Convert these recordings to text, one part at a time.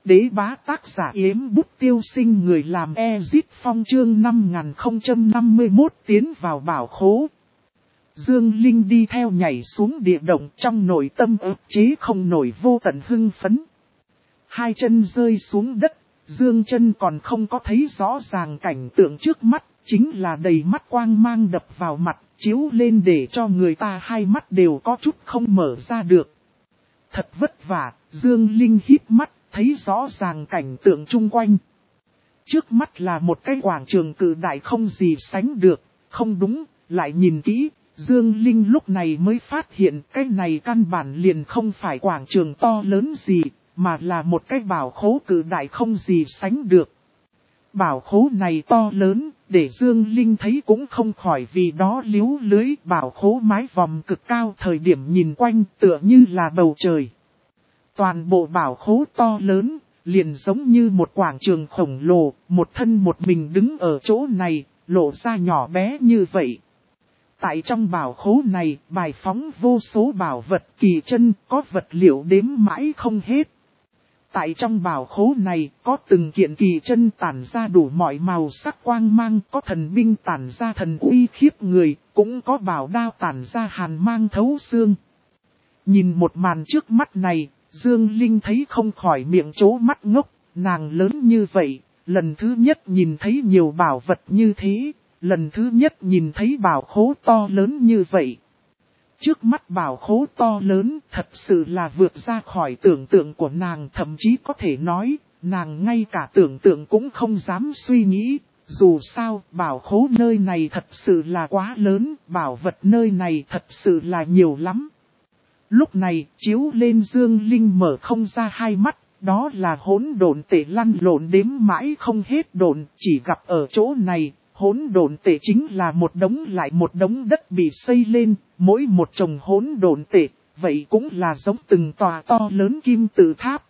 đế bá tác giả Yếm Bút Tiêu Sinh, người làm Ezit Phong, chương 5051 tiến vào bảo khố. Dương Linh đi theo nhảy xuống địa động, trong nội tâm ức chế không nổi vô tận hưng phấn. Hai chân rơi xuống đất, Dương chân còn không có thấy rõ ràng cảnh tượng trước mắt, chính là đầy mắt quang mang đập vào mặt, chiếu lên để cho người ta hai mắt đều có chút không mở ra được. Thật vất vả, Dương Linh híp mắt, thấy rõ ràng cảnh tượng chung quanh. Trước mắt là một cái quảng trường cự đại không gì sánh được, không đúng, lại nhìn kỹ, Dương Linh lúc này mới phát hiện cái này căn bản liền không phải quảng trường to lớn gì, mà là một cái bảo khố cự đại không gì sánh được. Bảo khố này to lớn, để Dương Linh thấy cũng không khỏi vì đó liếu lưới. Bảo khố mái vòm cực cao, thời điểm nhìn quanh tựa như là bầu trời. Toàn bộ bảo khố to lớn, liền giống như một quảng trường khổng lồ, một thân một mình đứng ở chỗ này, lộ ra nhỏ bé như vậy. Tại trong bảo khố này, bài phóng vô số bảo vật kỳ chân, có vật liệu đếm mãi không hết. Tại trong bảo khố này, có từng kiện kỳ chân tản ra đủ mọi màu sắc quang mang, có thần binh tản ra thần uy khiếp người, cũng có bảo đao tản ra hàn mang thấu xương. Nhìn một màn trước mắt này, Dương Linh thấy không khỏi miệng trố mắt ngốc, nàng lớn như vậy, lần thứ nhất nhìn thấy nhiều bảo vật như thế, lần thứ nhất nhìn thấy bảo khố to lớn như vậy. Trước mắt bảo khố to lớn thật sự là vượt ra khỏi tưởng tượng của nàng, thậm chí có thể nói, nàng ngay cả tưởng tượng cũng không dám suy nghĩ. Dù sao, bảo khố nơi này thật sự là quá lớn, bảo vật nơi này thật sự là nhiều lắm. Lúc này, chiếu lên Dương Linh mở không ra hai mắt, đó là hỗn độn tệ lăn lộn đếm mãi không hết độn, chỉ gặp ở chỗ này. Hỗn độn tệ chính là một đống lại một đống đất bị xây lên, mỗi một chồng hỗn độn tệ, vậy cũng là giống từng tòa to lớn kim tự tháp.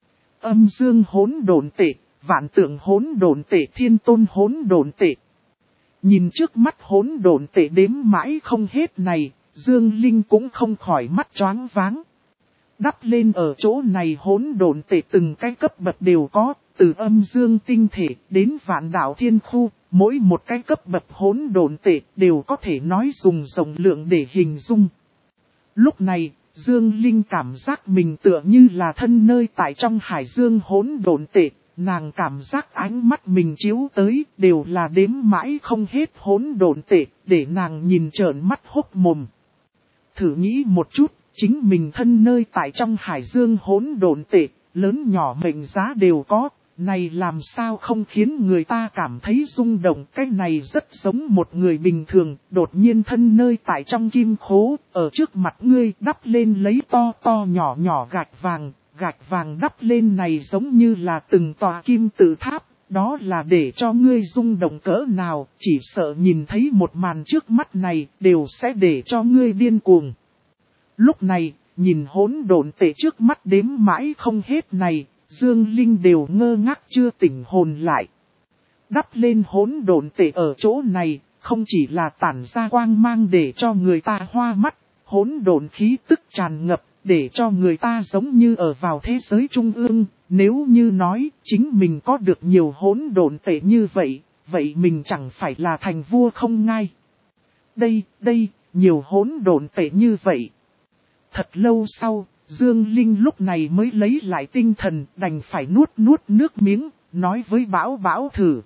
Âm dương hỗn độn tệ, vạn tượng hỗn độn tệ, thiên tôn hỗn độn tệ. Nhìn trước mắt hỗn độn tệ đếm mãi không hết này, Dương Linh cũng không khỏi mắt choáng váng. Đắp lên ở chỗ này hỗn độn tệ từng cái cấp bậc đều có, từ âm dương tinh thể đến vạn đạo thiên khu. Mỗi một cái cấp bậc hỗn độn tệ đều có thể nói dùng rộng lượng để hình dung. Lúc này, Dương Linh cảm giác mình tựa như là thân nơi tại trong hải dương hỗn độn tệ. Nàng cảm giác ánh mắt mình chiếu tới đều là đếm mãi không hết hỗn độn tệ, để nàng nhìn trợn mắt hốc mồm. Thử nghĩ một chút, chính mình thân nơi tại trong hải dương hỗn độn tệ, lớn nhỏ mệnh giá đều có. Này làm sao không khiến người ta cảm thấy rung động, cái này rất giống một người bình thường, đột nhiên thân nơi tại trong kim khố, ở trước mặt ngươi đắp lên lấy to to nhỏ nhỏ gạch vàng đắp lên này giống như là từng tòa kim tự tháp, đó là để cho ngươi rung động cỡ nào, chỉ sợ nhìn thấy một màn trước mắt này, đều sẽ để cho ngươi điên cuồng. Lúc này, nhìn hỗn độn tệ trước mắt đếm mãi không hết này, Dương Linh đều ngơ ngác chưa tỉnh hồn lại. Đắp lên hỗn độn tệ ở chỗ này, không chỉ là tản ra quang mang để cho người ta hoa mắt, hỗn độn khí tức tràn ngập, để cho người ta giống như ở vào thế giới trung ương. Nếu như nói chính mình có được nhiều hỗn độn tệ như vậy, vậy mình chẳng phải là thành vua không ngai. Đây, nhiều hỗn độn tệ như vậy. Thật lâu sau, Dương Linh lúc này mới lấy lại tinh thần, đành phải nuốt nước miếng, nói với Bảo Thử.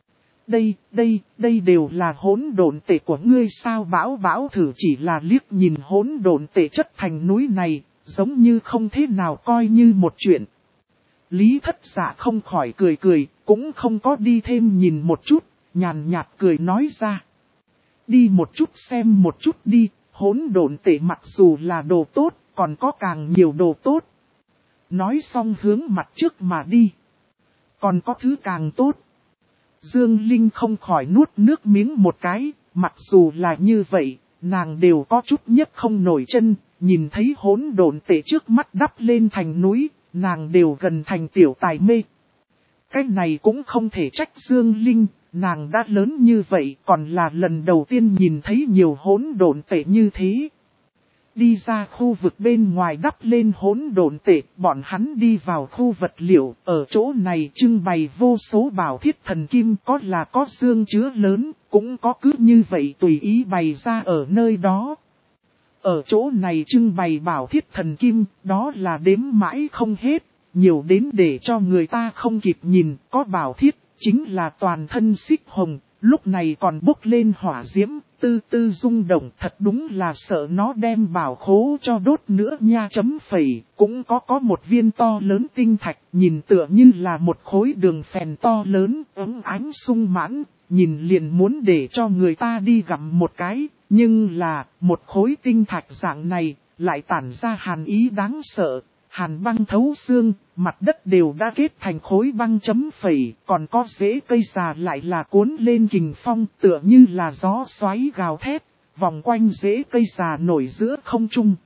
Đây đều là hỗn độn tệ của ngươi sao? Bảo Thử chỉ là liếc nhìn hỗn độn tệ chất thành núi này, giống như không thế nào coi như một chuyện. Lý Thất Dạ không khỏi cười, cũng không có đi thêm nhìn một chút, nhàn nhạt cười nói ra. Đi một chút xem một chút đi, hỗn độn tệ mặc dù là đồ tốt, còn có càng nhiều đồ tốt. Nói xong hướng mặt trước mà đi. Còn có thứ càng tốt. Dương Linh không khỏi nuốt nước miếng một cái, mặc dù là như vậy, nàng đều có chút nhất không nổi chân, nhìn thấy hỗn độn tệ trước mắt đắp lên thành núi, nàng đều gần thành tiểu tài mê. Cái này cũng không thể trách Dương Linh, nàng đã lớn như vậy còn là lần đầu tiên nhìn thấy nhiều hỗn độn tệ như thế. đi ra khu vực bên ngoài đắp lên hỗn độn tệ, bọn hắn đi vào khu vật liệu, ở chỗ này trưng bày vô số bảo thiết thần kim, có là có xương chứa lớn, cũng có cứ như vậy tùy ý bày ra ở nơi đó. Ở chỗ này trưng bày bảo thiết thần kim, đó là đếm mãi không hết, nhiều đến để cho người ta không kịp nhìn, có bảo thiết, chính là toàn thân xích hồng, lúc này còn bốc lên hỏa diễm, tư tư rung động, thật đúng là sợ nó đem bảo khố cho đốt nữa nha chấm phẩy, cũng có một viên to lớn tinh thạch, nhìn tựa như là một khối đường phèn to lớn, ấm ánh sung mãn, nhìn liền muốn để cho người ta đi gặm một cái, nhưng là, một khối tinh thạch dạng này, lại tản ra hàn ý đáng sợ. Hàn băng thấu xương, mặt đất đều đã kết thành khối băng chấm phẩy, còn có rễ cây già lại là cuốn lên kình phong tựa như là gió xoáy gào thét, vòng quanh rễ cây già nổi giữa không trung.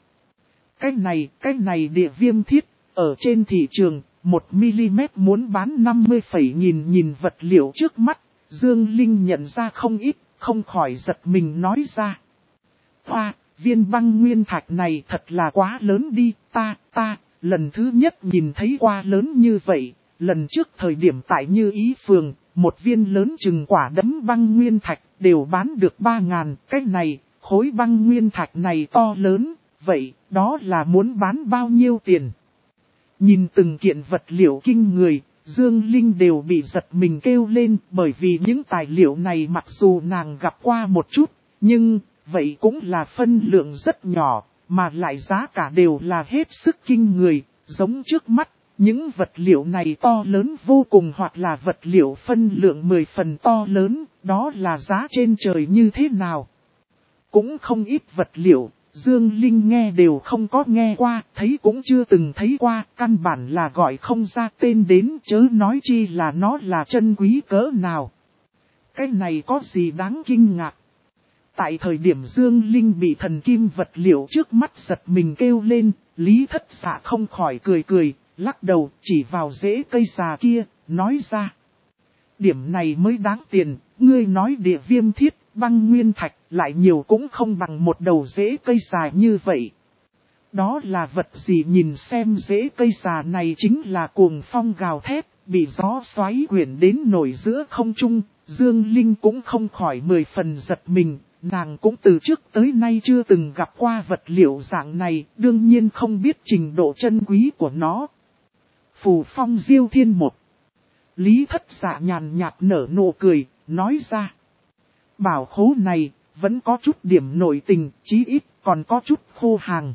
Cái này địa viêm thiết, ở trên thị trường, 1mm muốn bán 50 phẩy nhìn vật liệu trước mắt, Dương Linh nhận ra không ít, không khỏi giật mình nói ra. Hoa, viên băng nguyên thạch này thật là quá lớn đi, ta. Lần thứ nhất nhìn thấy qua lớn như vậy, lần trước thời điểm tại Như Ý Phường, một viên lớn chừng quả đấm băng nguyên thạch đều bán được 3.000, cái này, khối băng nguyên thạch này to lớn, vậy, đó là muốn bán bao nhiêu tiền? Nhìn từng kiện vật liệu kinh người, Dương Linh đều bị giật mình kêu lên bởi vì những tài liệu này mặc dù nàng gặp qua một chút, nhưng, vậy cũng là phân lượng rất nhỏ. Mà lại giá cả đều là hết sức kinh người, giống trước mắt, những vật liệu này to lớn vô cùng hoặc là vật liệu phân lượng 10 phần to lớn, đó là giá trên trời như thế nào. Cũng không ít vật liệu, Dương Linh nghe đều không có nghe qua, thấy cũng chưa từng thấy qua, căn bản là gọi không ra tên đến chớ nói chi là nó là chân quý cỡ nào. Cái này có gì đáng kinh ngạc. Tại thời điểm Dương Linh bị thần kim vật liệu trước mắt giật mình kêu lên, Lý Thất Dạ không khỏi cười, lắc đầu chỉ vào rễ cây già kia, nói ra. Điểm này mới đáng tiền, ngươi nói địa viêm thiết, băng nguyên thạch, lại nhiều cũng không bằng một đầu rễ cây già như vậy. Đó là vật gì nhìn xem rễ cây già này chính là cuồng phong gào thét, bị gió xoáy quyển đến nổi giữa không trung, Dương Linh cũng không khỏi 10 phần giật mình. Nàng cũng từ trước tới nay chưa từng gặp qua vật liệu dạng này, đương nhiên không biết trình độ chân quý của nó. Phù phong diêu thiên một. Lý Thất Dạ nhàn nhạt nở nụ cười, nói ra. Bảo khố này, vẫn có chút điểm nội tình, chí ít còn có chút khô hàng.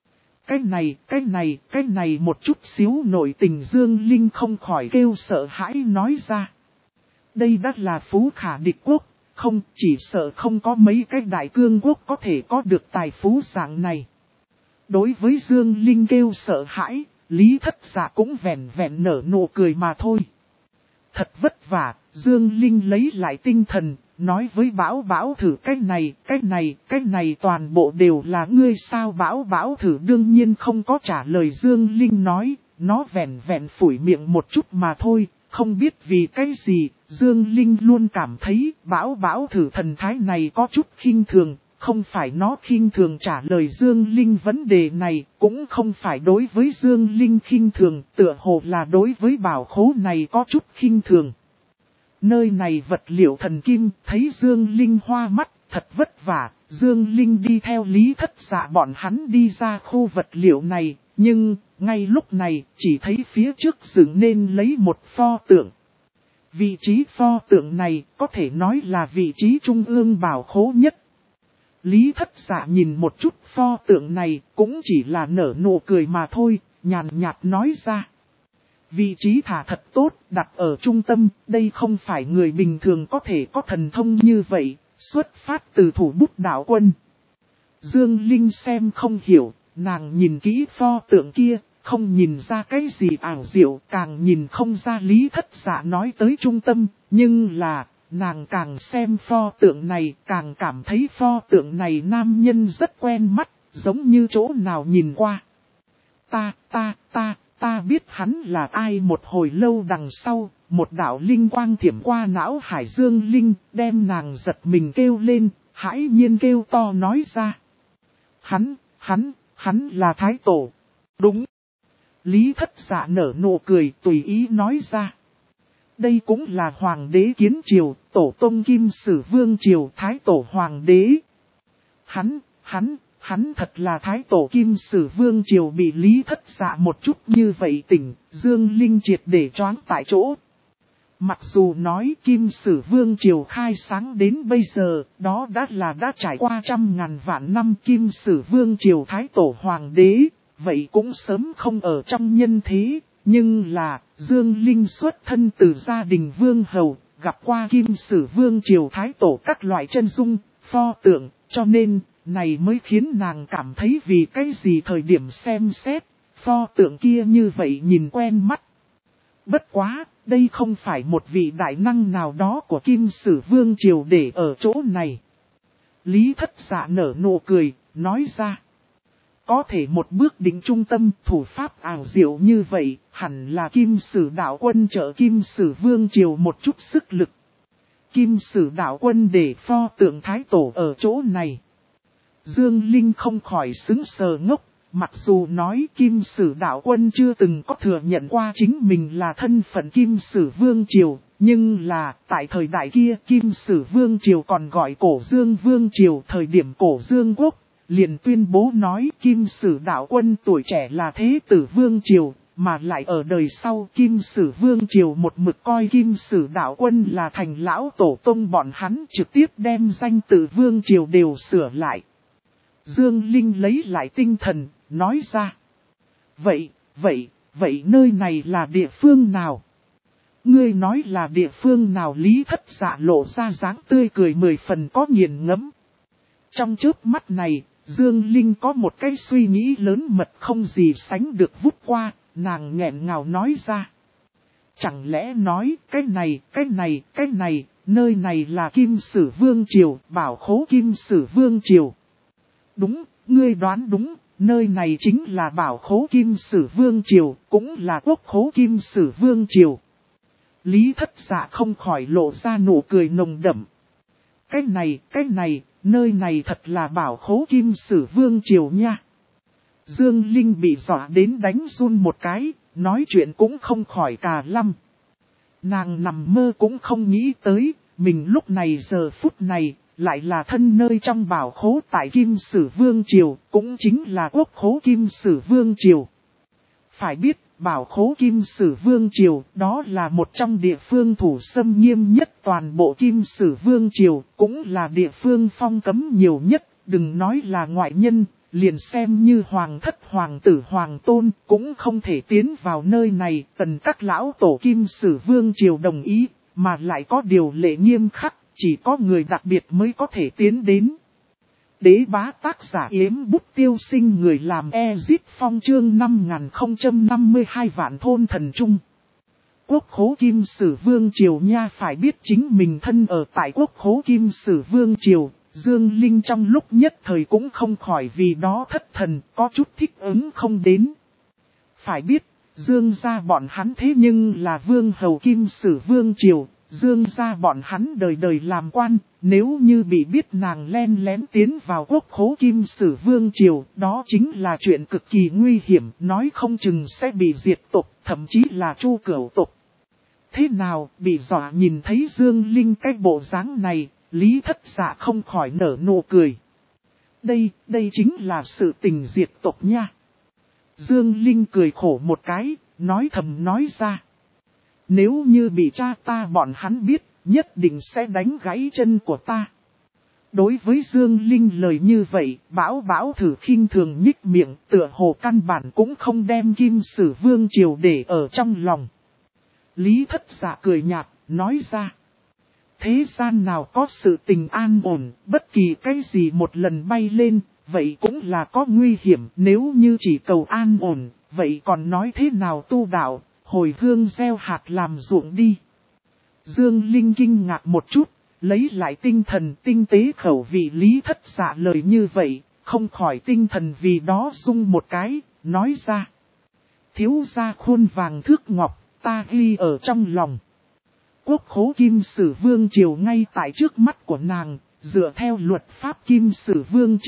Cái này một chút xíu nội tình Dương Linh không khỏi kêu sợ hãi nói ra. Đây đã là phú khả địch quốc. Không, chỉ sợ không có mấy cái đại cương quốc có thể có được tài phú dạng này. Đối với Dương Linh kêu sợ hãi, Lý Thất Dạ cũng vẹn nở nụ cười mà thôi. Thật vất vả, Dương Linh lấy lại tinh thần, nói với Bảo Thử cái này toàn bộ đều là ngươi sao Bảo Thử đương nhiên không có trả lời Dương Linh nói, nó vẹn phủi miệng một chút mà thôi. Không biết vì cái gì, Dương Linh luôn cảm thấy Bảo Thử thần thái này có chút khinh thường, không phải nó khinh thường trả lời Dương Linh vấn đề này, cũng không phải đối với Dương Linh khinh thường, tựa hồ là đối với bảo khố này có chút khinh thường. Nơi này vật liệu thần kim, thấy Dương Linh hoa mắt, thật vất vả, Dương Linh đi theo Lý Thất Dạ bọn hắn đi ra khu vật liệu này, nhưng, ngay lúc này, chỉ thấy phía trước dựng nên lấy một pho tượng. Vị trí pho tượng này, có thể nói là vị trí trung ương bảo khố nhất. Lý Thất Dạ nhìn một chút pho tượng này, cũng chỉ là nở nụ cười mà thôi, nhàn nhạt nói ra. Vị trí thả thật tốt, đặt ở trung tâm, đây không phải người bình thường có thể có thần thông như vậy, xuất phát từ thủ bút đạo quân. Dương Linh xem không hiểu, nàng nhìn kỹ pho tượng kia, không nhìn ra cái gì ảo diệu, càng nhìn không ra Lý Thất Dạ nói tới trung tâm, nhưng là, nàng càng xem pho tượng này, càng cảm thấy pho tượng này nam nhân rất quen mắt, giống như chỗ nào nhìn qua. Ta biết hắn là ai. Một hồi lâu đằng sau, một đạo linh quang thiểm qua não hải Dương Linh, đem nàng giật mình kêu lên, hãi nhiên kêu to nói ra. Hắn là Thái Tổ. Đúng. Lý Thất Dạ nở nụ cười tùy ý nói ra. Đây cũng là Hoàng đế Kiến Triều, Tổ tông Kim Sử Vương Triều Thái Tổ Hoàng đế. Hắn thật là Thái Tổ Kim Sử Vương Triều. Bị Lý Thất Dạ một chút như vậy tỉnh, Dương Linh triệt để choáng tại chỗ. Mặc dù nói Kim Sử Vương Triều khai sáng đến bây giờ, đó đã trải qua trăm ngàn vạn năm. Kim Sử Vương Triều Thái Tổ Hoàng đế, vậy cũng sớm không ở trong nhân thế. Nhưng là, Dương Linh xuất thân từ gia đình Vương Hầu, gặp qua Kim Sử Vương Triều Thái Tổ các loại chân dung, pho tượng, cho nên, này mới khiến nàng cảm thấy vì cái gì thời điểm xem xét, pho tượng kia như vậy nhìn quen mắt. Bất quá, đây không phải một vị đại năng nào đó của Kim Sử Vương Triều để ở chỗ này. Lý Thất Dạ nở nụ cười, nói ra. Có thể một bước định trung tâm thủ pháp ảo diệu như vậy, hẳn là Kim Sử đạo quân trợ Kim Sử Vương Triều một chút sức lực. Kim Sử đạo quân để pho tượng Thái Tổ ở chỗ này. Dương Linh không khỏi sững sờ ngốc, mặc dù nói Kim Sử đạo quân chưa từng có thừa nhận qua chính mình là thân phận Kim Sử Vương Triều, nhưng là tại thời đại kia Kim Sử Vương Triều còn gọi Cổ Dương Vương Triều thời điểm Cổ Dương Quốc. Liền tuyên bố nói Kim Sử đạo quân tuổi trẻ là Thế tử Vương Triều, mà lại ở đời sau Kim Sử Vương Triều một mực coi Kim Sử đạo quân là thành lão tổ tông, bọn hắn trực tiếp đem danh tự Vương Triều đều sửa lại. Dương Linh lấy lại tinh thần, nói ra. Vậy nơi này là địa phương nào? Ngươi nói là địa phương nào? Lý Thất Dạ lộ ra dáng tươi cười 10 phần có nghiền ngẫm. Trong chớp mắt này, Dương Linh có một cái suy nghĩ lớn mật không gì sánh được vút qua, nàng nghẹn ngào nói ra. Chẳng lẽ nói cái này, nơi này là Kim Sử Vương Triều, bảo khố Kim Sử Vương Triều. Đúng, ngươi đoán đúng, nơi này chính là bảo khố Kim Sử Vương Triều, cũng là quốc khố Kim Sử Vương Triều. Lý Thất Dạ không khỏi lộ ra nụ cười nồng đậm. Cái này, nơi này thật là bảo khố Kim Sử Vương Triều nha. Dương Linh bị dọa đến đánh run một cái, nói chuyện cũng không khỏi cà lăm. Nàng nằm mơ cũng không nghĩ tới, mình lúc này giờ phút này, lại là thân nơi trong bảo khố tại Kim Sử Vương Triều, cũng chính là quốc khố Kim Sử Vương Triều. Phải biết, bảo khố Kim Sử Vương Triều, đó là một trong địa phương thủ xâm nghiêm nhất toàn bộ Kim Sử Vương Triều, cũng là địa phương phong cấm nhiều nhất, đừng nói là ngoại nhân, liền xem như hoàng thất hoàng tử hoàng tôn, cũng không thể tiến vào nơi này, cần các lão tổ Kim Sử Vương Triều đồng ý, mà lại có điều lệ nghiêm khắc, chỉ có người đặc biệt mới có thể tiến đến. Đế bá tác giả Yếm Bút Tiêu Sinh, người làm Ezit Phong chương 5052 Vạn Thôn Thần Trung. Quốc khố Kim Sử Vương Triều nha, phải biết chính mình thân ở tại quốc khố Kim Sử Vương Triều, Dương Linh trong lúc nhất thời cũng không khỏi vì đó thất thần, có chút thích ứng không đến. Phải biết, Dương gia bọn hắn thế nhưng là Vương Hầu Kim Sử Vương Triều. Dương gia bọn hắn đời đời làm quan, nếu như bị biết nàng len lén tiến vào quốc khố Kim Sử Vương Triều, đó chính là chuyện cực kỳ nguy hiểm, nói không chừng sẽ bị diệt tộc, thậm chí là tru cửu tộc. Thế nào, bị dọa nhìn thấy Dương Linh cái bộ dáng này, Lý Thất Dạ không khỏi nở nụ cười. Đây chính là sự tình diệt tộc nha. Dương Linh cười khổ một cái, nói thầm nói ra. Nếu như bị cha ta bọn hắn biết, nhất định sẽ đánh gãy chân của ta. Đối với Dương Linh lời như vậy, Bảo thử khinh thường nhích miệng, tựa hồ căn bản cũng không đem Kim Sử Vương Triều để ở trong lòng. Lý Thất Dạ cười nhạt, nói ra. Thế gian nào có sự tình an ổn, bất kỳ cái gì một lần bay lên, vậy cũng là có nguy hiểm. Nếu như chỉ cầu an ổn, vậy còn nói thế nào tu đạo? Hồi hương gieo hạt làm ruộng đi. Dương Linh kinh ngạc một chút, lấy lại tinh thần tinh tế khẩu vị Lý Thất Dạ lời như vậy, không khỏi tinh thần vì đó rung một cái, nói ra. Thiếu gia khuôn vàng thước ngọc, ta ghi ở trong lòng. Quốc khố Kim Sử Vương Triều ngay tại trước mắt của nàng, dựa theo luật pháp Kim Sử Vương Triều,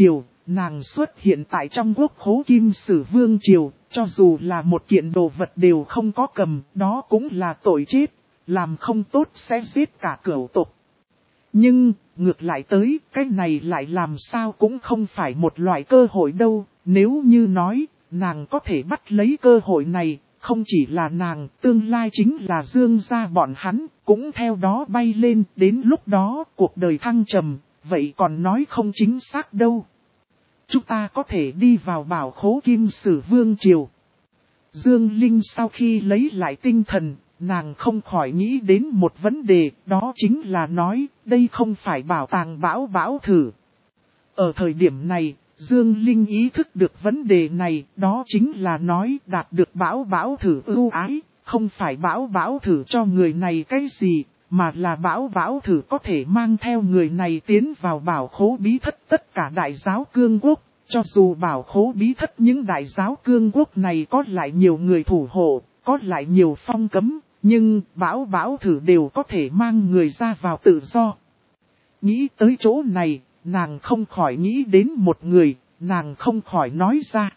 nàng xuất hiện tại trong quốc khố Kim Sử Vương Triều, cho dù là một kiện đồ vật đều không có cầm, đó cũng là tội chết, làm không tốt sẽ giết cả cửu tộc. Nhưng, ngược lại tới, cái này lại làm sao cũng không phải một loại cơ hội đâu, nếu như nói, nàng có thể bắt lấy cơ hội này, không chỉ là nàng, tương lai chính là Dương gia bọn hắn, cũng theo đó bay lên, đến lúc đó, cuộc đời thăng trầm, vậy còn nói không chính xác đâu. Chúng ta có thể đi vào bảo khố Kim Sử Vương Triều. Dương Linh sau khi lấy lại tinh thần, nàng không khỏi nghĩ đến một vấn đề, đó chính là nói, đây không phải bảo tàng Bảo Bảo thử. Ở thời điểm này, Dương Linh ý thức được vấn đề này, đó chính là nói đạt được Bảo Bảo thử ưu ái, không phải Bảo Bảo thử cho người này cái gì, mà là Bảo Bảo thử có thể mang theo người này tiến vào bảo khố bí thất tất cả đại giáo cương quốc. Cho dù bảo khố bí thất những đại giáo cương quốc này có lại nhiều người thủ hộ, có lại nhiều phong cấm, nhưng Bảo Bảo thử đều có thể mang người ra vào tự do. Nghĩ tới chỗ này, nàng không khỏi nghĩ đến một người, nàng không khỏi nói ra.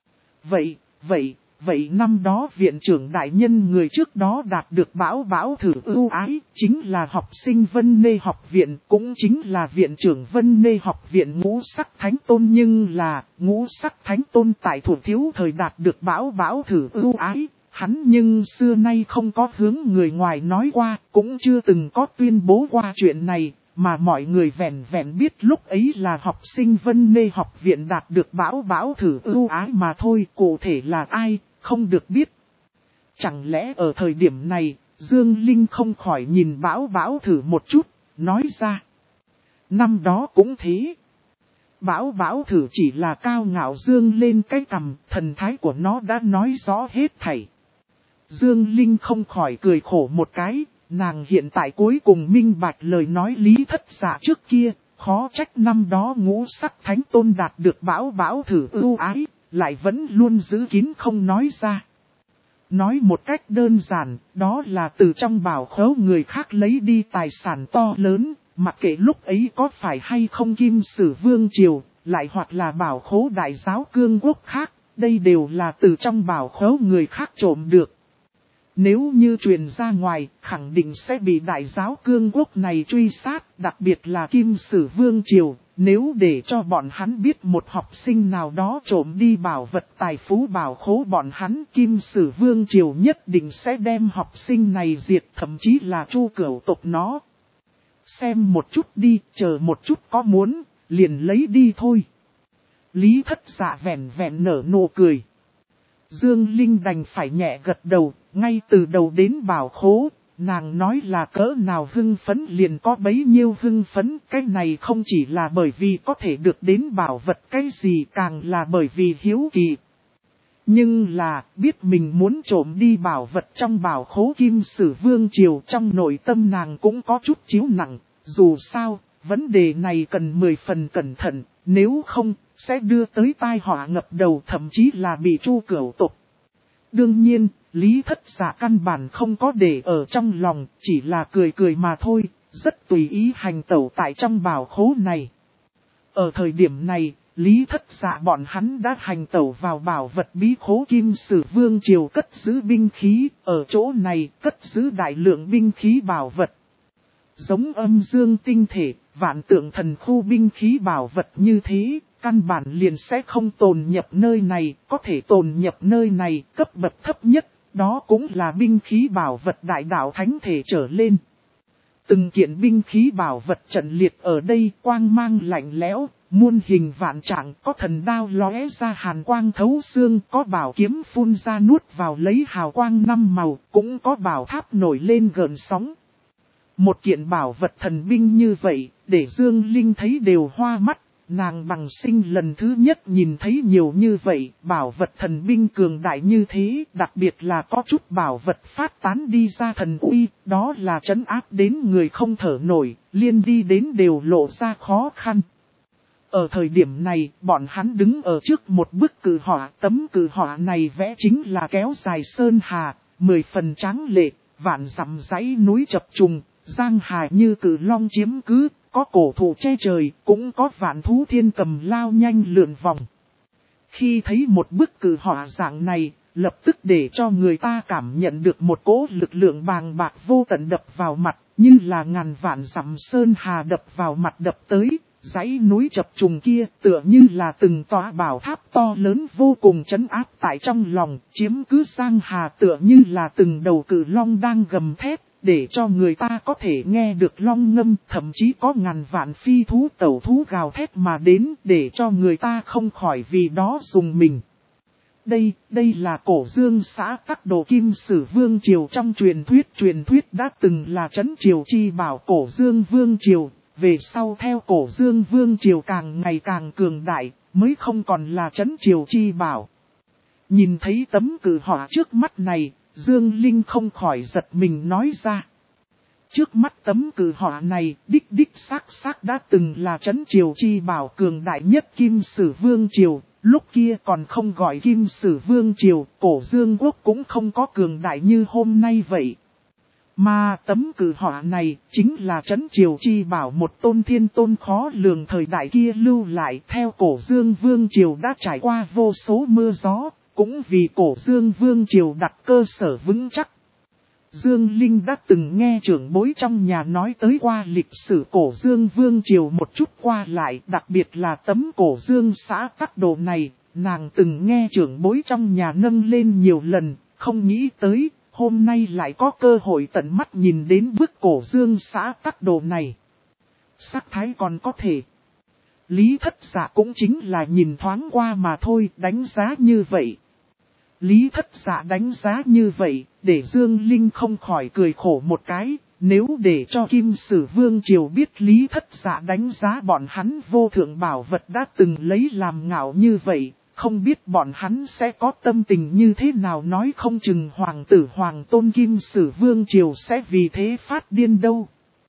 Vậy năm đó viện trưởng đại nhân người trước đó đạt được Bảo Bảo thử ưu ái, chính là học sinh Vân Nê học viện, cũng chính là viện trưởng Vân Nê học viện Ngũ Sắc Thánh Tôn, nhưng là Ngũ Sắc Thánh Tôn tại thủ thiếu thời đạt được Bảo Bảo thử ưu ái, hắn nhưng xưa nay không có hướng người ngoài nói qua, cũng chưa từng có tuyên bố qua chuyện này. Mà mọi người vẹn vẹn biết lúc ấy là học sinh Vân Nê học viện đạt được Bảo Bảo thử ưu ái mà thôi, cụ thể là ai, không được biết. Chẳng lẽ ở thời điểm này, Dương Linh không khỏi nhìn Bảo Bảo thử một chút, nói ra. Năm đó cũng thế. Bảo Bảo thử chỉ là cao ngạo dương lên cái cằm, thần thái của nó đã nói rõ hết thảy. Dương Linh không khỏi cười khổ một cái. Nàng hiện tại cuối cùng minh bạch lời nói Lý Thất Dạ trước kia, khó trách năm đó Ngũ Sắc Thánh Tôn đạt được Bảo Bảo thử ưu ái, lại vẫn luôn giữ kín không nói ra. Nói một cách đơn giản, đó là từ trong bảo khố người khác lấy đi tài sản to lớn, mặc kệ lúc ấy có phải hay không Kim Sử Vương Triều, lại hoặc là bảo khố đại giáo cương quốc khác, đây đều là từ trong bảo khố người khác trộm được. Nếu như truyền ra ngoài, khẳng định sẽ bị đại giáo cương quốc này truy sát, đặc biệt là Kim Sử Vương Triều. Nếu để cho bọn hắn biết một học sinh nào đó trộm đi bảo vật tài phú bảo khố bọn hắn, Kim Sử Vương Triều nhất định sẽ đem học sinh này diệt, thậm chí là tru cửu tộc nó. Xem một chút đi, chờ một chút có muốn, liền lấy đi thôi. Lý Thất Dạ vẹn vẹn nở nụ cười. Dương Linh đành phải nhẹ gật đầu, ngay từ đầu đến bảo khố, nàng nói là cỡ nào hưng phấn liền có bấy nhiêu hưng phấn, cái này không chỉ là bởi vì có thể được đến bảo vật cái gì, càng là bởi vì hiếu kỳ. Nhưng là, biết mình muốn trộm đi bảo vật trong bảo khố Kim Sử Vương Triều, trong nội tâm nàng cũng có chút chiếu nặng, dù sao, vấn đề này cần 10 phần cẩn thận, nếu không, sẽ đưa tới tai họa ngập đầu, thậm chí là bị tru cửu tộc. Đương nhiên, Lý Thất Dạ căn bản không có để ở trong lòng, chỉ là cười cười mà thôi, rất tùy ý hành tẩu tại trong bảo khố này. Ở thời điểm này, Lý Thất Dạ bọn hắn đã hành tẩu vào bảo vật bí khố Kim Sử Vương Triều cất giữ binh khí, ở chỗ này cất giữ đại lượng binh khí bảo vật. Giống âm dương tinh thể, vạn tượng thần khu binh khí bảo vật như thế, căn bản liền sẽ không tồn nhập nơi này, có thể tồn nhập nơi này, cấp bậc thấp nhất, đó cũng là binh khí bảo vật đại đạo thánh thể trở lên. Từng kiện binh khí bảo vật trận liệt ở đây, quang mang lạnh lẽo, muôn hình vạn trạng, có thần đao lóe ra hàn quang thấu xương, có bảo kiếm phun ra nuốt vào lấy hào quang năm màu, cũng có bảo tháp nổi lên gợn sóng. Một kiện bảo vật thần binh như vậy, để Dương Linh thấy đều hoa mắt, nàng bằng sinh lần thứ nhất nhìn thấy nhiều như vậy, bảo vật thần binh cường đại như thế, đặc biệt là có chút bảo vật phát tán đi ra thần uy, đó là trấn áp đến người không thở nổi, liên đi đến đều lộ ra khó khăn. Ở thời điểm này, bọn hắn đứng ở trước một bức cự họa, tấm cự họa này vẽ chính là kéo dài sơn hà, 10 phần tráng lệ, vạn dặm dãy núi chập trùng, giang hà như cự long chiếm cứ, có cổ thụ che trời, cũng có vạn thú thiên cầm lao nhanh lượn vòng. Khi thấy một bức cử họa dạng này, lập tức để cho người ta cảm nhận được một cỗ lực lượng bàng bạc vô tận đập vào mặt, như là ngàn vạn dặm sơn hà đập vào mặt đập tới. Dãy núi chập trùng kia tựa như là từng tòa bảo tháp to lớn vô cùng trấn áp tại trong lòng, chiếm cứ Giang Hà tựa như là từng đầu cự long đang gầm thét, để cho người ta có thể nghe được long ngâm, thậm chí có ngàn vạn phi thú tẩu thú gào thét mà đến, để cho người ta không khỏi vì đó dùng mình. Đây là Cổ Dương xã Tắc Đồ Kim Sử Vương Triều trong truyền thuyết đã từng là trấn triều chi bảo Cổ Dương Vương Triều. Về sau theo Cổ Dương Vương Triều càng ngày càng cường đại, mới không còn là trấn triều chi bảo. Nhìn thấy tấm cử họa trước mắt này, Dương Linh không khỏi giật mình nói ra. Trước mắt tấm cử họa này, đích xác đã từng là trấn triều chi bảo cường đại nhất Kim Sử Vương Triều. Lúc kia còn không gọi Kim Sử Vương Triều, Cổ Dương Quốc cũng không có cường đại như hôm nay vậy. Mà tấm cử họa này chính là trấn triều chi bảo một tôn thiên tôn khó lường thời đại kia lưu lại. Theo Cổ Dương Vương Triều đã trải qua vô số mưa gió, cũng vì Cổ Dương Vương Triều đặt cơ sở vững chắc. Dương Linh đã từng nghe trưởng bối trong nhà nói tới qua lịch sử Cổ Dương Vương Triều một chút qua lại, đặc biệt là tấm Cổ Dương xã Tắc Đồ này, nàng từng nghe trưởng bối trong nhà nâng lên nhiều lần, không nghĩ tới. Hôm nay lại có cơ hội tận mắt nhìn đến bức Cổ Dương xã Tắc Đồ này. Sắc thái còn có thể. Lý Thất Dạ cũng chính là nhìn thoáng qua mà thôi, đánh giá như vậy. Lý Thất Dạ đánh giá như vậy, để Dương Linh không khỏi cười khổ một cái. Nếu để cho Kim Sử Vương Triều biết Lý Thất Dạ đánh giá bọn hắn vô thượng bảo vật đã từng lấy làm ngạo như vậy, không biết bọn hắn sẽ có tâm tình như thế nào, nói không chừng hoàng tử hoàng tôn Kim Sử Vương Triều sẽ vì thế phát điên đâu.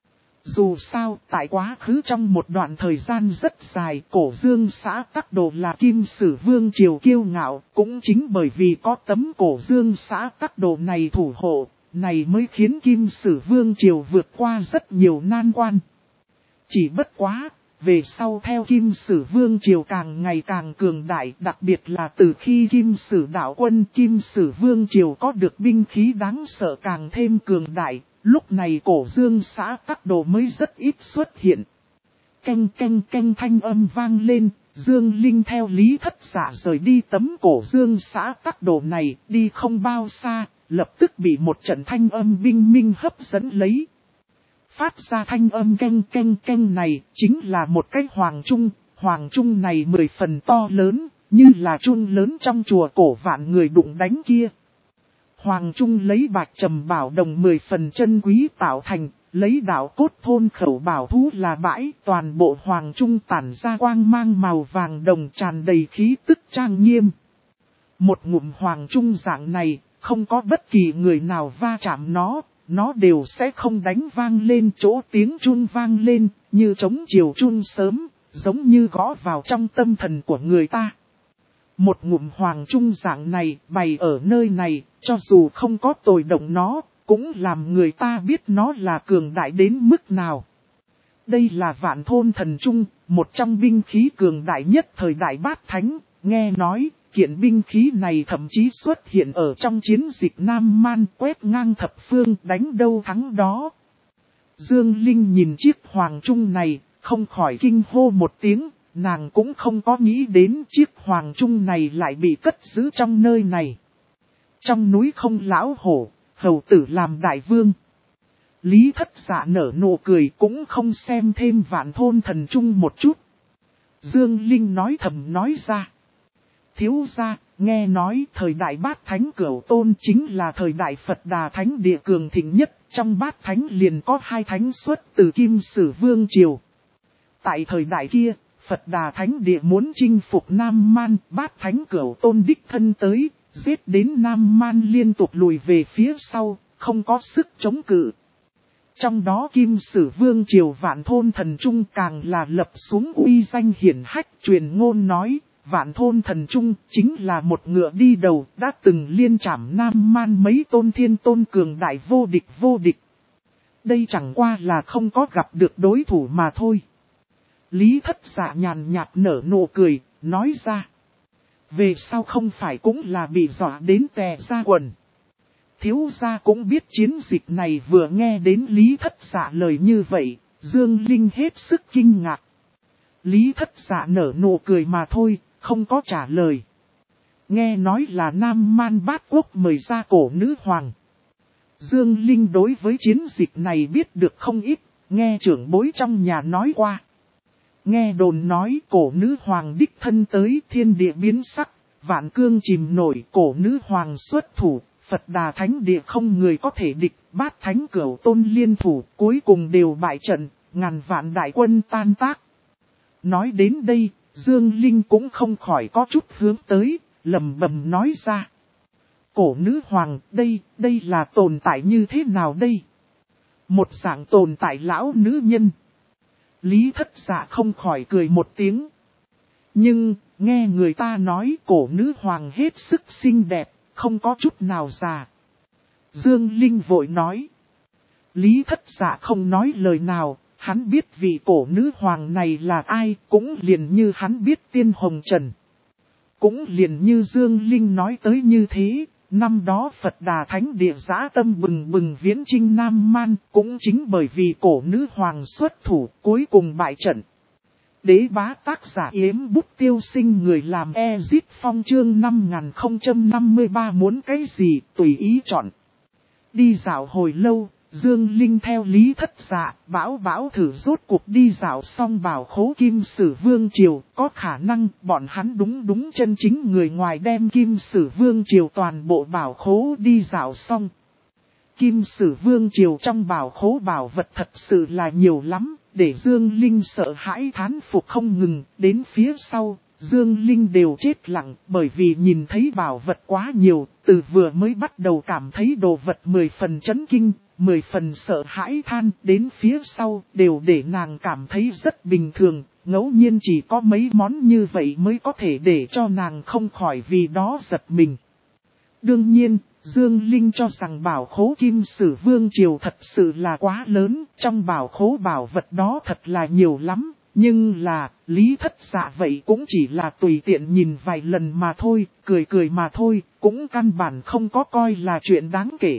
Dù sao, tại quá khứ trong một đoạn thời gian rất dài, Cổ Dương xã Tắc Đồ là Kim Sử Vương Triều kiêu ngạo, cũng chính bởi vì có tấm Cổ Dương xã Tắc Đồ này thủ hộ, này mới khiến Kim Sử Vương Triều vượt qua rất nhiều nan quan. Chỉ bất quá, về sau theo Kim Sử Vương Triều càng ngày càng cường đại, đặc biệt là từ khi Kim Sử đạo quân Kim Sử Vương Triều có được binh khí đáng sợ càng thêm cường đại, lúc này Cổ Dương xã Tắc Đồ mới rất ít xuất hiện. Canh thanh âm vang lên, Dương Linh theo Lý Thất Dạ rời đi tấm Cổ Dương xã Tắc Đồ này, đi không bao xa, lập tức bị một trận thanh âm binh minh hấp dẫn lấy. Phát ra thanh âm canh này chính là một cái hoàng trung này 10 phần to lớn, như là trung lớn trong chùa cổ vạn người đụng đánh kia. Hoàng trung lấy bạch trầm bảo đồng 10 phần chân quý tạo thành, lấy đạo cốt thôn khẩu bảo thú là bãi, toàn bộ hoàng trung tản ra quang mang màu vàng đồng tràn đầy khí tức trang nghiêm. Một ngụm hoàng trung dạng này, không có bất kỳ người nào va chạm nó đều sẽ không đánh vang lên, chỗ tiếng chun vang lên, như trống chiều chun sớm, giống như gõ vào trong tâm thần của người ta. Một ngụm hoàng trung dạng này bày ở nơi này, cho dù không có tồi động nó, cũng làm người ta biết nó là cường đại đến mức nào. Đây là Vạn Thôn Thần Trung, một trong binh khí cường đại nhất thời đại Bát Thánh, nghe nói. Kiện binh khí này thậm chí xuất hiện ở trong chiến dịch Nam Man, quét ngang thập phương, đánh đâu thắng đó. Dương Linh nhìn chiếc hoàng trung này, không khỏi kinh hô một tiếng, nàng cũng không có nghĩ đến chiếc hoàng trung này lại bị cất giữ trong nơi này. Trong núi không lão hổ, hầu tử làm đại vương. Lý Thất Dạ nở nụ cười cũng không xem thêm Vạn Thôn Thần Trung một chút. Dương Linh nói thầm nói ra. Thiếu gia, nghe nói thời đại Bát Thánh Cửu Tôn chính là thời đại Phật Đà Thánh Địa cường thịnh nhất, trong Bát Thánh liền có 2 thánh xuất từ Kim Sử Vương Triều. Tại thời đại kia, Phật Đà Thánh Địa muốn chinh phục Nam Man, Bát Thánh Cửu Tôn đích thân tới, giết đến Nam Man liên tục lùi về phía sau, không có sức chống cự. Trong đó Kim Sử Vương Triều Vạn Thôn Thần Trung càng là lập xuống uy danh hiển hách, truyền ngôn nói. Vạn Thôn Thần Trung chính là một ngựa đi đầu, đã từng liên trảm Nam Man mấy tôn thiên tôn cường đại vô địch. Đây chẳng qua là không có gặp được đối thủ mà thôi. Lý Thất Dạ nhàn nhạt nở nụ cười, nói ra. Về sau không phải cũng là bị dọa đến tè ra quần. Thiếu gia cũng biết chiến dịch này, vừa nghe đến Lý Thất Dạ lời như vậy, Dương Linh hết sức kinh ngạc. Lý Thất Dạ nở nụ cười mà thôi, không có trả lời. Nghe nói là Nam Man Bát Quốc mời ra cổ nữ hoàng. Dương Linh đối với chiến dịch này biết được không ít, nghe trưởng bối trong nhà nói qua. Nghe đồn nói cổ nữ hoàng đích thân tới, thiên địa biến sắc, vạn cương chìm nổi, cổ nữ hoàng xuất thủ, Phật Đà Thánh Địa không người có thể địch, Bát Thánh Cửu Tôn liên thủ, cuối cùng đều bại trận, ngàn vạn đại quân tan tác. Nói đến đây, Dương Linh cũng không khỏi có chút hướng tới, lẩm bẩm nói ra. Cổ nữ hoàng, đây là tồn tại như thế nào đây? Một dạng tồn tại lão nữ nhân. Lý Thất Dạ không khỏi cười một tiếng. Nhưng, nghe người ta nói cổ nữ hoàng hết sức xinh đẹp, không có chút nào già. Dương Linh vội nói. Lý Thất Dạ không nói lời nào, hắn biết vị cổ nữ hoàng này là ai, cũng liền như hắn biết Tiên Hồng Trần. Cũng liền như Dương Linh nói tới như thế, năm đó Phật Đà Thánh Địa dã tâm bừng bừng viễn chinh Nam Man, cũng chính bởi vì cổ nữ hoàng xuất thủ, cuối cùng bại trận. Đế bá tác giả Yếm Bút Tiêu Sinh, người làm Ezit Phong chương 5053, muốn cái gì tùy ý chọn. Đi dạo hồi lâu, Dương Linh theo Lý Thất Dạ, bảo thử rốt cuộc đi dạo xong bảo khố Kim Sử Vương Triều, có khả năng bọn hắn đúng chân chính người ngoài đem Kim Sử Vương Triều toàn bộ bảo khố đi dạo xong. Kim Sử Vương Triều trong bảo khố bảo vật thật sự là nhiều lắm, để Dương Linh sợ hãi thán phục không ngừng, đến phía sau. Dương Linh đều chết lặng bởi vì nhìn thấy bảo vật quá nhiều, từ vừa mới bắt đầu cảm thấy đồ vật 10 phần chấn kinh, 10 phần sợ hãi than, đến phía sau đều để nàng cảm thấy rất bình thường, ngẫu nhiên chỉ có mấy món như vậy mới có thể để cho nàng không khỏi vì đó giật mình. Đương nhiên, Dương Linh cho rằng bảo khố Kim Sử Vương Triều thật sự là quá lớn, trong bảo khố bảo vật đó thật là nhiều lắm. Nhưng là, Lý Thất Dạ vậy cũng chỉ là tùy tiện nhìn vài lần mà thôi, cười mà thôi, cũng căn bản không có coi là chuyện đáng kể.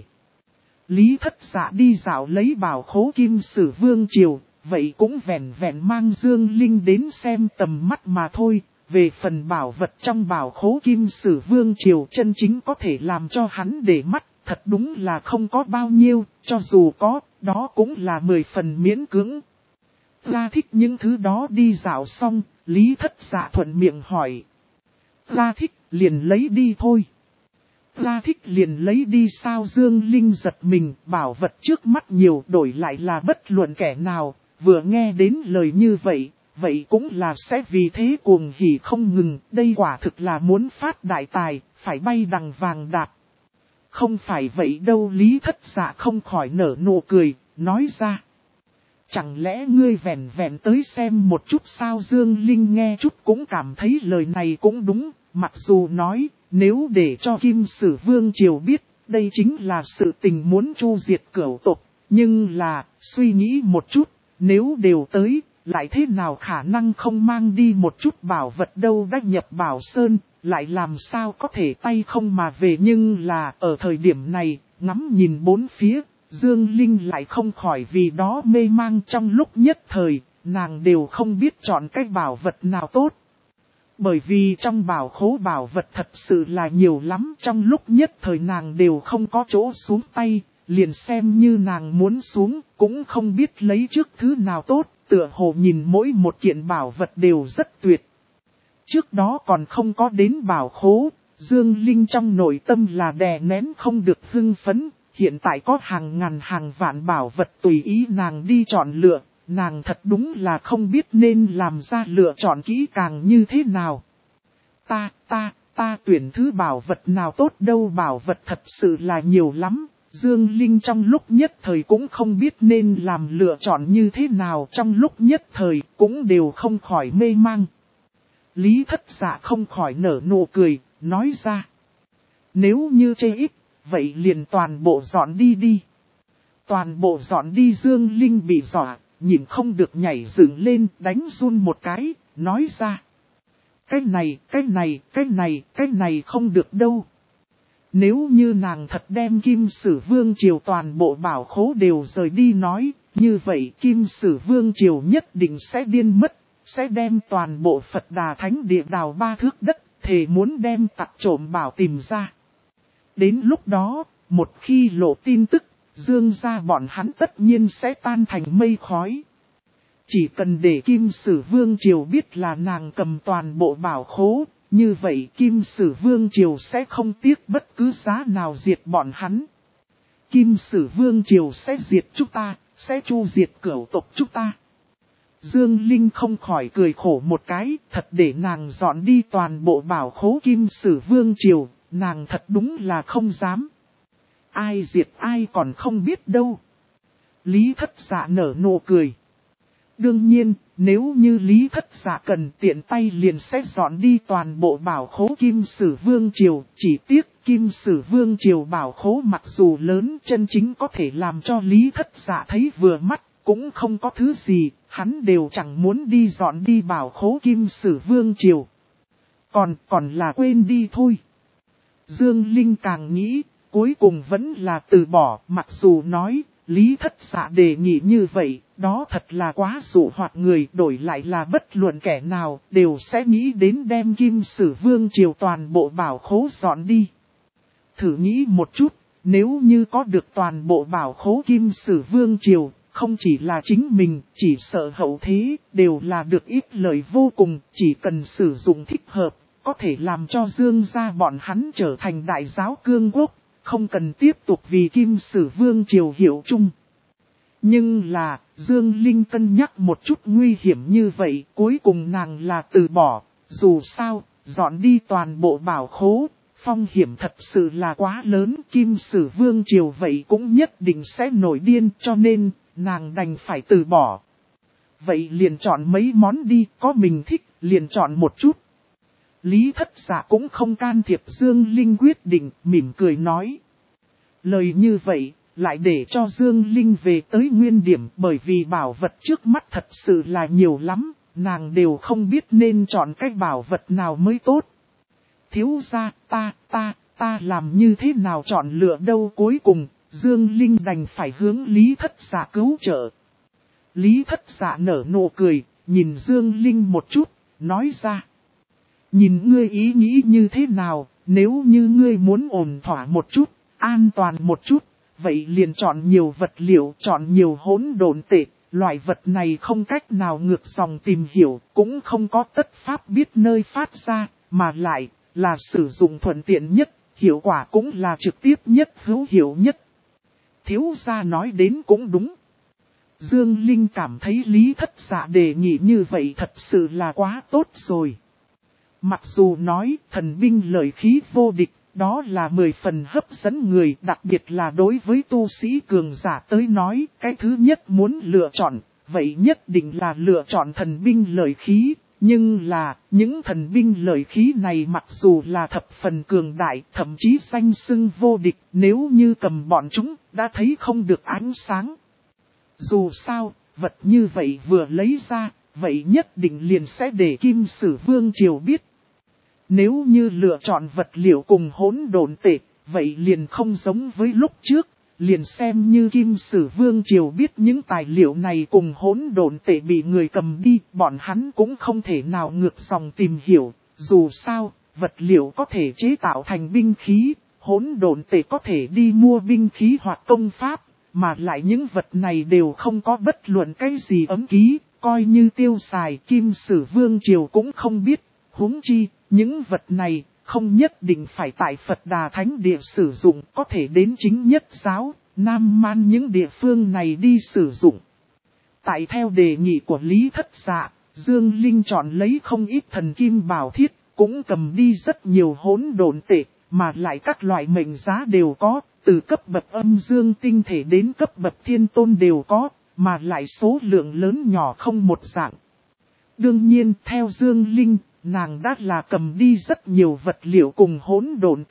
Lý Thất Dạ đi dạo lấy bảo khố Kim Sử Vương Triều, vậy cũng vẹn mang Dương Linh đến xem tầm mắt mà thôi. Về phần bảo vật trong bảo khố Kim Sử Vương Triều chân chính có thể làm cho hắn để mắt, thật đúng là không có bao nhiêu, cho dù có, đó cũng là 10 phần miễn cưỡng. Ra thích những thứ đó đi dạo xong, Lý Thất Dạ thuận miệng hỏi. Ra thích, liền lấy đi thôi. Ra thích liền lấy đi sao? Dương Linh giật mình, bảo vật trước mắt nhiều đổi lại là bất luận kẻ nào, vừa nghe đến lời như vậy, vậy cũng là sẽ vì thế cuồng hỉ không ngừng, đây quả thực là muốn phát đại tài, phải bay đằng vàng đạp. Không phải vậy đâu. Lý Thất Dạ không khỏi nở nụ cười, nói ra. Chẳng lẽ ngươi vẹn tới xem một chút sao? Dương Linh nghe chút cũng cảm thấy lời này cũng đúng, mặc dù nói, nếu để cho Kim Sử Vương Triều biết, đây chính là sự tình muốn chu diệt cửu tộc, nhưng là, suy nghĩ một chút, nếu đều tới, lại thế nào khả năng không mang đi một chút bảo vật đâu. Đã nhập Bảo Sơn, lại làm sao có thể tay không mà về. Nhưng là, ở thời điểm này, ngắm nhìn bốn phía, Dương Linh lại không khỏi vì đó mê mang. Trong lúc nhất thời, nàng đều không biết chọn cái bảo vật nào tốt. Bởi vì trong bảo khố bảo vật thật sự là nhiều lắm, trong lúc nhất thời nàng đều không có chỗ xuống tay, liền xem như nàng muốn xuống, cũng không biết lấy trước thứ nào tốt, tựa hồ nhìn mỗi một kiện bảo vật đều rất tuyệt. Trước đó còn không có đến bảo khố, Dương Linh trong nội tâm là đè nén không được hưng phấn, hiện tại có hàng ngàn hàng vạn bảo vật tùy ý nàng đi chọn lựa. Nàng thật đúng là không biết nên làm ra lựa chọn kỹ càng như thế nào. Ta tuyển thứ bảo vật nào tốt đâu, bảo vật thật sự là nhiều lắm. Dương Linh trong lúc nhất thời cũng không biết nên làm lựa chọn như thế nào, trong lúc nhất thời cũng đều không khỏi mê mang. Lý Thất Dạ không khỏi nở nụ cười, nói ra. Nếu như chê ít, vậy liền toàn bộ dọn đi đi. Toàn bộ dọn đi. Dương Linh bị dọa, nhìn không được nhảy dựng lên, đánh run một cái, nói ra. Cái này không được đâu. Nếu như nàng thật đem Kim Sử Vương Triều toàn bộ bảo khố đều rời đi nói, như vậy Kim Sử Vương Triều nhất định sẽ điên mất, sẽ đem toàn bộ Phật Đà Thánh Địa đào 3 thước đất, thề muốn đem tặc trộm bảo tìm ra. Đến lúc đó, một khi lộ tin tức, Dương gia bọn hắn tất nhiên sẽ tan thành mây khói. Chỉ cần để Kim Sử Vương Triều biết là nàng cầm toàn bộ bảo khố, như vậy Kim Sử Vương Triều sẽ không tiếc bất cứ giá nào diệt bọn hắn. Kim Sử Vương Triều sẽ diệt chúng ta, sẽ chu diệt cửu tộc chúng ta. Dương Linh không khỏi cười khổ một cái, thật để nàng dọn đi toàn bộ bảo khố Kim Sử Vương Triều, nàng thật đúng là không dám. Ai diệt ai còn không biết đâu. Lý Thất Dạ nở nụ cười. Đương nhiên, nếu như Lý Thất Dạ cần tiện tay liền sẽ dọn đi toàn bộ bảo khố Kim Sử Vương Triều, chỉ tiếc Kim Sử Vương Triều bảo khố mặc dù lớn chân chính có thể làm cho Lý Thất Dạ thấy vừa mắt, cũng không có thứ gì, hắn đều chẳng muốn đi dọn đi bảo khố Kim Sử Vương Triều. Còn là quên đi thôi. Dương Linh càng nghĩ, cuối cùng vẫn là từ bỏ, mặc dù nói, Lý Thất Dạ đề nghị như vậy, đó thật là quá dụ hoặc người, đổi lại là bất luận kẻ nào, đều sẽ nghĩ đến đem Kim Sử Vương Triều toàn bộ bảo khố dọn đi. Thử nghĩ một chút, nếu như có được toàn bộ bảo khố Kim Sử Vương Triều, không chỉ là chính mình, chỉ sợ hậu thế, đều là được ít lợi vô cùng, chỉ cần sử dụng thích hợp, có thể làm cho Dương gia bọn hắn trở thành đại giáo cương quốc. Không cần tiếp tục vì Kim Sử Vương Triều hiệu chung. Nhưng là, Dương Linh cân nhắc một chút nguy hiểm như vậy, cuối cùng nàng là từ bỏ. Dù sao, dọn đi toàn bộ bảo khố, phong hiểm thật sự là quá lớn. Kim Sử Vương Triều vậy cũng nhất định sẽ nổi điên, cho nên, nàng đành phải từ bỏ. Vậy liền chọn mấy món đi, có mình thích, liền chọn một chút. Lý Thất Dạ cũng không can thiệp Dương Linh quyết định, mỉm cười nói. Lời như vậy, lại để cho Dương Linh về tới nguyên điểm, bởi vì bảo vật trước mắt thật sự là nhiều lắm, nàng đều không biết nên chọn cái bảo vật nào mới tốt. Thiếu gia, ta làm như thế nào chọn lựa đâu. Cuối cùng, Dương Linh đành phải hướng Lý Thất Dạ cứu trợ. Lý Thất Dạ nở nụ cười, nhìn Dương Linh một chút, nói ra. Nhìn ngươi ý nghĩ như thế nào, nếu như ngươi muốn ổn thỏa một chút, an toàn một chút, vậy liền chọn nhiều vật liệu, chọn nhiều hỗn độn tệ. Loại vật này không cách nào ngược dòng tìm hiểu, cũng không có tất pháp biết nơi phát ra, mà lại là sử dụng thuận tiện nhất, hiệu quả cũng là trực tiếp nhất, hữu hiệu nhất. Thiếu gia nói đến cũng đúng. Dương Linh cảm thấy Lý Thất Dạ đề nghị như vậy thật sự là quá tốt rồi. Mặc dù nói thần binh lợi khí vô địch, đó là 10 phần hấp dẫn người, đặc biệt là đối với tu sĩ cường giả tới nói, cái thứ nhất muốn lựa chọn, vậy nhất định là lựa chọn thần binh lợi khí. Nhưng là, những thần binh lợi khí này mặc dù là thập phần cường đại, thậm chí danh xưng vô địch, nếu như cầm bọn chúng, đã thấy không được ánh sáng. Dù sao, vật như vậy vừa lấy ra, vậy nhất định liền sẽ để Kim Sử Vương Triều biết. Nếu như lựa chọn vật liệu cùng hỗn độn tệ, vậy liền không giống với lúc trước, liền xem như Kim Sử Vương Triều biết những tài liệu này cùng hỗn độn tệ bị người cầm đi, bọn hắn cũng không thể nào ngược dòng tìm hiểu, dù sao, vật liệu có thể chế tạo thành binh khí, hỗn độn tệ có thể đi mua binh khí hoặc công pháp, mà lại những vật này đều không có bất luận cái gì ấm ký, coi như tiêu xài Kim Sử Vương Triều cũng không biết, huống chi. Những vật này không nhất định phải tại Phật Đà Thánh Địa sử dụng, có thể đến chính nhất giáo, Nam Man những địa phương này đi sử dụng. Tại theo đề nghị của Lý Thất Dạ, Dương Linh chọn lấy không ít thần kim bảo thiết, cũng cầm đi rất nhiều hỗn độn tệ, mà lại các loại mệnh giá đều có, từ cấp bậc âm dương tinh thể đến cấp bậc thiên tôn đều có, mà lại số lượng lớn nhỏ không một dạng. Đương nhiên theo Dương Linh, nàng đã là cầm đi rất nhiều vật liệu cùng hỗn độn tệ,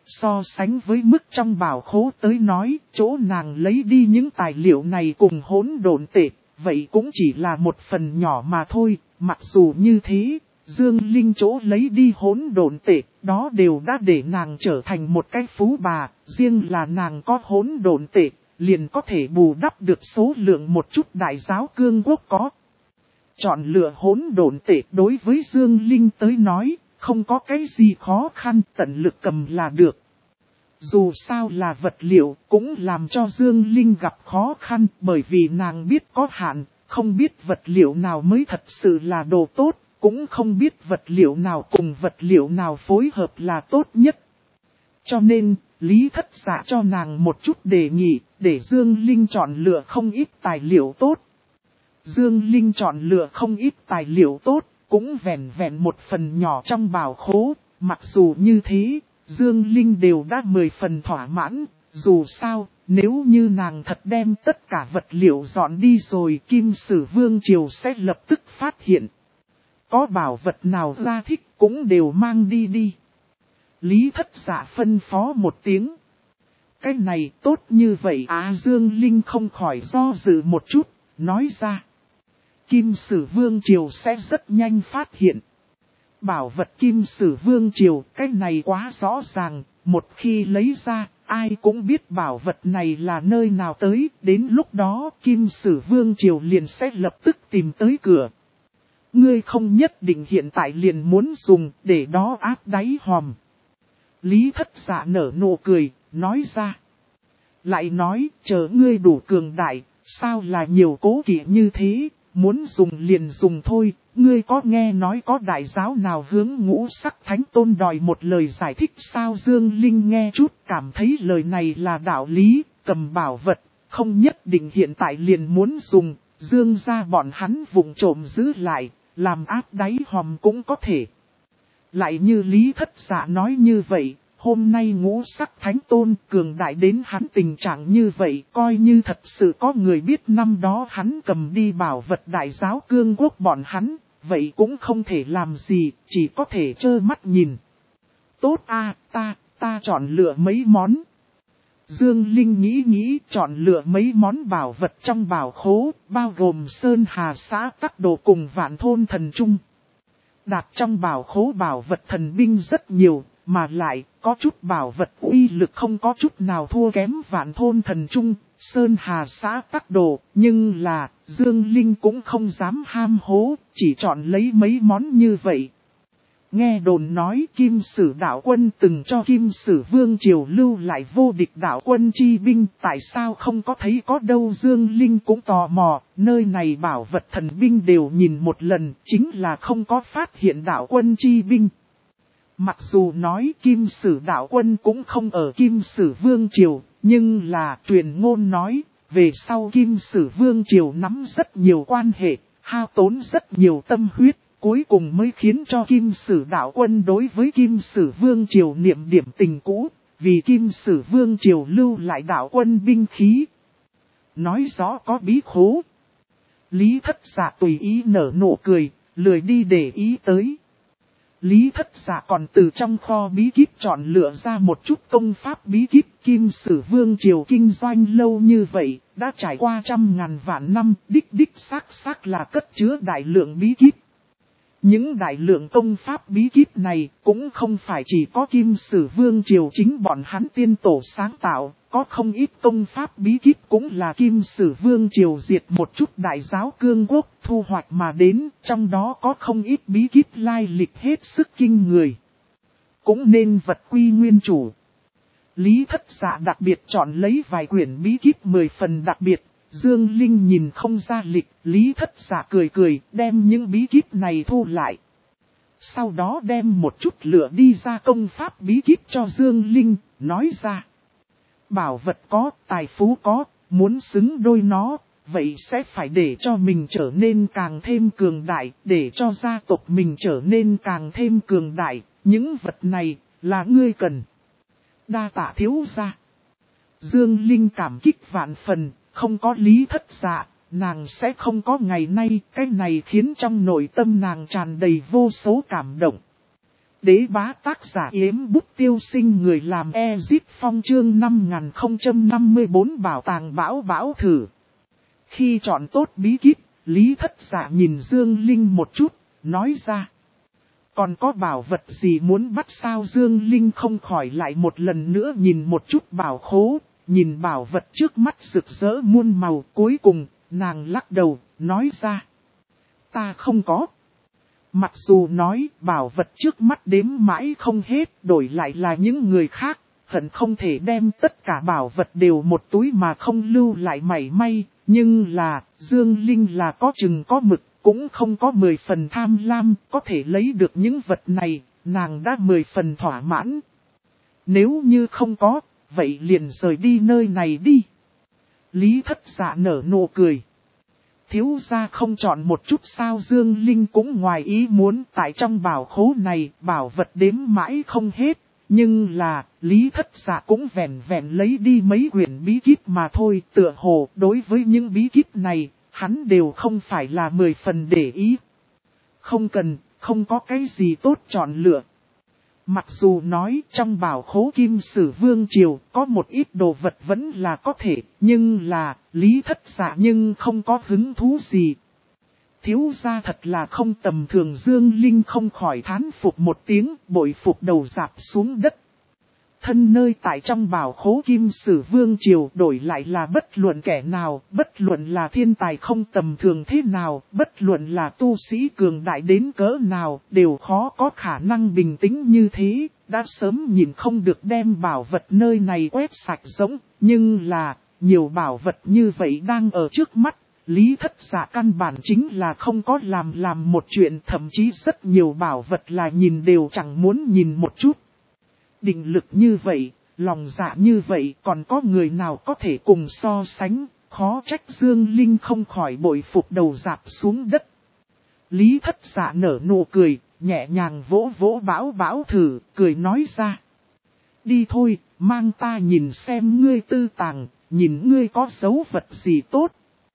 so sánh với mức trong bảo khố tới nói, chỗ nàng lấy đi những tài liệu này cùng hỗn độn tệ, vậy cũng chỉ là một phần nhỏ mà thôi. Mặc dù như thế, Dương Linh chỗ lấy đi hỗn độn tệ, đó đều đã để nàng trở thành một cái phú bà, riêng là nàng có hỗn độn tệ, liền có thể bù đắp được số lượng một chút đại giáo cương quốc có. Chọn lựa hỗn độn tệ đối với Dương Linh tới nói, không có cái gì khó khăn, tận lực cầm là được. Dù sao là vật liệu cũng làm cho Dương Linh gặp khó khăn, bởi vì nàng biết có hạn, không biết vật liệu nào mới thật sự là đồ tốt, cũng không biết vật liệu nào cùng vật liệu nào phối hợp là tốt nhất. Cho nên, Lý Thất Dạ cho nàng một chút đề nghị, để Dương Linh chọn lựa không ít tài liệu tốt. Dương Linh chọn lựa không ít tài liệu tốt, cũng vẹn vẹn một phần nhỏ trong bảo khố. Mặc dù như thế, Dương Linh đều đã 10 phần thỏa mãn. Dù sao, nếu như nàng thật đem tất cả vật liệu dọn đi rồi, Kim Sử Vương Triều sẽ lập tức phát hiện. Có bảo vật nào ra thích cũng đều mang đi đi. Lý Thất Dạ phân phó một tiếng. Cái này tốt như vậy Dương Linh không khỏi do dự một chút, nói ra. Kim Sử Vương Triều sẽ rất nhanh phát hiện. Bảo vật Kim Sử Vương Triều, cái này quá rõ ràng, một khi lấy ra, ai cũng biết bảo vật này là nơi nào tới, đến lúc đó Kim Sử Vương Triều liền sẽ lập tức tìm tới cửa. Ngươi không nhất định hiện tại liền muốn dùng, để đó áp đáy hòm. Lý Thất Dạ nở nụ cười, nói ra. Lại nói, chờ ngươi đủ cường đại, sao là nhiều cố kỵ như thế, muốn dùng liền dùng thôi. Ngươi có nghe nói có đại giáo nào hướng Ngũ Sắc Thánh Tôn đòi một lời giải thích sao? Dương Linh nghe chút cảm thấy lời này là đạo lý, cầm bảo vật, không nhất định hiện tại liền muốn dùng, Dương ra bọn hắn vụng trộm giữ lại, làm áp đáy hòm cũng có thể. Lại như Lý Thất Dạ nói như vậy, hôm nay Ngũ Sắc Thánh Tôn cường đại đến hắn tình trạng như vậy, coi như thật sự có người biết năm đó hắn cầm đi bảo vật đại giáo cương quốc bọn hắn, vậy cũng không thể làm gì, chỉ có thể trơ mắt nhìn. Tốt ta chọn lựa mấy món. Dương Linh nghĩ chọn lựa mấy món bảo vật trong bảo khố, bao gồm Sơn Hà Xã Tắc Đồ cùng Vạn Thôn Thần Trung. Đặt trong bảo khố bảo vật thần binh rất nhiều, mà lại có chút bảo vật uy lực không có chút nào thua kém Vạn Thôn Thần Trung, Sơn Hà Xã Tắc Đồ, nhưng là Dương Linh cũng không dám ham hố, chỉ chọn lấy mấy món như vậy. Nghe đồn nói Kim Sử đạo quân từng cho Kim Sử Vương Triều lưu lại vô địch đạo quân chi binh, tại sao không có thấy có đâu? Dương Linh cũng tò mò, nơi này bảo vật thần binh đều nhìn một lần, chính là không có phát hiện đạo quân chi binh. Mặc dù nói Kim Sử đạo quân cũng không ở Kim Sử Vương Triều, nhưng là truyền ngôn nói, về sau Kim Sử Vương Triều nắm rất nhiều quan hệ, hao tốn rất nhiều tâm huyết. Cuối cùng mới khiến cho Kim Sử đạo quân đối với Kim Sử Vương Triều niệm điểm tình cũ, vì Kim Sử Vương Triều lưu lại đạo quân binh khí. Nói rõ có bí khố. Lý Thất Dạ tùy ý nở nụ cười, lười đi để ý tới. Lý Thất Dạ còn từ trong kho bí kíp chọn lựa ra một chút công pháp bí kíp. Kim Sử Vương Triều kinh doanh lâu như vậy, đã trải qua trăm ngàn vạn năm, đích xác là cất chứa đại lượng bí kíp. Những đại lượng công pháp bí kíp này cũng không phải chỉ có Kim Sử Vương Triều chính bọn hắn tiên tổ sáng tạo, có không ít công pháp bí kíp cũng là Kim Sử Vương Triều diệt một chút đại giáo cương quốc thu hoạch mà đến, trong đó có không ít bí kíp lai lịch hết sức kinh người. Cũng nên vật quy nguyên chủ. Lý Thất Dạ đặc biệt chọn lấy vài quyển bí kíp 10 phần đặc biệt. Dương Linh nhìn không ra lịch, Lý Thất Dạ cười, đem những bí kíp này thu lại. Sau đó đem một chút lửa đi ra công pháp bí kíp cho Dương Linh, nói ra. Bảo vật có, tài phú có, muốn xứng đôi nó, vậy sẽ phải để cho mình trở nên càng thêm cường đại, để cho gia tộc mình trở nên càng thêm cường đại, những vật này là ngươi cần. Đa tạ thiếu gia. Dương Linh cảm kích vạn phần. Không có Lý Thất Dạ, nàng sẽ không có ngày nay, cái này khiến trong nội tâm nàng tràn đầy vô số cảm động. Đế bá tác giả yếm bút tiêu sinh, người làm Ezit Phong chương 5054 bảo tàng bão bão thử. Khi chọn tốt bí kíp, Lý Thất Dạ nhìn Dương Linh một chút, nói ra. Còn có bảo vật gì muốn bắt sao? Dương Linh không khỏi lại một lần nữa nhìn một chút bảo khố, nhìn bảo vật trước mắt rực rỡ muôn màu. Cuối cùng, nàng lắc đầu, nói ra. Ta không có. Mặc dù nói bảo vật trước mắt đếm mãi không hết, đổi lại là những người khác, hận không thể đem tất cả bảo vật đều một túi mà không lưu lại mảy may. Nhưng là, Dương Linh là có chừng có mực, cũng không có 10 phần tham lam, có thể lấy được những vật này, nàng đã 10 phần thỏa mãn. Nếu như không có, vậy liền rời đi nơi này đi. Lý Thất Dạ nở nụ cười. Thiếu gia không chọn một chút sao? Dương Linh cũng ngoài ý muốn, tại trong bảo khố này, bảo vật đếm mãi không hết. Nhưng là, Lý Thất Dạ cũng vẹn vẹn lấy đi mấy quyển bí kíp mà thôi. Tựa hồ, đối với những bí kíp này, hắn đều không phải là 10 phần để ý. Không cần, không có cái gì tốt chọn lựa. Mặc dù nói trong bảo khố Kim Sử Vương Triều có một ít đồ vật vẫn là có thể, nhưng là Lý Thất Dạ nhưng không có hứng thú gì. Thiếu gia thật là không tầm thường. Dương Linh không khỏi thán phục một tiếng, bội phục đầu rạp xuống đất. Thân nơi tại trong bảo khố Kim Sử Vương Triều đổi lại là bất luận kẻ nào, bất luận là thiên tài không tầm thường thế nào, bất luận là tu sĩ cường đại đến cỡ nào, đều khó có khả năng bình tĩnh như thế, đã sớm nhìn không được đem bảo vật nơi này quét sạch giống, nhưng là, nhiều bảo vật như vậy đang ở trước mắt. Lý Thất Dạ căn bản chính là không có làm một chuyện, thậm chí rất nhiều bảo vật là nhìn đều chẳng muốn nhìn một chút. Định lực như vậy, lòng dạ như vậy, còn có người nào có thể cùng so sánh, khó trách Dương Linh không khỏi bội phục đầu rạp xuống đất. Lý Thất Dạ nở nụ cười, nhẹ nhàng vỗ vỗ Bảo Bảo thử, cười nói ra. Đi thôi, mang ta nhìn xem ngươi tư tàng, nhìn ngươi có dấu vật gì tốt.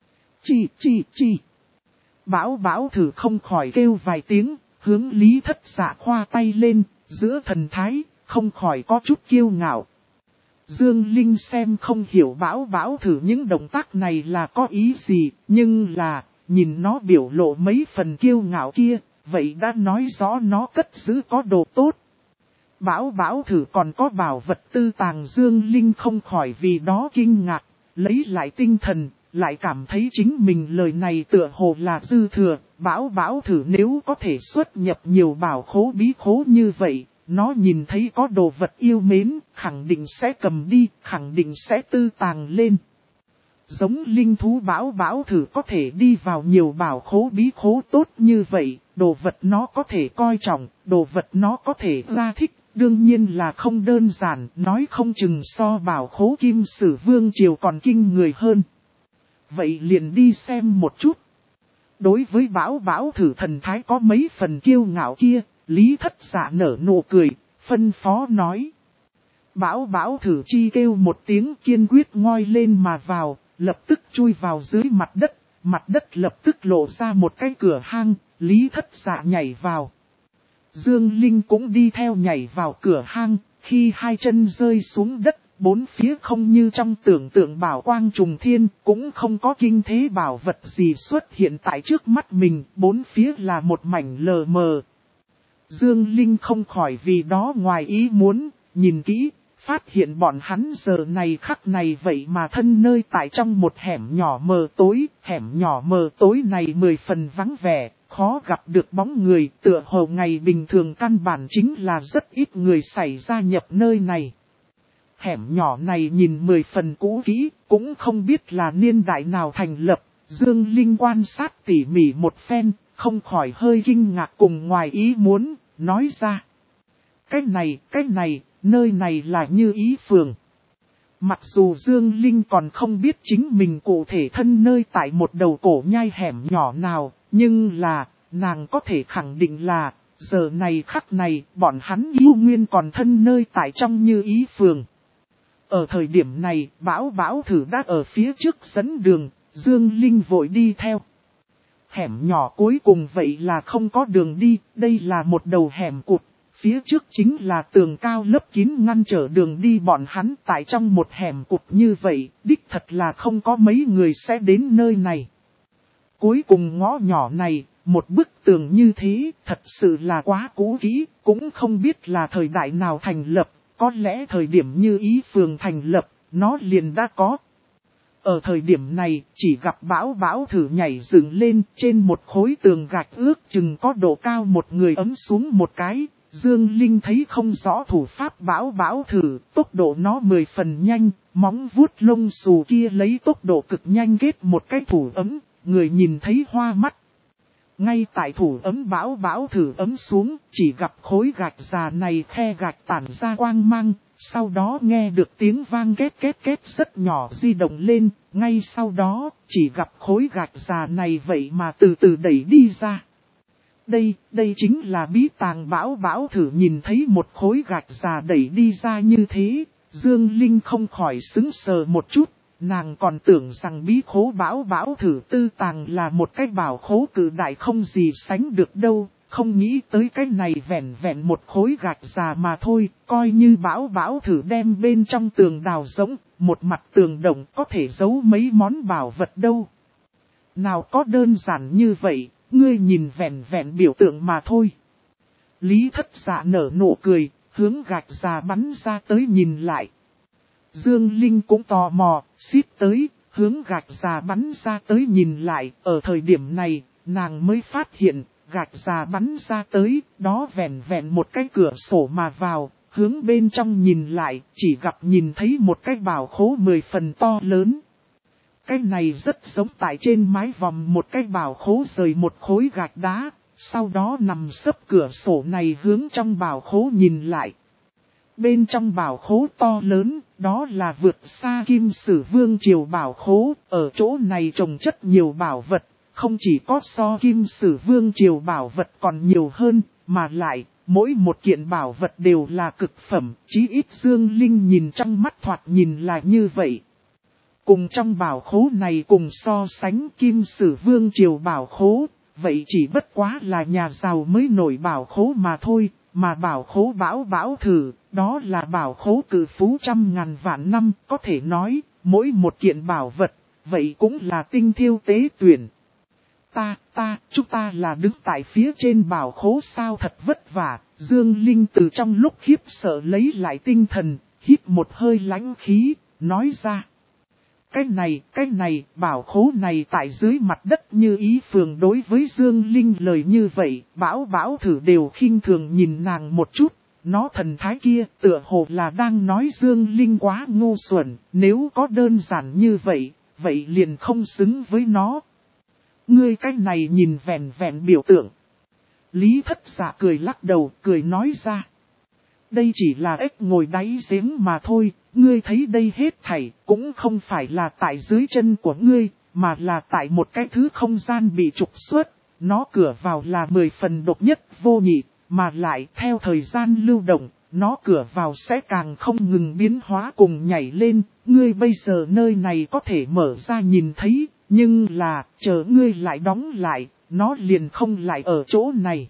Chi. Bảo Bảo thử không khỏi kêu vài tiếng, hướng Lý Thất Dạ khoa tay lên, giữa thần thái, không khỏi có chút kiêu ngạo. Dương Linh xem không hiểu Bảo Bảo thử những động tác này là có ý gì, nhưng là, nhìn nó biểu lộ mấy phần kiêu ngạo kia, vậy đã nói rõ nó cất giữ có đồ tốt. Bảo Bảo thử còn có bảo vật tư tàng. Dương Linh không khỏi vì đó kinh ngạc, lấy lại tinh thần, lại cảm thấy chính mình lời này tựa hồ là dư thừa. Bảo Bảo thử nếu có thể xuất nhập nhiều bảo khố bí khố như vậy, nó nhìn thấy có đồ vật yêu mến, khẳng định sẽ cầm đi, khẳng định sẽ tư tàng lên. Giống linh thú Bảo Bảo thử có thể đi vào nhiều bảo khố bí khố tốt như vậy, đồ vật nó có thể coi trọng, đồ vật nó có thể ra thích, đương nhiên là không đơn giản, nói không chừng so bảo khố Kim Sử Vương Triều còn kinh người hơn. Vậy liền đi xem một chút. Đối với Bảo Bảo thử thần thái có mấy phần kiêu ngạo kia, Lý Thất Dạ nở nụ cười, phân phó nói. Bảo Bảo thử chi kêu một tiếng kiên quyết ngoi lên mà vào, lập tức chui vào dưới mặt đất lập tức lộ ra một cái cửa hang, Lý Thất Dạ nhảy vào. Dương Linh cũng đi theo nhảy vào cửa hang, khi hai chân rơi xuống đất, bốn phía không như trong tưởng tượng bảo quang trùng thiên, cũng không có kinh thế bảo vật gì xuất hiện tại trước mắt mình, bốn phía là một mảnh lờ mờ. Dương Linh không khỏi vì đó ngoài ý muốn, nhìn kỹ, phát hiện bọn hắn giờ này khắc này vậy mà thân nơi tại trong một hẻm nhỏ mờ tối này 10 phần vắng vẻ, khó gặp được bóng người, tựa hồ ngày bình thường căn bản chính là rất ít người xảy ra nhập nơi này. Hẻm nhỏ này nhìn 10 phần cũ kỹ, cũng không biết là niên đại nào thành lập, Dương Linh quan sát tỉ mỉ một phen, không khỏi hơi kinh ngạc cùng ngoài ý muốn, nói ra. Cái này, nơi này là Như Ý Phường. Mặc dù Dương Linh còn không biết chính mình cụ thể thân nơi tại một đầu cổ nhai hẻm nhỏ nào, nhưng là, nàng có thể khẳng định là, giờ này khắc này, bọn hắn yêu nguyên còn thân nơi tại trong Như Ý Phường. Ở thời điểm này, Bảo Bảo thử đã ở phía trước dẫn đường, Dương Linh vội đi theo. Hẻm nhỏ cuối cùng vậy là không có đường đi, đây là một đầu hẻm cụt, Phía trước chính là tường cao lấp kín ngăn trở đường đi bọn hắn tại trong một hẻm cụt như vậy, đích thật là không có mấy người sẽ đến nơi này. Cuối cùng ngõ nhỏ này, một bức tường như thế, thật sự là quá cũ kỹ, cũng không biết là thời đại nào thành lập, có lẽ thời điểm như Ý phường thành lập, nó liền đã có. Ở thời điểm này, chỉ gặp Bảo Bảo thử nhảy dựng lên trên một khối tường gạch ước chừng có độ cao một người ấm xuống một cái. Dương Linh thấy không rõ thủ pháp Bảo Bảo thử, tốc độ nó 10 phần nhanh, móng vuốt lông xù kia lấy tốc độ cực nhanh kết một cái thủ ấm, người nhìn thấy hoa mắt. Ngay tại thủ ấm Bảo Bảo thử ấm xuống, chỉ gặp khối gạch già này khe gạch tản ra quang mang, sau đó nghe được tiếng vang két két két rất nhỏ di động lên, ngay sau đó, chỉ gặp khối gạch già này vậy mà từ từ đẩy đi ra. Đây chính là bí tàng Bảo Bảo thử nhìn thấy một khối gạch già đẩy đi ra như thế, Dương Linh không khỏi sững sờ một chút. Nàng còn tưởng rằng bí khố Bảo Bảo thử tư tàng là một cái bảo khố cự đại không gì sánh được đâu, không nghĩ tới cái này vẹn vẹn một khối gạch già mà thôi, coi như Bảo Bảo thử đem bên trong tường đào rỗng, một mặt tường động có thể giấu mấy món bảo vật đâu. Nào có đơn giản như vậy, ngươi nhìn vẹn vẹn biểu tượng mà thôi. Lý Thất Dạ nở nụ cười, hướng gạch già bắn ra tới nhìn lại. Dương Linh cũng tò mò, xít tới, hướng gạch già bắn ra tới nhìn lại, ở thời điểm này, nàng mới phát hiện, gạch già bắn ra tới, đó vẹn vẹn một cái cửa sổ mà vào, hướng bên trong nhìn lại, chỉ gặp nhìn thấy một cái bảo khố 10 phần to lớn. Cái này rất giống tại trên mái vòm một cái bảo khố rời một khối gạch đá, sau đó nằm sấp cửa sổ này hướng trong bảo khố nhìn lại. Bên trong bảo khố to lớn, đó là vượt xa Kim Sử Vương Triều bảo khố, ở chỗ này trồng chất nhiều bảo vật, không chỉ có so Kim Sử Vương Triều bảo vật còn nhiều hơn, mà lại, mỗi một kiện bảo vật đều là cực phẩm, chí ít Dương Linh nhìn trong mắt thoạt nhìn là như vậy. Cùng trong bảo khố này cùng so sánh Kim Sử Vương Triều bảo khố, vậy chỉ bất quá là nhà giàu mới nổi bảo khố mà thôi. Mà bảo khố Bảo Bảo thử, đó là bảo khố cự phú trăm ngàn vạn năm, có thể nói, mỗi một kiện bảo vật, vậy cũng là tinh thiêu tế tuyển. Chúng ta là đứng tại phía trên bảo khố sao thật vất vả, Dương Linh từ trong lúc khiếp sợ lấy lại tinh thần, hít một hơi lãnh khí, nói ra. Cái này, bảo khố này tại dưới mặt đất như Ý phường đối với Dương Linh lời như vậy, Bảo Bảo thử đều khinh thường nhìn nàng một chút, nó thần thái kia tựa hồ là đang nói Dương Linh quá ngu xuẩn, nếu có đơn giản như vậy, vậy liền không xứng với nó. Ngươi cái này nhìn vẹn vẹn biểu tượng. Lý Thất Dạ cười lắc đầu, cười nói ra. Đây chỉ là ếch ngồi đáy giếng mà thôi, ngươi thấy đây hết thảy cũng không phải là tại dưới chân của ngươi, mà là tại một cái thứ không gian bị trục xuất, nó cửa vào là 10 phần độc nhất vô nhị, mà lại theo thời gian lưu động, nó cửa vào sẽ càng không ngừng biến hóa cùng nhảy lên, ngươi bây giờ nơi này có thể mở ra nhìn thấy, nhưng là, chờ ngươi lại đóng lại, nó liền không lại ở chỗ này.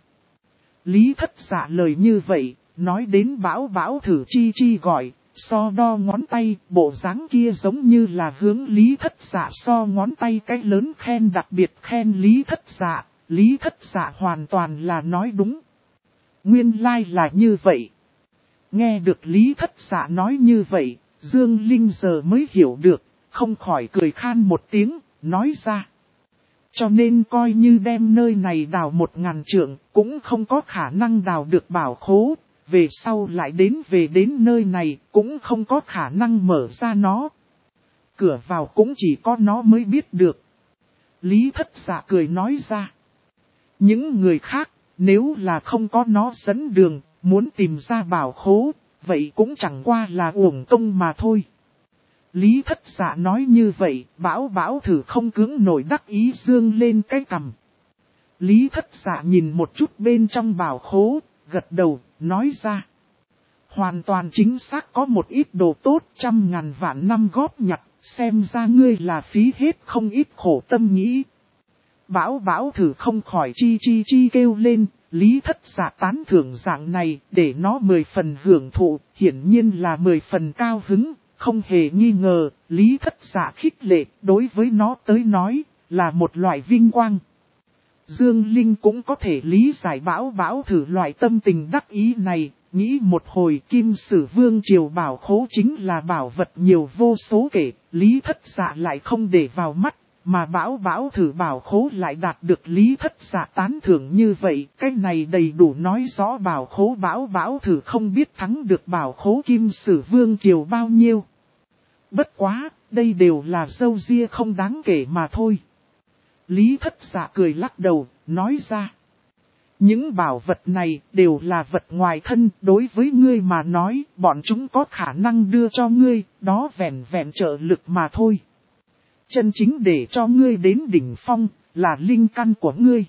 Lý Thất Dạ lời như vậy. Nói đến Bảo Bảo thử chi gọi, so đo ngón tay, bộ dáng kia giống như là hướng Lý Thất Dạ so ngón tay cái lớn khen đặc biệt khen Lý Thất Dạ hoàn toàn là nói đúng. Nguyên lai là như vậy. Nghe được Lý Thất Dạ nói như vậy, Dương Linh giờ mới hiểu được, không khỏi cười khan một tiếng, nói ra. Cho nên coi như đem nơi này đào 1000 trượng, cũng không có khả năng đào được bảo khố. Về sau lại về đến nơi này cũng không có khả năng mở ra nó. Cửa vào cũng chỉ có nó mới biết được. Lý Thất Dạ cười nói ra. Những người khác nếu là không có nó dẫn đường, muốn tìm ra bảo khố, vậy cũng chẳng qua là uổng công mà thôi. Lý Thất Dạ nói như vậy, Bảo Bảo thử không cưỡng nổi đắc ý dương lên cái cằm. Lý Thất Dạ nhìn một chút bên trong bảo khố, gật đầu, nói ra. Hoàn toàn chính xác có một ít đồ tốt trăm ngàn vạn năm góp nhặt, xem ra ngươi là phí hết không ít khổ tâm nghĩ. Bảo Bảo thử không khỏi chi kêu lên, Lý Thất Dạ tán thưởng dạng này để nó 10 phần hưởng thụ, hiển nhiên là 10 phần cao hứng, không hề nghi ngờ, Lý Thất Dạ khích lệ đối với nó tới nói là một loại vinh quang. Dương Linh cũng có thể lý giải Bảo Thử loại tâm tình đắc ý này, nghĩ một hồi Kim Sử Vương triều bảo khố chính là bảo vật nhiều vô số kể, Lý Thất Dạ lại không để vào mắt, mà Bảo Thử bảo khố lại đạt được Lý Thất Dạ tán thưởng như vậy, cái này đầy đủ nói rõ bảo khố Bảo Thử không biết thắng được bảo khố Kim Sử Vương triều bao nhiêu. Bất quá, đây đều là râu ria không đáng kể mà thôi. Lý Thất Dạ cười lắc đầu, nói ra. Những bảo vật này đều là vật ngoài thân, đối với ngươi mà nói, bọn chúng có khả năng đưa cho ngươi, đó vẹn vẹn trợ lực mà thôi. Chân chính để cho ngươi đến đỉnh phong, là linh căn của ngươi.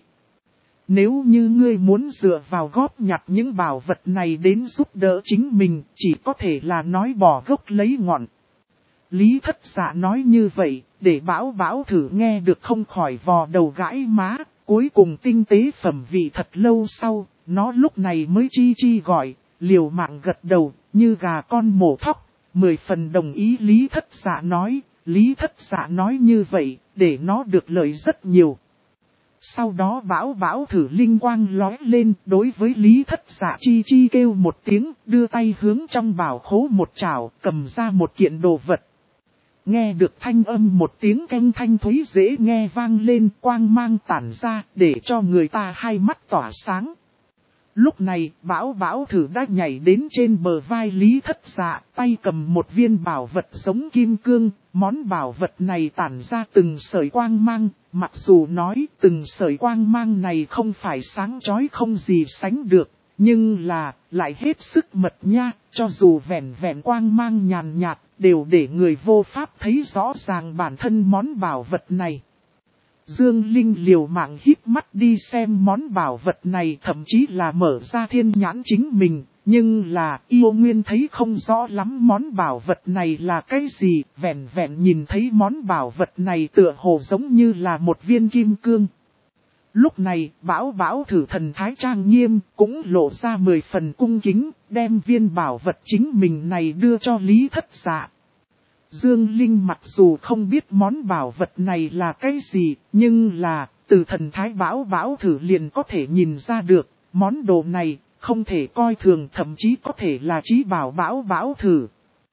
Nếu như ngươi muốn dựa vào góp nhặt những bảo vật này đến giúp đỡ chính mình, chỉ có thể là nói bỏ gốc lấy ngọn. Lý Thất Dạ nói như vậy, để Bảo Thử nghe được không khỏi vò đầu gãi má, cuối cùng tinh tế phẩm vị thật lâu sau, nó lúc này mới chi gọi, liều mạng gật đầu, như gà con mổ thóc, 10 phần đồng ý Lý Thất Dạ nói, Lý Thất Dạ nói như vậy, để nó được lợi rất nhiều. Sau đó Bảo Thử linh quang lóe lên, đối với Lý Thất Dạ chi kêu một tiếng, đưa tay hướng trong bảo khố một chảo, cầm ra một kiện đồ vật. Nghe được thanh âm một tiếng canh thanh thúy dễ nghe vang lên, quang mang tản ra, để cho người ta hai mắt tỏa sáng. Lúc này, Bảo Thử đã nhảy đến trên bờ vai Lý Thất Dạ, tay cầm một viên bảo vật giống kim cương, món bảo vật này tản ra từng sợi quang mang, mặc dù nói từng sợi quang mang này không phải sáng chói không gì sánh được, nhưng là, lại hết sức mật nha, cho dù vẹn quang mang nhàn nhạt, đều để người vô pháp thấy rõ ràng bản thân món bảo vật này. Dương Linh liều mạng híp mắt đi xem món bảo vật này, thậm chí là mở ra thiên nhãn chính mình, nhưng là yêu nguyên thấy không rõ lắm món bảo vật này là cái gì, vẹn nhìn thấy món bảo vật này tựa hồ giống như là một viên kim cương. Lúc này, Bảo Thử thần thái trang nghiêm, cũng lộ ra 10 phần cung kính, đem viên bảo vật chính mình này đưa cho Lý Thất Dạ. Dương Linh mặc dù không biết món bảo vật này là cái gì, nhưng là, từ thần thái Bảo Thử liền có thể nhìn ra được, món đồ này, không thể coi thường, thậm chí có thể là chí bảo Bảo Thử.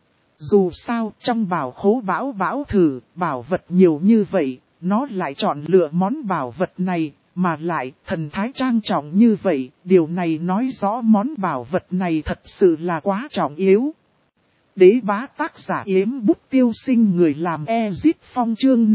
Dù sao, trong bảo khố Bảo Thử, bảo vật nhiều như vậy, nó lại chọn lựa món bảo vật này, mà lại, thần thái trang trọng như vậy, điều này nói rõ món bảo vật này thật sự là quá trọng yếu. Đế bá tác giả Yếm Bút Tiêu Sinh, người làm Ezit Phong chương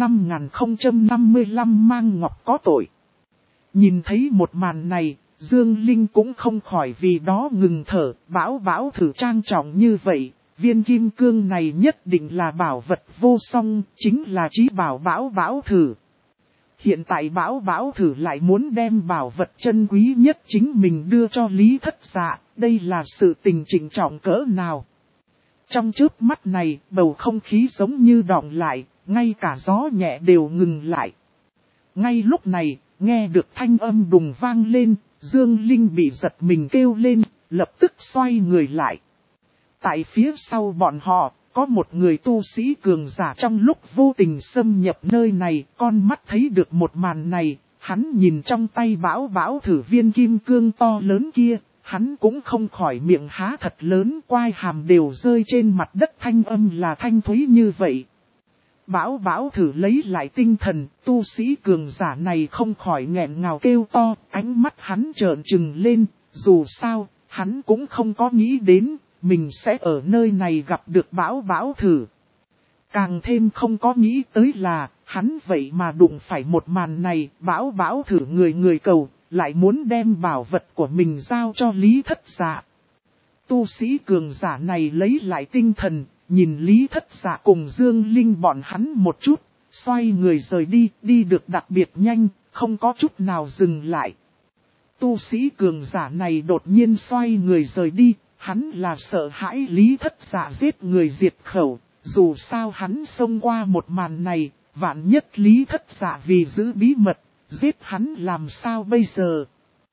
5055 mang ngọc có tội. Nhìn thấy một màn này, Dương Linh cũng không khỏi vì đó ngừng thở, Bảo Thử trang trọng như vậy, viên kim cương này nhất định là bảo vật vô song, chính là chí bảo Bảo Thử. Hiện tại Bảo Thử lại muốn đem bảo vật chân quý nhất chính mình đưa cho Lý Thất Dạ, đây là sự tình trịnh trọng cỡ nào. Trong chớp mắt này, bầu không khí giống như đọng lại, ngay cả gió nhẹ đều ngừng lại. Ngay lúc này, nghe được thanh âm đùng vang lên, Dương Linh bị giật mình kêu lên, lập tức xoay người lại. Tại phía sau bọn họ, có một người tu sĩ cường giả trong lúc vô tình xâm nhập nơi này, con mắt thấy được một màn này, hắn nhìn trong tay Bảo Thử viên kim cương to lớn kia, hắn cũng không khỏi miệng há thật lớn, quai hàm đều rơi trên mặt đất, thanh âm là thanh thúy như vậy. Bảo Thử lấy lại tinh thần, tu sĩ cường giả này không khỏi nghẹn ngào kêu to, ánh mắt hắn trợn trừng lên, dù sao, hắn cũng không có nghĩ đến, mình sẽ ở nơi này gặp được Bảo Thử. Càng thêm không có nghĩ tới là, hắn vậy mà đụng phải một màn này, Bảo Thử người cầu, lại muốn đem bảo vật của mình giao cho Lý Thất Dạ. Tu sĩ cường giả này lấy lại tinh thần, nhìn Lý Thất Dạ cùng Dương Linh bọn hắn một chút, xoay người rời đi, đi được đặc biệt nhanh, không có chút nào dừng lại. Tu sĩ cường giả này đột nhiên xoay người rời đi, hắn là sợ hãi Lý Thất Dạ giết người diệt khẩu, dù sao hắn xông qua một màn này, vạn nhất Lý Thất Dạ vì giữ bí mật, giết hắn làm sao bây giờ?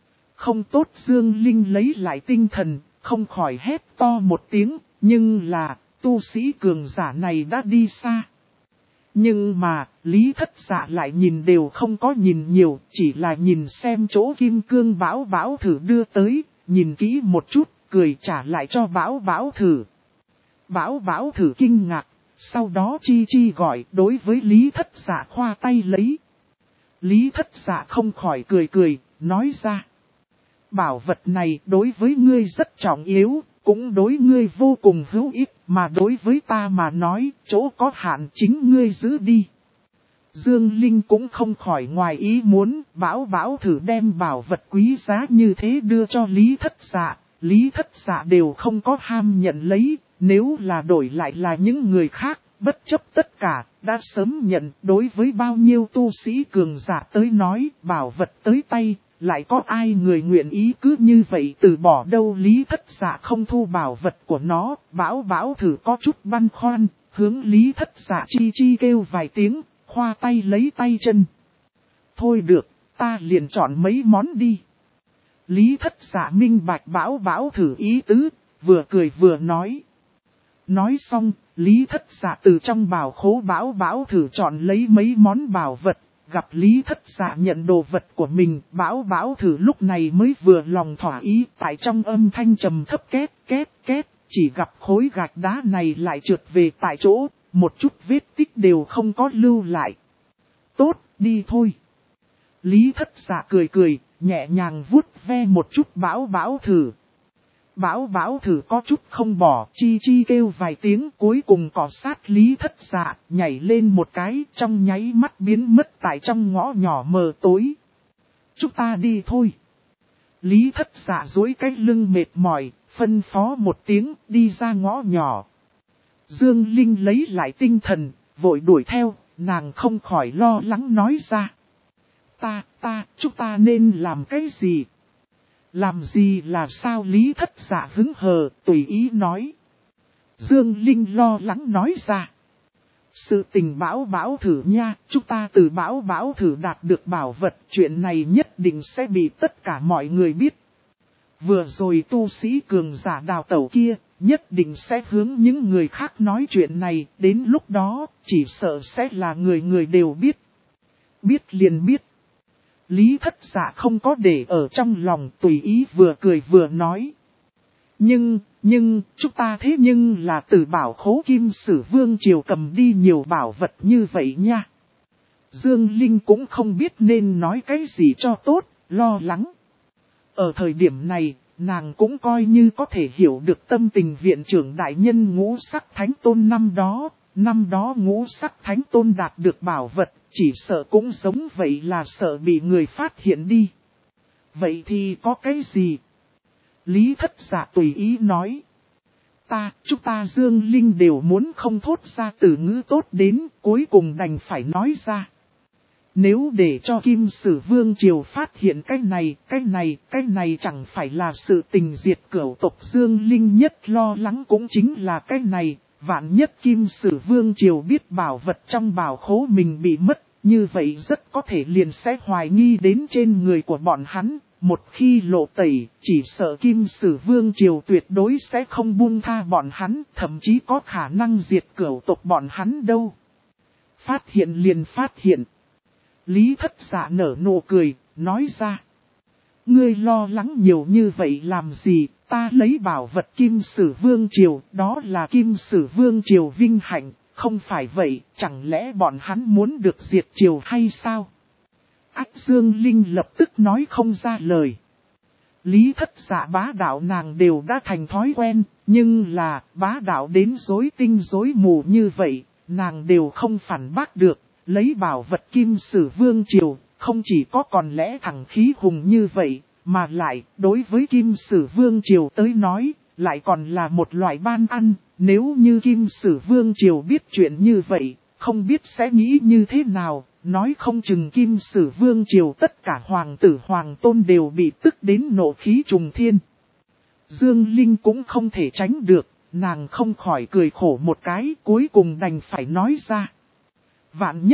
không tốt. Dương Linh lấy lại tinh thần, không khỏi hét to một tiếng, nhưng là, tu sĩ cường giả này đã đi xa. Nhưng mà, Lý Thất Dạ lại nhìn đều không có nhìn nhiều, chỉ là nhìn xem chỗ kim cương Bảo Bảo Thử đưa tới, nhìn kỹ một chút, cười trả lại cho Bảo Bảo Thử. Bảo Bảo Thử kinh ngạc, sau đó chi chi gọi đối với Lý Thất Dạ khoa tay lấy. Lý Thất Dạ không khỏi cười cười, nói ra. Bảo vật này đối với ngươi rất trọng yếu, cũng đối ngươi vô cùng hữu ích, mà đối với ta mà nói, chỗ có hạn chính ngươi giữ đi. Dương Linh cũng không khỏi ngoài ý muốn, Bảo Bảo Thử đem bảo vật quý giá như thế đưa cho Lý Thất Dạ. Lý Thất Dạ đều không có ham nhận lấy, nếu là đổi lại là những người khác, bất chấp tất cả, đã sớm nhận. Đối với bao nhiêu tu sĩ cường giả tới nói, bảo vật tới tay, lại có ai người nguyện ý cứ như vậy từ bỏ đâu. Lý Thất Dạ không thu bảo vật của nó, Bảo Bảo Thử có chút băn khoăn, hướng Lý Thất Dạ chi chi kêu vài tiếng, khoa tay lấy tay chân. Thôi được, ta liền chọn mấy món đi. Lý Thất Dạ minh bạch Bảo Bảo Thử ý tứ, vừa cười vừa nói. Nói xong, Lý Thất Dạ từ trong bảo khố Bảo Bảo Thử chọn lấy mấy món bảo vật, gặp Lý Thất Dạ nhận đồ vật của mình, Bảo Bảo Thử lúc này mới vừa lòng thỏa ý. Tại trong âm thanh trầm thấp két két két, chỉ gặp khối gạch đá này lại trượt về tại chỗ, một chút vết tích đều không có lưu lại. Tốt, đi thôi. Lý Thất Dạ cười cười, nhẹ nhàng vuốt ve một chút Bảo Bảo Thử. Bảo Bảo Thử có chút không bỏ, chi chi kêu vài tiếng, cuối cùng cọ sát Lý Thất Dạ, nhảy lên một cái, trong nháy mắt biến mất tại trong ngõ nhỏ mờ tối. Chúng ta đi thôi. Lý Thất Dạ duỗi cái lưng mệt mỏi, phân phó một tiếng, đi ra ngõ nhỏ. Dương Linh lấy lại tinh thần, vội đuổi theo, nàng không khỏi lo lắng nói ra. Chúng ta nên làm cái gì? Làm gì là sao? Lý Thất Dạ hứng hờ, tùy ý nói. Dương Linh lo lắng nói ra. Sự tình Bảo Bảo Thử nha, chúng ta từ Bảo Bảo Thử đạt được bảo vật, chuyện này nhất định sẽ bị tất cả mọi người biết. Vừa rồi tu sĩ cường giả đào tẩu kia, nhất định sẽ hướng những người khác nói chuyện này, đến lúc đó, chỉ sợ sẽ là người đều biết. Biết liền biết. Lý Thất Dạ không có để ở trong lòng, tùy ý vừa cười vừa nói. Nhưng, chúng ta thế nhưng là từ bảo khố Kim Sử Vương Triều cầm đi nhiều bảo vật như vậy nha. Dương Linh cũng không biết nên nói cái gì cho tốt, lo lắng. Ở thời điểm này, nàng cũng coi như có thể hiểu được tâm tình viện trưởng đại nhân Ngũ Sắc Thánh Tôn năm đó Ngũ Sắc Thánh Tôn đạt được bảo vật, chỉ sợ cũng giống vậy là sợ bị người phát hiện đi. Vậy thì có cái gì? Lý Thất Dạ tùy ý nói. Chúng ta Dương Linh đều muốn không thốt ra từ ngữ tốt đến, cuối cùng đành phải nói ra. Nếu để cho Kim Sử Vương Triều phát hiện cái này chẳng phải là sự tình diệt cửu tộc. Dương Linh nhất lo lắng cũng chính là cái này, vạn nhất Kim Sử Vương Triều biết bảo vật trong bảo khố mình bị mất, như vậy rất có thể liền sẽ hoài nghi đến trên người của bọn hắn. Một khi lộ tẩy, chỉ sợ Kim Sử Vương Triều tuyệt đối sẽ không buông tha bọn hắn, thậm chí có khả năng diệt cửu tộc bọn hắn đâu. Phát hiện liền phát hiện. Lý Thất Dạ nở nụ cười, nói ra. Ngươi lo lắng nhiều như vậy làm gì, ta lấy bảo vật Kim Sử Vương Triều, đó là Kim Sử Vương Triều vinh hạnh, không phải vậy, chẳng lẽ bọn hắn muốn được diệt triều hay sao? Ách Dương Linh lập tức nói không ra lời. Lý Thất Dạ bá đạo nàng đều đã thành thói quen, nhưng là bá đạo đến rối tinh rối mù như vậy, nàng đều không phản bác được. Lấy bảo vật Kim Sử Vương Triều, không chỉ có còn lẽ thẳng khí hùng như vậy, mà lại, đối với Kim Sử Vương Triều tới nói, lại còn là một loại ban ăn. Nếu như Kim Sử Vương Triều biết chuyện như vậy, không biết sẽ nghĩ như thế nào, nói không chừng Kim Sử Vương Triều tất cả hoàng tử hoàng tôn đều bị tức đến nộ khí trùng thiên. Dương Linh cũng không thể tránh được, nàng không khỏi cười khổ một cái, cuối cùng đành phải nói ra.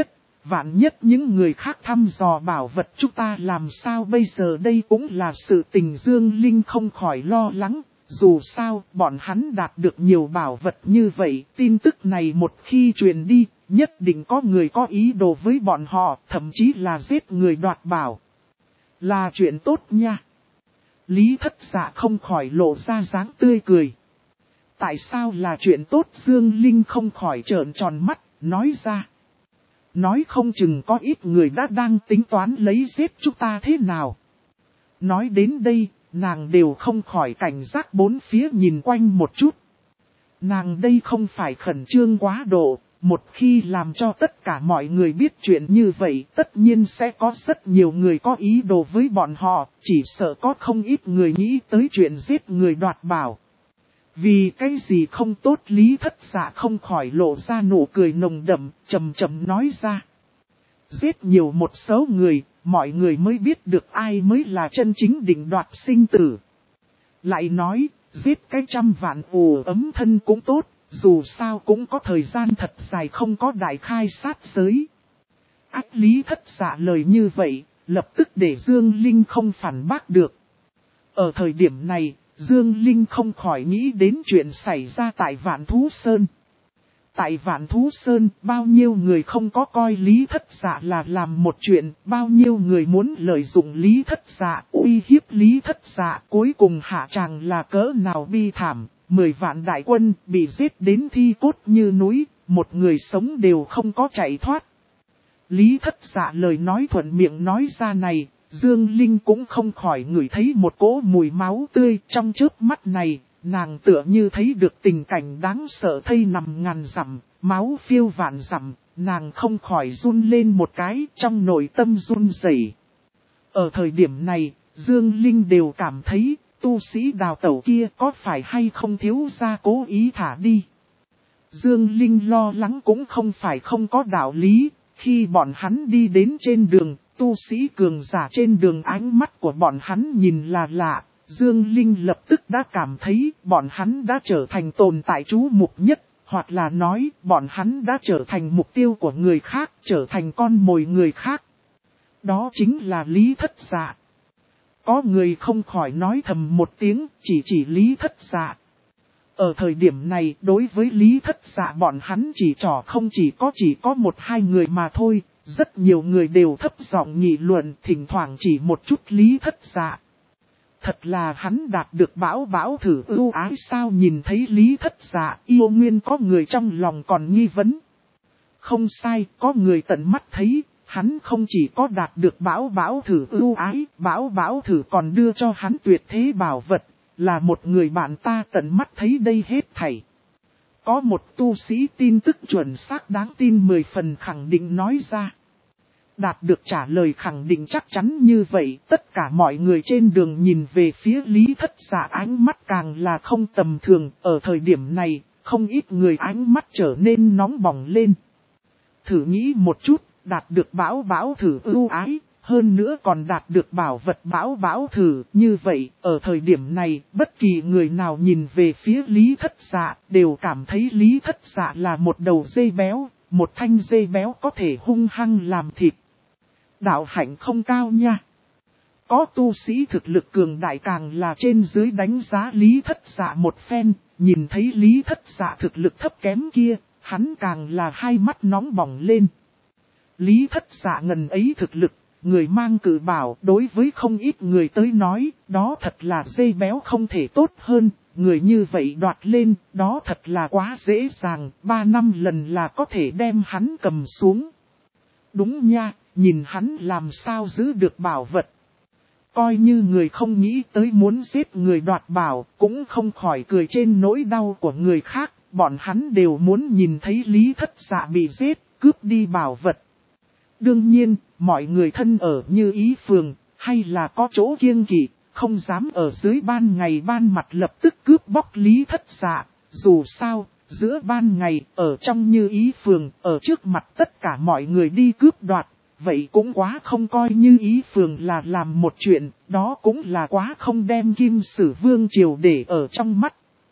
vạn nhất những người khác thăm dò bảo vật chúng ta làm sao bây giờ, đây cũng là sự tình Dương Linh không khỏi lo lắng. Dù sao, bọn hắn đạt được nhiều bảo vật như vậy, tin tức này một khi truyền đi, nhất định có người có ý đồ với bọn họ, thậm chí là giết người đoạt bảo. Là chuyện tốt nha. Lý Thất Dạ không khỏi lộ ra dáng tươi cười. Tại sao là chuyện tốt? Dương Linh không khỏi trợn tròn mắt, nói ra. Nói không chừng có ít người đã đang tính toán lấy giết chúng ta thế nào. Nói đến đây, nàng đều không khỏi cảnh giác bốn phía nhìn quanh một chút. Nàng đây không phải khẩn trương quá độ, một khi làm cho tất cả mọi người biết chuyện như vậy, tất nhiên sẽ có rất nhiều người có ý đồ với bọn họ, chỉ sợ có không ít người nghĩ tới chuyện giết người đoạt bảo. Vì cái gì không tốt? Lý Thất Dạ không khỏi lộ ra nụ cười nồng đậm, trầm trầm nói ra. Giết nhiều một số người, mọi người mới biết được ai mới là chân chính định đoạt sinh tử. Lại nói, giết cái 100 vạn ù ấm thân cũng tốt, dù sao cũng có thời gian thật dài không có đại khai sát giới. Ách, Lý Thất Dạ lời như vậy, lập tức để Dương Linh không phản bác được. Ở thời điểm này, Dương Linh không khỏi nghĩ đến chuyện xảy ra tại Vạn Thú Sơn. Tại Vạn Thú Sơn, bao nhiêu người không có coi Lý Thất Dạ là làm một chuyện, bao nhiêu người muốn lợi dụng Lý Thất Dạ, uy hiếp Lý Thất Dạ, cuối cùng hạ tràng là cỡ nào bi thảm, 10 vạn đại quân bị giết đến thi cốt như núi, một người sống đều không có chạy thoát. Lý Thất Dạ lời nói thuận miệng nói ra này, Dương Linh cũng không khỏi ngửi thấy một cỗ mùi máu tươi. Trong chớp mắt này, nàng tựa như thấy được tình cảnh đáng sợ, thây nằm ngàn dặm, máu phiêu vạn dặm, nàng không khỏi run lên một cái, trong nội tâm run rẩy. Ở thời điểm này, Dương Linh đều cảm thấy, tu sĩ đào tẩu kia có phải hay không thiếu gia cố ý thả đi. Dương Linh lo lắng cũng không phải không có đạo lý, khi bọn hắn đi đến trên đường, tu sĩ cường giả trên đường ánh mắt của bọn hắn nhìn là lạ, Dương Linh lập tức đã cảm thấy bọn hắn đã trở thành tồn tại chú mục nhất, hoặc là nói bọn hắn đã trở thành mục tiêu của người khác, trở thành con mồi người khác. Đó chính là Lý Thất Dạ. Có người không khỏi nói thầm một tiếng, chỉ Lý Thất Dạ. Ở thời điểm này, đối với Lý Thất Dạ bọn hắn chỉ trỏ không chỉ có 1-2 người mà thôi, rất nhiều người đều thấp giọng nghị luận, thỉnh thoảng chỉ một chút Lý Thất Dạ. Thật là hắn đạt được bảo thử ưu ái sao? Nhìn thấy Lý Thất Dạ, yêu nguyên có người trong lòng còn nghi vấn. Không sai, có người tận mắt thấy, hắn không chỉ có đạt được bảo thử ưu ái, bảo thử còn đưa cho hắn tuyệt thế bảo vật, là một người bạn ta tận mắt thấy đây hết thảy. Có một tu sĩ tin tức chuẩn xác đáng tin 10 phần khẳng định nói ra. Đạt được trả lời khẳng định chắc chắn như vậy, tất cả mọi người trên đường nhìn về phía Lý Thất Dạ ánh mắt càng là không tầm thường. Ở thời điểm này, không ít người ánh mắt trở nên nóng bỏng lên. Thử nghĩ một chút, đạt được bảo thử ưu ái, hơn nữa còn đạt được bảo vật bảo thử. Như vậy, ở thời điểm này, bất kỳ người nào nhìn về phía Lý Thất Dạ, đều cảm thấy Lý Thất Dạ là một đầu dê béo, một thanh dê béo có thể hung hăng làm thịt. Đạo hạnh không cao nha. Có tu sĩ thực lực cường đại càng là trên dưới đánh giá Lý Thất Dạ một phen, nhìn thấy Lý Thất Dạ thực lực thấp kém kia, hắn càng là hai mắt nóng bỏng lên. Lý Thất Dạ ngần ấy thực lực, người mang cử bảo, đối với không ít người tới nói, đó thật là dê béo không thể tốt hơn, người như vậy đoạt lên, đó thật là quá dễ dàng, 3-5 lần là có thể đem hắn cầm xuống. Đúng nha, nhìn hắn làm sao giữ được bảo vật. Coi như người không nghĩ tới muốn giết người đoạt bảo, cũng không khỏi cười trên nỗi đau của người khác, bọn hắn đều muốn nhìn thấy Lý Thất Dạ bị giết, cướp đi bảo vật. Đương nhiên, mọi người thân ở Như Ý Phường, hay là có chỗ kiêng kỵ, không dám ở dưới ban ngày ban mặt lập tức cướp bóc Lý Thất Dạ. Dù sao, giữa ban ngày, ở trong Như Ý Phường, ở trước mặt tất cả mọi người đi cướp đoạt, vậy cũng quá không coi Như Ý Phường là làm một chuyện, đó cũng là quá không đem Kim Sử Vương Triều để ở trong mắt.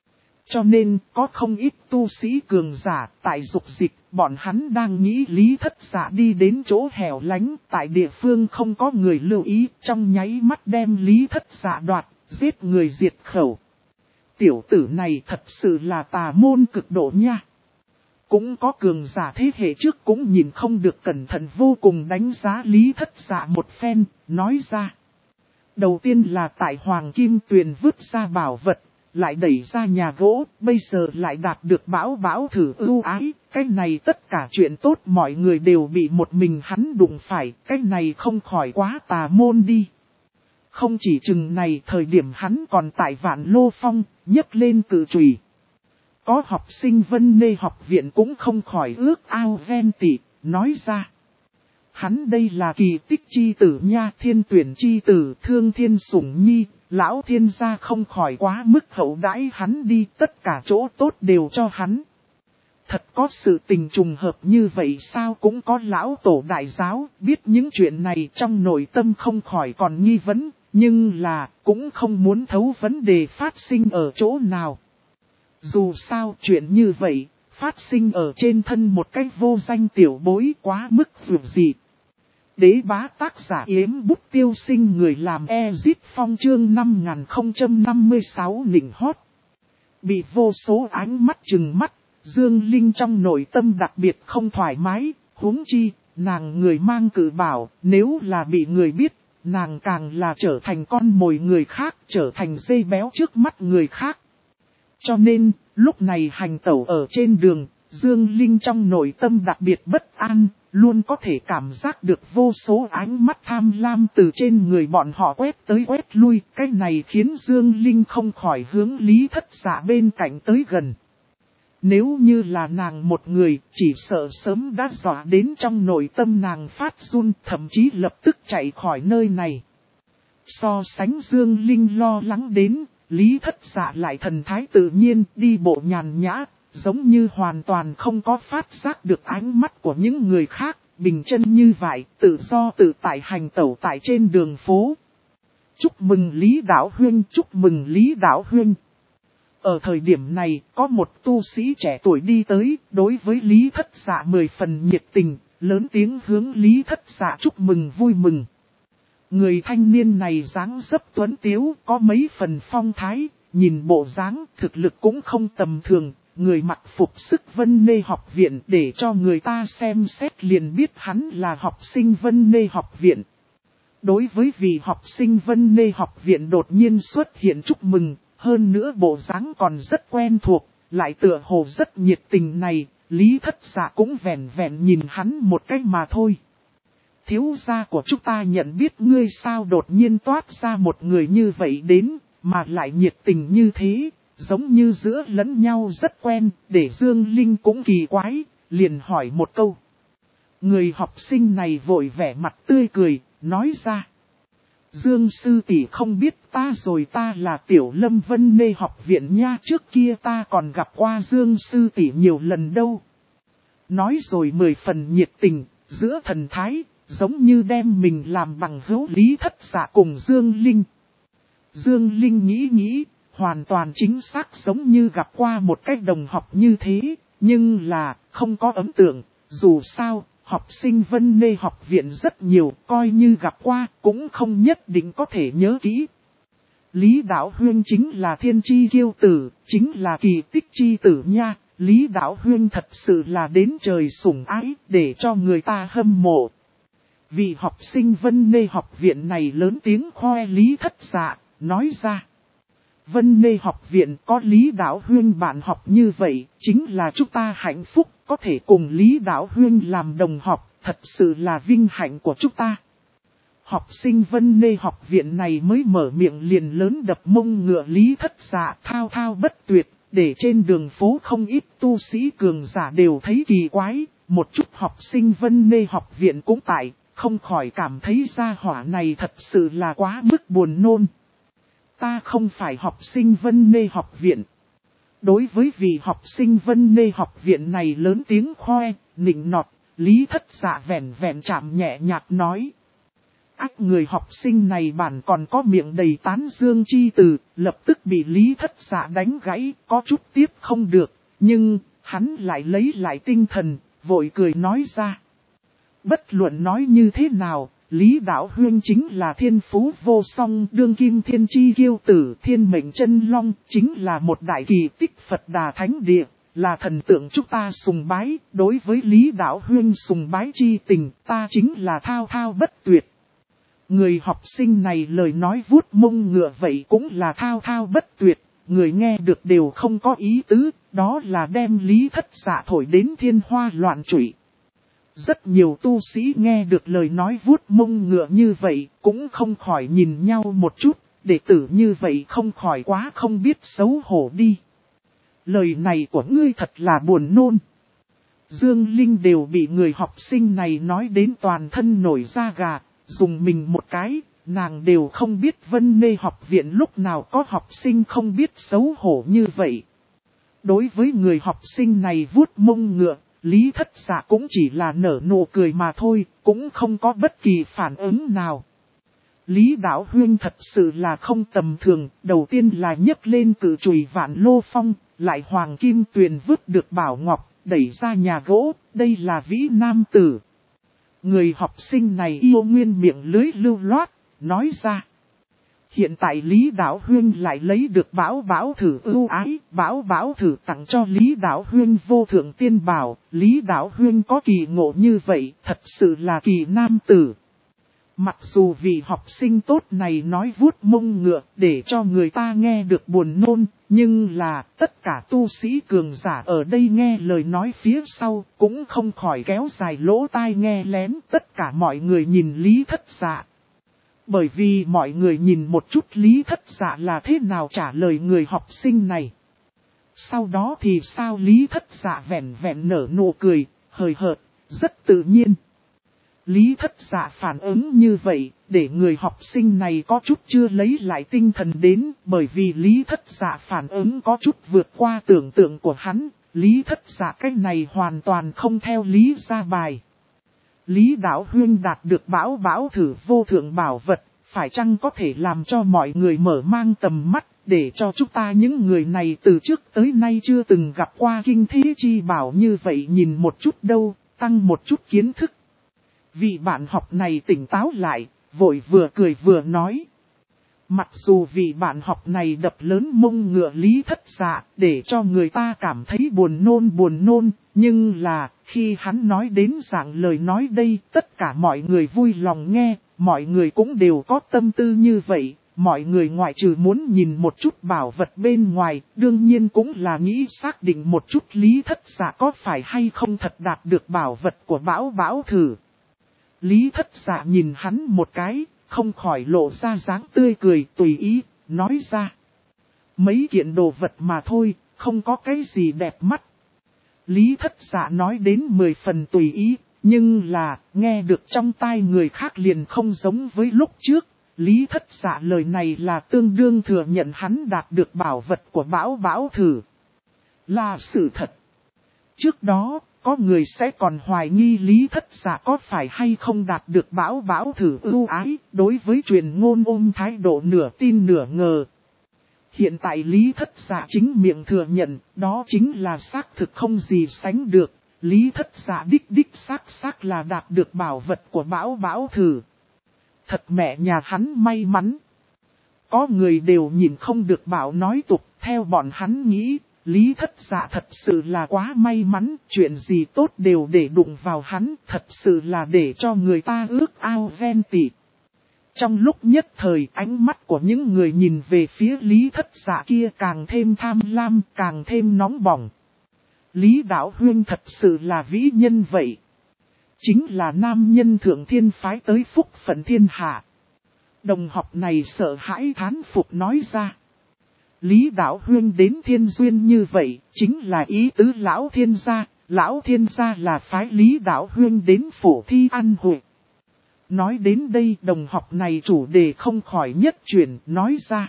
Cho nên có không ít tu sĩ cường giả tại dục dịch, bọn hắn đang nghĩ Lý Thất Dạ đi đến chỗ hẻo lánh tại địa phương không có người lưu ý, trong nháy mắt đem Lý Thất Dạ đoạt, giết người diệt khẩu. Tiểu tử này thật sự là tà môn cực độ nha. Cũng có cường giả thế hệ trước cũng nhìn không được cẩn thận vô cùng đánh giá Lý Thất Dạ một phen, nói ra. Đầu tiên là tại Hoàng Kim Tuyền vứt ra bảo vật, lại đẩy ra nhà gỗ, bây giờ lại đạt được bão thử ưu ái, cái này tất cả chuyện tốt mọi người đều bị một mình hắn đụng phải, cái này không khỏi quá tà môn đi. Không chỉ chừng này thời điểm hắn còn tại Vạn Lô Phong, nhấc lên cự chùy. Có học sinh Vân Nê học viện cũng không khỏi ước ao ghen tị, nói ra. Hắn đây là kỳ tích chi tử nha, thiên tuyển chi tử, thương thiên sủng nhi, lão thiên gia không khỏi quá mức hậu đãi hắn đi, tất cả chỗ tốt đều cho hắn. Thật có sự tình trùng hợp như vậy sao, cũng có lão tổ đại giáo, biết những chuyện này trong nội tâm không khỏi còn nghi vấn, nhưng là cũng không muốn thấu vấn đề phát sinh ở chỗ nào. Dù sao chuyện như vậy, phát sinh ở trên thân một cách vô danh tiểu bối quá mức dù gì. Đế bá tác giả Yếm Bút Tiêu Sinh, người làm Ezit Phong chương 5056 nịnh hót. Bị vô số ánh mắt trừng mắt, Dương Linh trong nội tâm đặc biệt không thoải mái, huống chi, nàng người mang cự bảo, nếu là bị người biết, nàng càng là trở thành con mồi người khác, trở thành dê béo trước mắt người khác. Cho nên, lúc này hành tẩu ở trên đường, Dương Linh trong nội tâm đặc biệt bất an, luôn có thể cảm giác được vô số ánh mắt tham lam từ trên người bọn họ quét tới quét lui. Cái này khiến Dương Linh không khỏi hướng Lý Thất Dạ bên cạnh tới gần. Nếu như là nàng một người, chỉ sợ sớm đã dọa đến trong nội tâm nàng phát run, thậm chí lập tức chạy khỏi nơi này. So sánh Dương Linh lo lắng đến, Lý Thất Dạ lại thần thái tự nhiên, đi bộ nhàn nhã, giống như hoàn toàn không có phát giác được ánh mắt của những người khác, bình chân như vậy, tự do tự tại hành tẩu tại trên đường phố. Chúc mừng Lý Đạo Huynh, chúc mừng Lý Đạo Huynh. Ở thời điểm này, có một tu sĩ trẻ tuổi đi tới, đối với Lý Thất Dạ 10 phần nhiệt tình, lớn tiếng hướng Lý Thất Dạ chúc mừng vui mừng. Người thanh niên này dáng dấp tuấn tiếu, có mấy phần phong thái, nhìn bộ dáng thực lực cũng không tầm thường, người mặc phục sức Vân Nê học viện để cho người ta xem xét liền biết hắn là học sinh Vân Nê học viện. Đối với vị học sinh Vân Nê học viện đột nhiên xuất hiện chúc mừng, hơn nữa bộ dáng còn rất quen thuộc, lại tựa hồ rất nhiệt tình này, Lý Thất Dạ cũng vẹn vẹn nhìn hắn một cách mà thôi. Thiếu gia của chúng ta nhận biết ngươi sao, đột nhiên toát ra một người như vậy đến, mà lại nhiệt tình như thế, giống như giữa lẫn nhau rất quen, để Dương Linh cũng kỳ quái, liền hỏi một câu. Người học sinh này vội vẻ mặt tươi cười, nói ra. Dương sư tỷ không biết ta rồi, ta là Tiểu Lâm Vân Nê học viện nha, trước kia ta còn gặp qua Dương sư tỷ nhiều lần đâu. Nói rồi 10 phần nhiệt tình, giữa thần thái, giống như đem mình làm bằng hữu. Lý Thất Dạ cùng Dương Linh. Dương Linh nghĩ, hoàn toàn chính xác giống như gặp qua một cách đồng học như thế, nhưng là không có ấn tượng, dù sao. Học sinh Vân Nê học viện rất nhiều, coi như gặp qua, cũng không nhất định có thể nhớ kỹ. Lý Đạo Huynh chính là thiên chi kiêu tử, chính là kỳ tích chi tử nha. Lý Đạo Huynh thật sự là đến trời sủng ái, để cho người ta hâm mộ. Vì học sinh Vân Nê học viện này lớn tiếng khoe Lý Thất Dạ, nói ra. Vân Nê học viện có Lý Đạo Huynh bạn học như vậy, chính là chúng ta hạnh phúc, có thể cùng Lý Đạo Huynh làm đồng học, thật sự là vinh hạnh của chúng ta. Học sinh Vân Nê học viện này mới mở miệng liền lớn đập mông ngựa Lý Thất Dạ thao thao bất tuyệt, để trên đường phố không ít tu sĩ cường giả đều thấy kỳ quái, một chút học sinh Vân Nê học viện cũng tại, không khỏi cảm thấy gia hỏa này thật sự là quá mức buồn nôn. Ta không phải học sinh Vân Nê học viện. Đối với vị học sinh Vân Nê học viện này lớn tiếng khoe, nịnh nọt, Lý Thất Dạ vẹn vẹn chạm nhẹ nhạt nói. Ác, người học sinh này bản còn có miệng đầy tán dương chi từ, lập tức bị Lý Thất Dạ đánh gãy, có chút tiếp không được, nhưng hắn lại lấy lại tinh thần, vội cười nói ra. Bất luận nói như thế nào, Lý Đạo Huyên chính là thiên phú vô song, đương kim thiên chi kiêu tử, thiên mệnh chân long, chính là một đại kỳ tích Phật Đà Thánh Địa, là thần tượng chúng ta sùng bái. Đối với Lý Đạo Huyên sùng bái chi tình, ta chính là thao thao bất tuyệt. Người học sinh này lời nói vuốt mông ngựa vậy cũng là thao thao bất tuyệt, người nghe được đều không có ý tứ, đó là đem Lý Thất Dạ thổi đến thiên hoa loạn trụy. Rất nhiều tu sĩ nghe được lời nói vuốt mông ngựa như vậy, cũng không khỏi nhìn nhau một chút, đệ tử như vậy không khỏi quá không biết xấu hổ đi. Lời này của ngươi thật là buồn nôn. Dương Linh đều bị người học sinh này nói đến toàn thân nổi da gà, dùng mình một cái, nàng đều không biết Vân Nê học viện lúc nào có học sinh không biết xấu hổ như vậy. Đối với người học sinh này vuốt mông ngựa, Lý Thất Dạ cũng chỉ là nở nụ cười mà thôi, cũng không có bất kỳ phản ứng nào. Lý Đạo Huyên thật sự là không tầm thường, đầu tiên là nhấc lên cự chùy Vạn Lô Phong, lại hoàng kim tuyền vứt được bảo ngọc, đẩy ra nhà gỗ, đây là vĩ nam tử. Người học sinh này yêu nguyên miệng lưới lưu loát, nói ra. Hiện tại Lý Đạo Huyên lại lấy được Bảo Bảo Thử ưu ái, Bảo Bảo Thử tặng cho Lý Đạo Huyên vô thượng tiên bảo, Lý Đạo Huyên có kỳ ngộ như vậy, thật sự là kỳ nam tử. Mặc dù vị học sinh tốt này nói vuốt mông ngựa để cho người ta nghe được buồn nôn, nhưng là tất cả tu sĩ cường giả ở đây nghe lời nói phía sau cũng không khỏi kéo dài lỗ tai nghe lén, tất cả mọi người nhìn Lý Thất Dạ. Bởi vì mọi người nhìn một chút Lý Thất Dạ là thế nào trả lời người học sinh này. Sau đó thì sao Lý Thất Dạ vẹn vẹn nở nụ cười, hời hợt, rất tự nhiên. Lý Thất Dạ phản ứng như vậy, để người học sinh này có chút chưa lấy lại tinh thần đến, bởi vì Lý Thất Dạ phản ứng có chút vượt qua tưởng tượng của hắn, Lý Thất Dạ cái này hoàn toàn không theo lý ra bài. Lý Đạo Huyên đạt được Bảo Bảo Thử vô thượng bảo vật, phải chăng có thể làm cho mọi người mở mang tầm mắt, để cho chúng ta những người này từ trước tới nay chưa từng gặp qua kinh thế chi bảo như vậy nhìn một chút đâu, tăng một chút kiến thức. Vị bạn học này tỉnh táo lại, vội vừa cười vừa nói. Mặc dù vị bạn học này đập lớn mông ngựa Lý Thất Dạ để cho người ta cảm thấy buồn nôn, nhưng là khi hắn nói đến dạng lời nói đây tất cả mọi người vui lòng nghe, mọi người cũng đều có tâm tư như vậy, mọi người ngoại trừ muốn nhìn một chút bảo vật bên ngoài, đương nhiên cũng là nghĩ xác định một chút Lý Thất Dạ có phải hay không thật đạt được bảo vật của Bảo Bảo Thử. Lý Thất Dạ nhìn hắn một cái, không khỏi lộ ra dáng tươi cười tùy ý, nói ra. Mấy kiện đồ vật mà thôi, không có cái gì đẹp mắt. Lý Thất Dạ nói đến 10 phần tùy ý, nhưng là, nghe được trong tai người khác liền không giống với lúc trước. Lý Thất Dạ lời này là tương đương thừa nhận hắn đạt được bảo vật của Bảo Bảo Thử. Là sự thật. Trước đó, có người sẽ còn hoài nghi Lý Thất Dạ có phải hay không đạt được Bảo Bảo Thử ưu ái, đối với truyền ngôn ôm thái độ nửa tin nửa ngờ. Hiện tại Lý Thất Dạ chính miệng thừa nhận, đó chính là xác thực không gì sánh được. Lý Thất Dạ đích xác là đạt được bảo vật của Bảo Bảo Thử. Thật mẹ nhà hắn may mắn. Có người đều nhìn không được bảo nói tục, theo bọn hắn nghĩ, Lý Thất Dạ thật sự là quá may mắn, chuyện gì tốt đều để đụng vào hắn, thật sự là để cho người ta ước ao ghen tị. Trong lúc nhất thời ánh mắt của những người nhìn về phía Lý Thất Dạ kia càng thêm tham lam, càng thêm nóng bỏng. Lý Đạo Huyên thật sự là vĩ nhân vậy. Chính là nam nhân thượng thiên phái tới phúc phận thiên hạ. Đồng học này sợ hãi thán phục nói ra. Lý Đạo Huyên đến thiên duyên như vậy, chính là ý tứ Lão Thiên gia. Lão Thiên gia là phái Lý Đạo Huyên đến phổ thi ăn hội. Nói đến đây đồng học này chủ đề không khỏi nhất chuyển nói ra.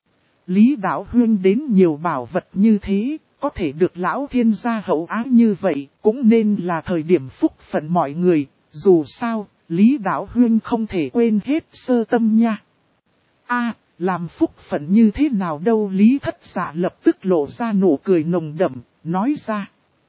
Lý Đạo Huyên đến nhiều bảo vật như thế, có thể được Lão Thiên gia hậu ái như vậy, cũng nên là thời điểm phúc phận mọi người. Dù sao, Lý Đạo Huyên không thể quên hết sơ tâm nha. Làm phúc phận như thế nào đâu? Lý Thất Dạ lập tức lộ ra nụ cười nồng đậm, nói ra.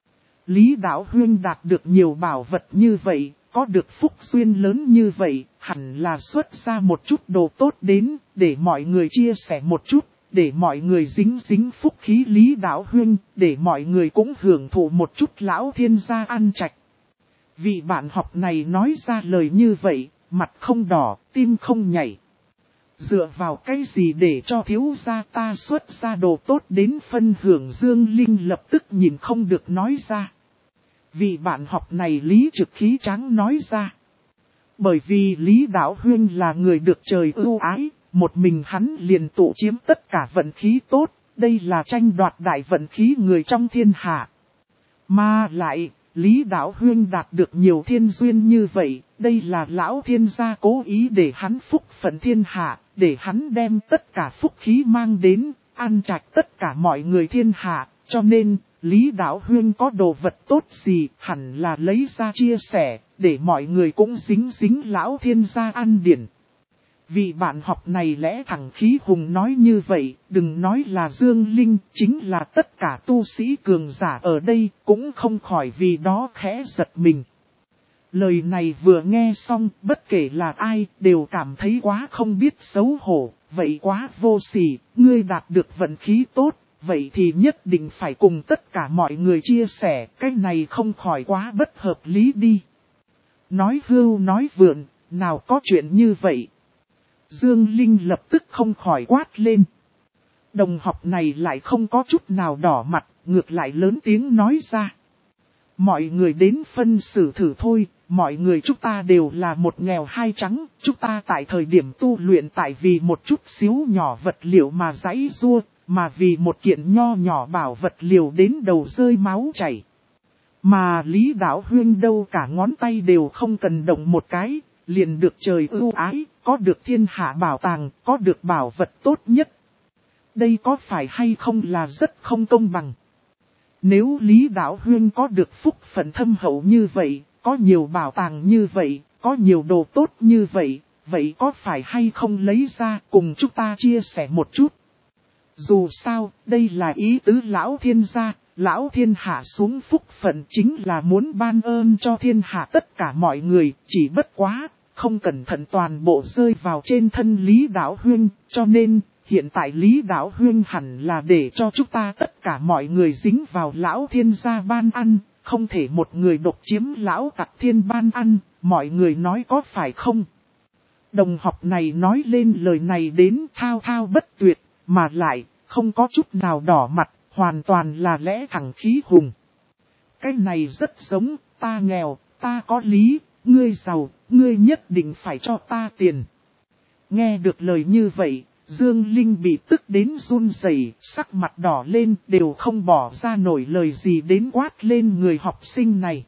Lý Đạo Huyên đạt được nhiều bảo vật như vậy, có được phúc duyên lớn như vậy, hẳn là xuất ra một chút đồ tốt đến, để mọi người chia sẻ một chút, để mọi người dính dính phúc khí Lý Đạo Huyên, để mọi người cũng hưởng thụ một chút lão thiên gia ăn trạch. Vị bạn học này nói ra lời như vậy, mặt không đỏ, tim không nhảy. Dựa vào cái gì để cho thiếu gia ta xuất ra đồ tốt đến phân hưởng? Dương Linh lập tức nhìn không được nói ra. Vị bạn học này Lý Trực khí tráng nói ra. Bởi vì Lý Đạo Huyên là người được trời ưu ái, một mình hắn liền tụ chiếm tất cả vận khí tốt, đây là tranh đoạt đại vận khí người trong thiên hạ. Mà lại, Lý Đạo Huyên đạt được nhiều thiên duyên như vậy, đây là lão thiên gia cố ý để hắn phúc phận thiên hạ, để hắn đem tất cả phúc khí mang đến, ăn trạch tất cả mọi người thiên hạ, cho nên, Lý Đạo Huyên có đồ vật tốt gì, hẳn là lấy ra chia sẻ, để mọi người cũng dính dính lão thiên gia ăn điển. Vì bạn học này lẽ thẳng khí hùng nói như vậy, đừng nói là Dương Linh, chính là tất cả tu sĩ cường giả ở đây, cũng không khỏi vì đó khẽ giật mình. Lời này vừa nghe xong, bất kể là ai, đều cảm thấy quá không biết xấu hổ, vậy quá vô sỉ, ngươi đạt được vận khí tốt, vậy thì nhất định phải cùng tất cả mọi người chia sẻ, cái này không khỏi quá bất hợp lý đi. Nói hưu nói vượn, nào có chuyện như vậy. Dương Linh lập tức không khỏi quát lên. Đồng học này lại không có chút nào đỏ mặt, ngược lại lớn tiếng nói ra. Mọi người đến phân xử thử thôi, mọi người chúng ta đều là một nghèo hai trắng, chúng ta tại thời điểm tu luyện tại vì một chút xíu nhỏ vật liệu mà giãy giụa, mà vì một kiện nho nhỏ bảo vật liều đến đầu rơi máu chảy. Mà Lý Đạo Huyên đâu cả ngón tay đều không cần động một cái, liền được trời ưu ái, có được thiên hạ bảo tàng, có được bảo vật tốt nhất. Đây có phải hay không là rất không công bằng? Nếu Lý Đạo Huyên có được phúc phận thâm hậu như vậy, có nhiều bảo tàng như vậy, có nhiều đồ tốt như vậy, vậy có phải hay không lấy ra cùng chúng ta chia sẻ một chút? Dù sao, đây là ý tứ lão thiên gia, lão thiên hạ xuống phúc phận chính là muốn ban ơn cho thiên hạ tất cả mọi người, chỉ bất quá, không cẩn thận toàn bộ rơi vào trên thân Lý Đạo Huyên, cho nên, hiện tại Lý Đạo Huyên hẳn là để cho chúng ta tất cả mọi người dính vào lão thiên gia ban ăn, không thể một người độc chiếm lão tặc thiên ban ăn, mọi người nói có phải không? Đồng học này nói lên lời này đến thao thao bất tuyệt, mà lại, không có chút nào đỏ mặt, hoàn toàn là lẽ thẳng khí hùng. Cái này rất giống, ta nghèo, ta có lý, ngươi giàu, ngươi nhất định phải cho ta tiền. Nghe được lời như vậy, Dương Linh bị tức đến run rẩy, sắc mặt đỏ lên, đều không bỏ ra nổi lời gì đến quát lên người học sinh này.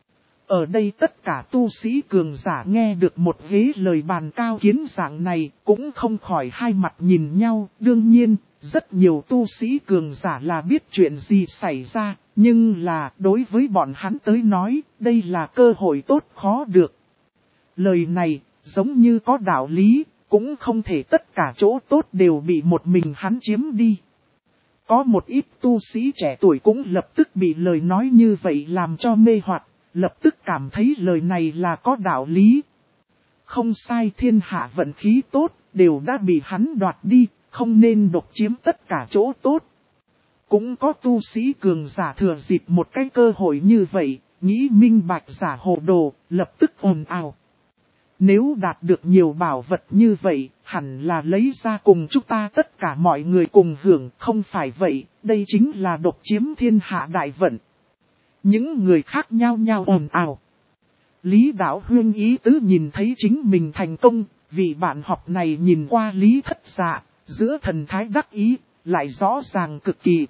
Ở đây tất cả tu sĩ cường giả nghe được một ghế lời bàn cao kiến dạng này, cũng không khỏi hai mặt nhìn nhau. Đương nhiên, rất nhiều tu sĩ cường giả là biết chuyện gì xảy ra, nhưng là đối với bọn hắn tới nói, đây là cơ hội tốt khó được. Lời này, giống như có đạo lý, cũng không thể tất cả chỗ tốt đều bị một mình hắn chiếm đi. Có một ít tu sĩ trẻ tuổi cũng lập tức bị lời nói như vậy làm cho mê hoặc, lập tức cảm thấy lời này là có đạo lý. Không sai, thiên hạ vận khí tốt, đều đã bị hắn đoạt đi, không nên độc chiếm tất cả chỗ tốt. Cũng có tu sĩ cường giả thừa dịp một cái cơ hội như vậy, nghĩ minh bạch giả hồ đồ, lập tức ồn ào. Nếu đạt được nhiều bảo vật như vậy, hẳn là lấy ra cùng chúng ta tất cả mọi người cùng hưởng, không phải vậy, đây chính là độc chiếm thiên hạ đại vận. Những người khác nhao nhao ồn ào. Lý Đạo Huyên ý tứ nhìn thấy chính mình thành công, vì bạn học này nhìn qua Lý Thất Dạ, giữa thần thái đắc ý, lại rõ ràng cực kỳ.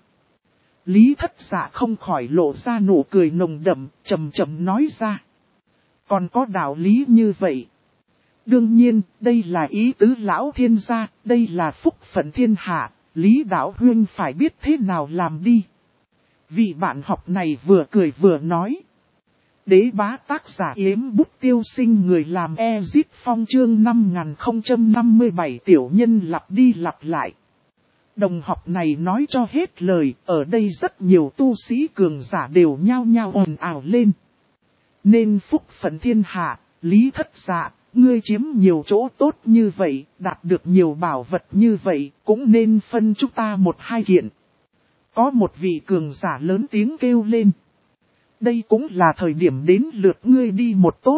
Lý Thất Dạ không khỏi lộ ra nụ cười nồng đậm, trầm trầm nói ra. Còn có đạo lý như vậy. Đương nhiên, đây là ý tứ lão thiên gia, đây là phúc phận thiên hạ, Lý Đạo Huyên phải biết thế nào làm đi. Vị bạn học này vừa cười vừa nói. Đế bá tác giả Yếm Bút Tiêu Sinh, người làm Ezit Phong chương 5057 tiểu nhân lặp đi lặp lại. Đồng học này nói cho hết lời, ở đây rất nhiều tu sĩ cường giả đều nhao nhao ồn ào lên. Nên phúc phận thiên hạ, Lý Thất Dạ, ngươi chiếm nhiều chỗ tốt như vậy, đạt được nhiều bảo vật như vậy, cũng nên phân chúng ta một hai kiện. Có một vị cường giả lớn tiếng kêu lên. Đây cũng là thời điểm đến lượt ngươi đi một tốt.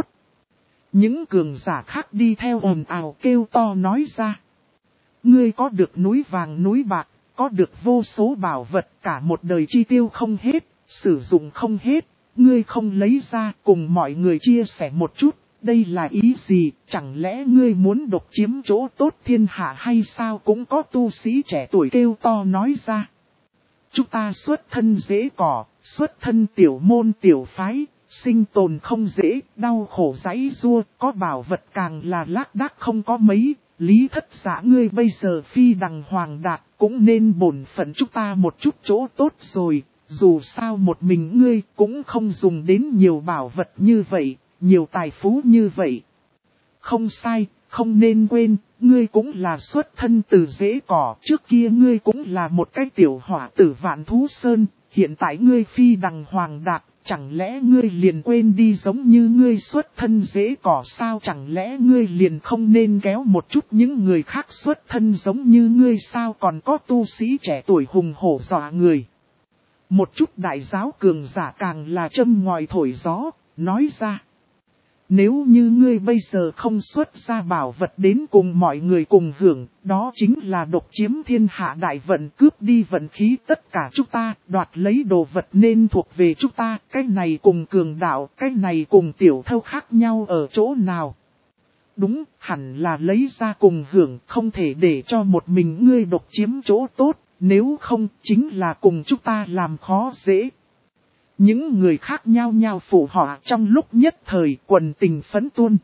Những cường giả khác đi theo ồn ào kêu to nói ra. Ngươi có được núi vàng núi bạc, có được vô số bảo vật, cả một đời chi tiêu không hết, sử dụng không hết, ngươi không lấy ra cùng mọi người chia sẻ một chút. Đây là ý gì, chẳng lẽ ngươi muốn độc chiếm chỗ tốt thiên hạ hay sao? Cũng có tu sĩ trẻ tuổi kêu to nói ra. Chúng ta xuất thân dễ cỏ, xuất thân tiểu môn tiểu phái, sinh tồn không dễ, đau khổ giãy giụa, có bảo vật càng là lác đác không có mấy. Lý Thất Dạ, ngươi bây giờ phi đằng hoàng đạt, cũng nên bổn phận chúng ta một chút chỗ tốt rồi. Dù sao một mình ngươi cũng không dùng đến nhiều bảo vật như vậy, nhiều tài phú như vậy. Không sai, không nên quên, ngươi cũng là xuất thân từ rễ cỏ. Trước kia ngươi cũng là một cái tiểu hỏa tử Vạn Thú Sơn, hiện tại ngươi phi đằng hoàng đạt. Chẳng lẽ ngươi liền quên đi giống như ngươi xuất thân rễ cỏ sao? Chẳng lẽ ngươi liền không nên kéo một chút những người khác xuất thân giống như ngươi sao? Còn có tu sĩ trẻ tuổi hùng hổ dọa người. Một chút đại giáo cường giả càng là châm ngòi thổi gió, nói ra. Nếu như ngươi bây giờ không xuất ra bảo vật đến cùng mọi người cùng hưởng, đó chính là độc chiếm thiên hạ đại vận, cướp đi vận khí tất cả chúng ta, đoạt lấy đồ vật nên thuộc về chúng ta. Cái này cùng cường đạo, cái này cùng tiểu thâu khác nhau ở chỗ nào? Đúng, hẳn là lấy ra cùng hưởng, không thể để cho một mình ngươi độc chiếm chỗ tốt, nếu không chính là cùng chúng ta làm khó dễ. Những người khác nhao nhao phụ họa, trong lúc nhất thời quần tình phấn tuôn.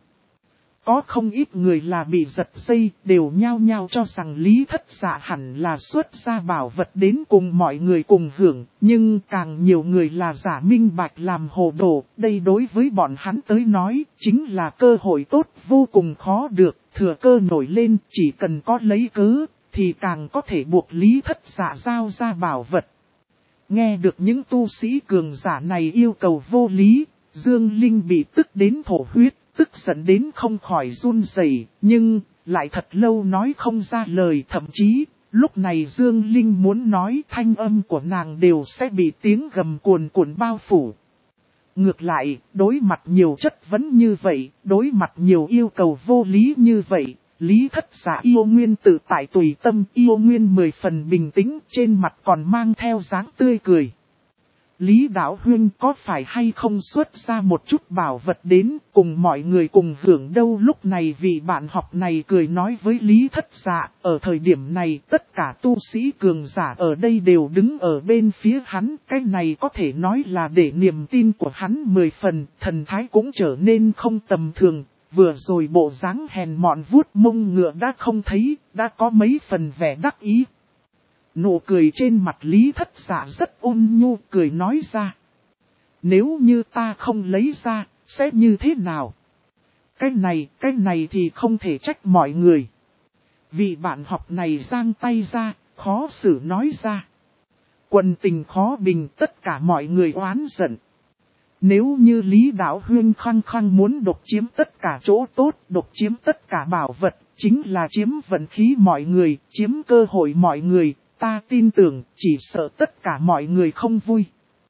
Có không ít người là bị giật dây, đều nhao nhao cho rằng Lý Thất Dạ hẳn là xuất ra bảo vật đến cùng mọi người cùng hưởng, nhưng càng nhiều người là giả minh bạch làm hồ đồ. Đây đối với bọn hắn tới nói, chính là cơ hội tốt vô cùng khó được, thừa cơ nổi lên, chỉ cần có lấy cớ, thì càng có thể buộc Lý Thất Dạ giao ra bảo vật. Nghe được những tu sĩ cường giả này yêu cầu vô lý, Dương Linh bị tức đến thổ huyết, tức giận đến không khỏi run rẩy, nhưng lại thật lâu nói không ra lời. Thậm chí, lúc này Dương Linh muốn nói thanh âm của nàng đều sẽ bị tiếng gầm cuồn cuộn bao phủ. Ngược lại, đối mặt nhiều chất vấn như vậy, đối mặt nhiều yêu cầu vô lý như vậy, Lý Thất Dạ yêu nguyên tự tại tùy tâm, yêu nguyên 10 phần bình tĩnh, trên mặt còn mang theo dáng tươi cười. Lý Đạo Huynh có phải hay không xuất ra một chút bảo vật đến cùng mọi người cùng hưởng đâu? Lúc này vị bạn học này cười nói với Lý Thất Dạ, ở thời điểm này tất cả tu sĩ cường giả ở đây đều đứng ở bên phía hắn, cái này có thể nói là để niềm tin của hắn 10 phần, thần thái cũng trở nên không tầm thường. Vừa rồi bộ dáng hèn mọn vuốt mông ngựa đã không thấy, đã có mấy phần vẻ đắc ý. Nụ cười trên mặt Lý Thất Dạ rất ôn nhu, cười nói ra. Nếu như ta không lấy ra, sẽ như thế nào? Cái này thì không thể trách mọi người. Vị bạn học này giang tay ra, khó xử nói ra. Quần tình khó bình, tất cả mọi người oán giận. Nếu như Lý Đạo Huynh khăng khăng muốn độc chiếm tất cả chỗ tốt, độc chiếm tất cả bảo vật, chính là chiếm vận khí mọi người, chiếm cơ hội mọi người, ta tin tưởng chỉ sợ tất cả mọi người không vui.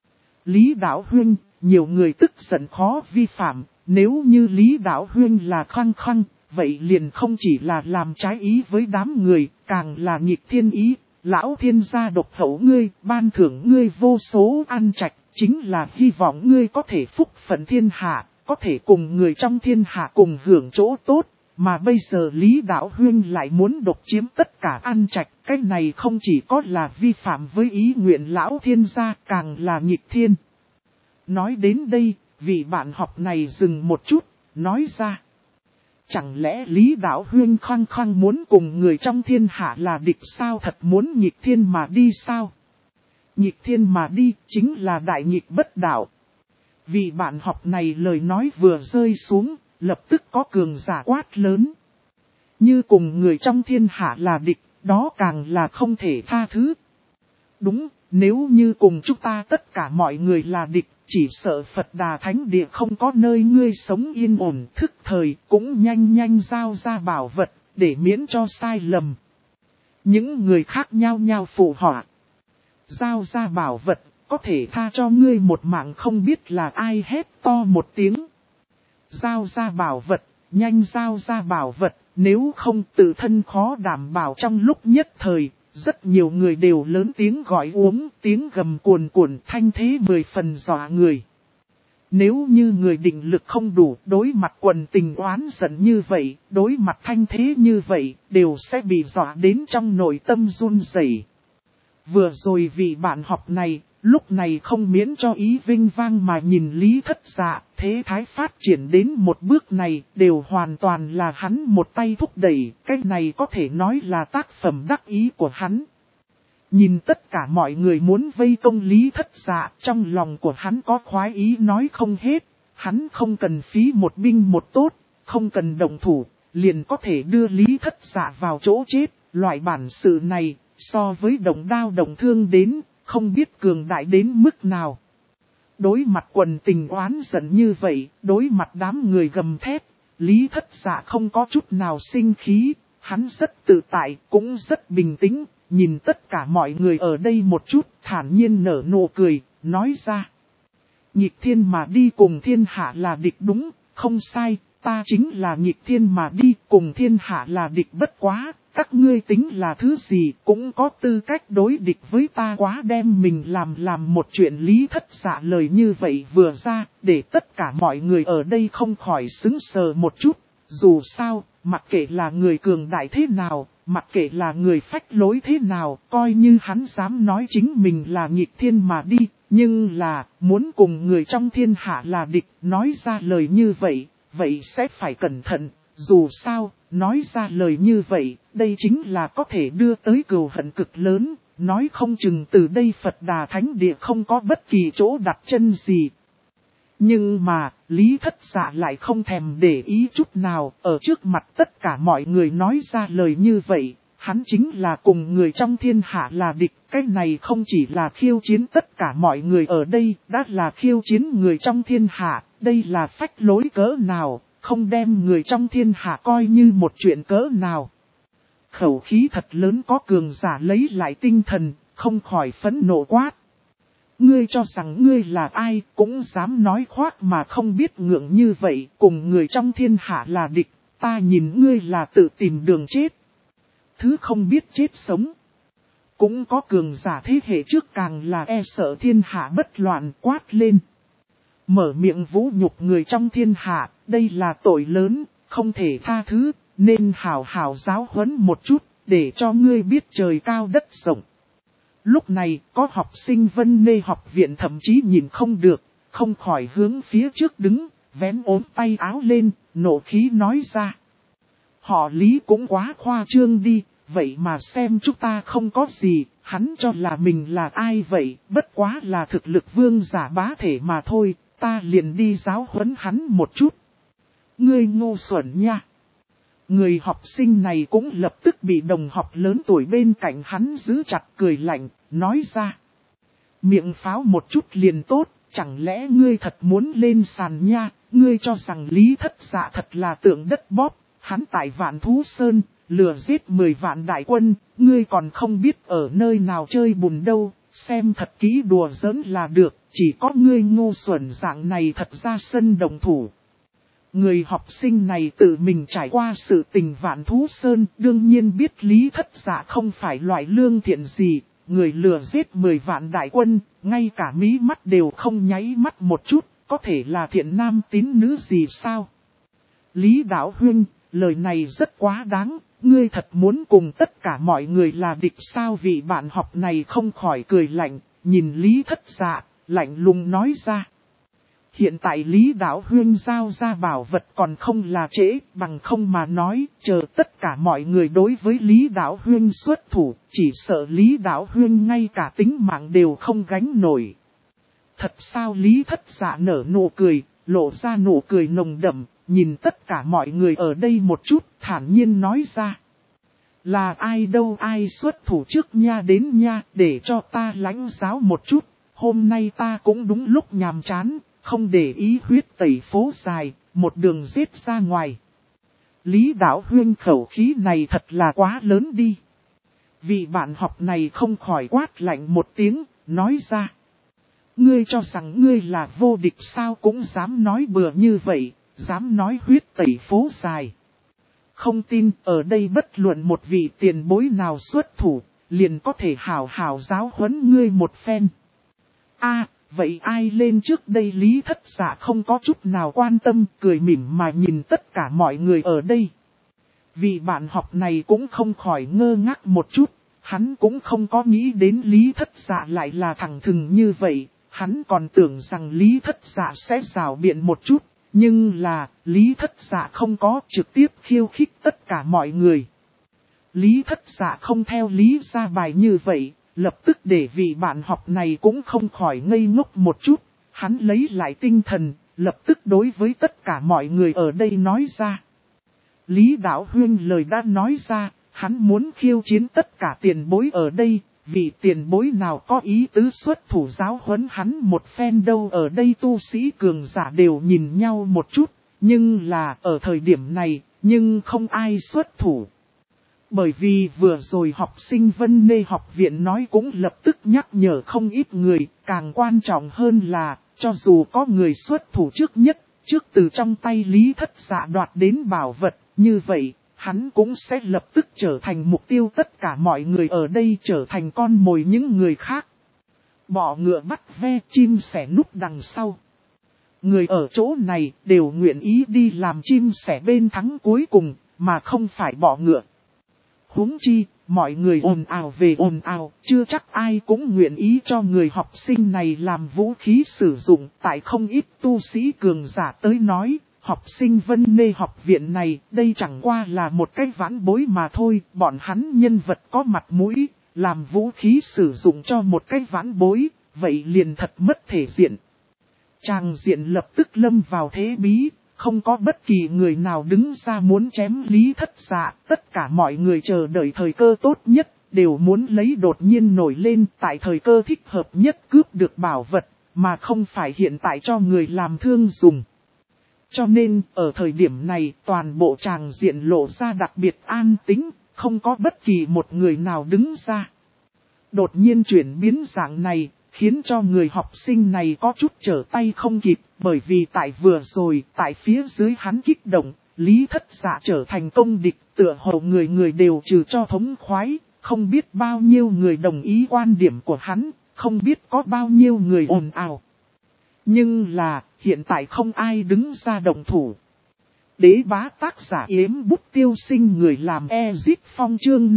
Lý Đạo Huynh, nhiều người tức giận khó vi phạm, nếu như Lý Đạo Huynh là khăng khăng, vậy liền không chỉ là làm trái ý với đám người, càng là nghịch thiên ý. Lão thiên gia độc hậu ngươi, ban thưởng ngươi vô số ăn trạch, chính là hy vọng ngươi có thể phúc phận thiên hạ, có thể cùng người trong thiên hạ cùng hưởng chỗ tốt. Mà bây giờ Lý Đạo Huynh lại muốn độc chiếm tất cả ăn trạch, cái này không chỉ có là vi phạm với ý nguyện lão thiên gia, càng là nghịch thiên. Nói đến đây, vị bạn học này dừng một chút, nói ra. Chẳng lẽ Lý Đạo Huynh khăng khăng muốn cùng người trong thiên hạ là địch sao? Thật muốn nghịch thiên mà đi sao? Nghịch thiên mà đi chính là đại nghịch bất đạo. Vị bạn học này lời nói vừa rơi xuống, lập tức có cường giả quát lớn. Như cùng người trong thiên hạ là địch, đó càng là không thể tha thứ. Đúng, nếu như cùng chúng ta tất cả mọi người là địch, chỉ sợ Phật Đà Thánh Địa không có nơi ngươi sống yên ổn, thức thời cũng nhanh nhanh giao ra bảo vật, để miễn cho sai lầm. Những người khác nhao nhao phụ họa. Giao ra bảo vật, có thể tha cho ngươi một mạng không biết là ai hét to một tiếng. Giao ra bảo vật, nhanh giao ra bảo vật, nếu không tự thân khó đảm bảo trong lúc nhất thời. Rất nhiều người đều lớn tiếng gọi uống, tiếng gầm cuồn cuộn thanh thế 10 phần dọa người. Nếu như người định lực không đủ, đối mặt quần tình oán giận như vậy, đối mặt thanh thế như vậy, đều sẽ bị dọa đến trong nội tâm run rẩy. Vừa rồi vị bạn học này, lúc này không miễn cho ý vinh vang mà nhìn Lý Thất Dạ, thế thái phát triển đến một bước này, đều hoàn toàn là hắn một tay thúc đẩy, cái này có thể nói là tác phẩm đắc ý của hắn. Nhìn tất cả mọi người muốn vây công Lý Thất Dạ, trong lòng của hắn có khoái ý nói không hết, hắn không cần phí một binh một tốt, không cần động thủ, liền có thể đưa Lý Thất Dạ vào chỗ chết, loại bản sự này, so với động đao động thương đến, không biết cường đại đến mức nào. Đối mặt quần tình oán giận như vậy, đối mặt đám người gầm thét, Lý Thất Dạ không có chút nào sinh khí, hắn rất tự tại, cũng rất bình tĩnh, nhìn tất cả mọi người ở đây một chút, thản nhiên nở nụ cười, nói ra. Nghịch thiên mà đi cùng thiên hạ là địch đúng, không sai, ta chính là nghịch thiên mà đi cùng thiên hạ là địch bất quá. Các ngươi tính là thứ gì cũng có tư cách đối địch với ta quá đem mình làm một chuyện. Lý Thất Dạ lời như vậy vừa ra, để tất cả mọi người ở đây không khỏi sững sờ một chút. Dù sao, mặc kệ là người cường đại thế nào, mặc kệ là người phách lối thế nào, coi như hắn dám nói chính mình là nghịch thiên mà đi, nhưng là muốn cùng người trong thiên hạ là địch, nói ra lời như vậy, vậy sẽ phải cẩn thận. Dù sao, nói ra lời như vậy, đây chính là có thể đưa tới cừu hận cực lớn, nói không chừng từ đây Phật Đà Thánh Địa không có bất kỳ chỗ đặt chân gì. Nhưng mà, Lý Thất Dạ lại không thèm để ý chút nào, ở trước mặt tất cả mọi người nói ra lời như vậy, hắn chính là cùng người trong thiên hạ là địch, cái này không chỉ là khiêu chiến tất cả mọi người ở đây, đã là khiêu chiến người trong thiên hạ, đây là phách lối cỡ nào. Không đem người trong thiên hạ coi như một chuyện cỡ nào. Khẩu khí thật lớn có cường giả lấy lại tinh thần, không khỏi phẫn nộ quát. Ngươi cho rằng ngươi là ai cũng dám nói khoác mà không biết ngượng như vậy, cùng người trong thiên hạ là địch, ta nhìn ngươi là tự tìm đường chết. Thứ không biết chết sống. Cũng có cường giả thế hệ trước càng là e sợ thiên hạ bất loạn quát lên. Mở miệng vũ nhục người trong thiên hạ, đây là tội lớn, không thể tha thứ, nên hào hào giáo huấn một chút, để cho ngươi biết trời cao đất rộng. Lúc này, có học sinh Vân Nê học viện thậm chí nhìn không được, không khỏi hướng phía trước đứng, vén ốm tay áo lên, nộ khí nói ra. Họ Lý cũng quá khoa trương đi, vậy mà xem chúng ta không có gì, hắn cho là mình là ai vậy, bất quá là thực lực vương giả bá thể mà thôi. Ta liền đi giáo huấn hắn một chút. Ngươi ngu xuẩn nha. Người học sinh này cũng lập tức bị đồng học lớn tuổi bên cạnh hắn giữ chặt cười lạnh, nói ra. Miệng pháo một chút liền tốt, chẳng lẽ ngươi thật muốn lên sàn nha, ngươi cho rằng Lý Thất Dạ thật là tượng đất bóp, hắn tại Vạn Thú Sơn, lừa giết 10 vạn đại quân, ngươi còn không biết ở nơi nào chơi bùn đâu, xem thật kỹ đùa giỡn là được. Chỉ có ngươi ngu xuẩn dạng này thật ra sân đồng thủ. Người học sinh này tự mình trải qua sự tình Vạn Thú Sơn, đương nhiên biết Lý Thất Dạ không phải loại lương thiện gì, người lừa giết 10 vạn đại quân, ngay cả mí mắt đều không nháy mắt một chút, có thể là thiện nam tín nữ gì sao? Lý Đạo Huynh, lời này rất quá đáng, ngươi thật muốn cùng tất cả mọi người là địch sao? Vị bạn học này không khỏi cười lạnh, nhìn Lý Thất Dạ. Lạnh lùng nói ra. Hiện tại Lý Đạo Huyên giao ra bảo vật còn không là trễ, bằng không mà nói, chờ tất cả mọi người đối với Lý Đạo Huyên xuất thủ, chỉ sợ Lý Đạo Huyên ngay cả tính mạng đều không gánh nổi. Thật sao? Lý Thất Dạ nở nụ cười, lộ ra nụ cười nồng đậm, nhìn tất cả mọi người ở đây một chút, thản nhiên nói ra. Là ai đâu, ai xuất thủ trước nha, đến nha, để cho ta lãnh giáo một chút. Hôm nay ta cũng đúng lúc nhàm chán, không để ý huyết tẩy phố dài, một đường giết ra ngoài. Lý Đạo Huyên khẩu khí này thật là quá lớn đi. Vị bạn học này không khỏi quát lạnh một tiếng, nói ra. Ngươi cho rằng ngươi là vô địch sao, cũng dám nói bừa như vậy, dám nói huyết tẩy phố dài. Không tin, ở đây bất luận một vị tiền bối nào xuất thủ, liền có thể hào hào giáo huấn ngươi một phen. Vậy ai lên trước đây? Lý Thất Dạ không có chút nào quan tâm, cười mỉm mà nhìn tất cả mọi người ở đây. Vị bạn học này cũng không khỏi ngơ ngác một chút, hắn cũng không có nghĩ đến Lý Thất Dạ lại là thẳng thừng như vậy, hắn còn tưởng rằng Lý Thất Dạ sẽ rào biện một chút, nhưng là Lý Thất Dạ không có trực tiếp khiêu khích tất cả mọi người. Lý Thất Dạ không theo Lý ra bài như vậy. Lập tức để vị bạn học này cũng không khỏi ngây ngốc một chút, hắn lấy lại tinh thần, lập tức đối với tất cả mọi người ở đây nói ra. Lý Đạo Huyên lời đã nói ra, hắn muốn khiêu chiến tất cả tiền bối ở đây, vì tiền bối nào có ý tứ xuất thủ giáo huấn hắn một phen đâu. Ở đây tu sĩ cường giả đều nhìn nhau một chút, nhưng là ở thời điểm này, nhưng không ai xuất thủ. Bởi vì vừa rồi học sinh Vân Nê học viện nói cũng lập tức nhắc nhở không ít người, càng quan trọng hơn là, cho dù có người xuất thủ trước nhất, trước từ trong tay Lý Thất Dạ đoạt đến bảo vật, như vậy, hắn cũng sẽ lập tức trở thành mục tiêu tất cả mọi người ở đây, trở thành con mồi những người khác. Bọ ngựa bắt ve, chim sẻ núp đằng sau. Người ở chỗ này đều nguyện ý đi làm chim sẻ bên thắng cuối cùng, mà không phải bọ ngựa. Huống chi, mọi người ồn ào về ồn ào, chưa chắc ai cũng nguyện ý cho người học sinh này làm vũ khí sử dụng. Tại không ít tu sĩ cường giả tới nói, học sinh Vân Nê học viện này, đây chẳng qua là một cái vãn bối mà thôi. Bọn hắn nhân vật có mặt mũi, làm vũ khí sử dụng cho một cái vãn bối, vậy liền thật mất thể diện. Tràng diện lập tức lâm vào thế bí. Không có bất kỳ người nào đứng ra muốn chém Lý Thất Dạ, tất cả mọi người chờ đợi thời cơ tốt nhất, đều muốn lấy đột nhiên nổi lên tại thời cơ thích hợp nhất cướp được bảo vật, mà không phải hiện tại cho người làm thương dùng. Cho nên, ở thời điểm này, toàn bộ tràng diện lộ ra đặc biệt an tĩnh, không có bất kỳ một người nào đứng ra. Đột nhiên chuyển biến dạng này, khiến cho người học sinh này có chút trở tay không kịp, bởi vì tại vừa rồi, tại phía dưới hắn kích động, Lý Thất Dạ trở thành công địch, tựa hồ người người đều trừ cho thống khoái, không biết bao nhiêu người đồng ý quan điểm của hắn, không biết có bao nhiêu người ồn ào. Nhưng là, hiện tại không ai đứng ra động thủ. Đế bá tác giả Yếm Bút Tiêu Sinh, người làm Ezit Phong chương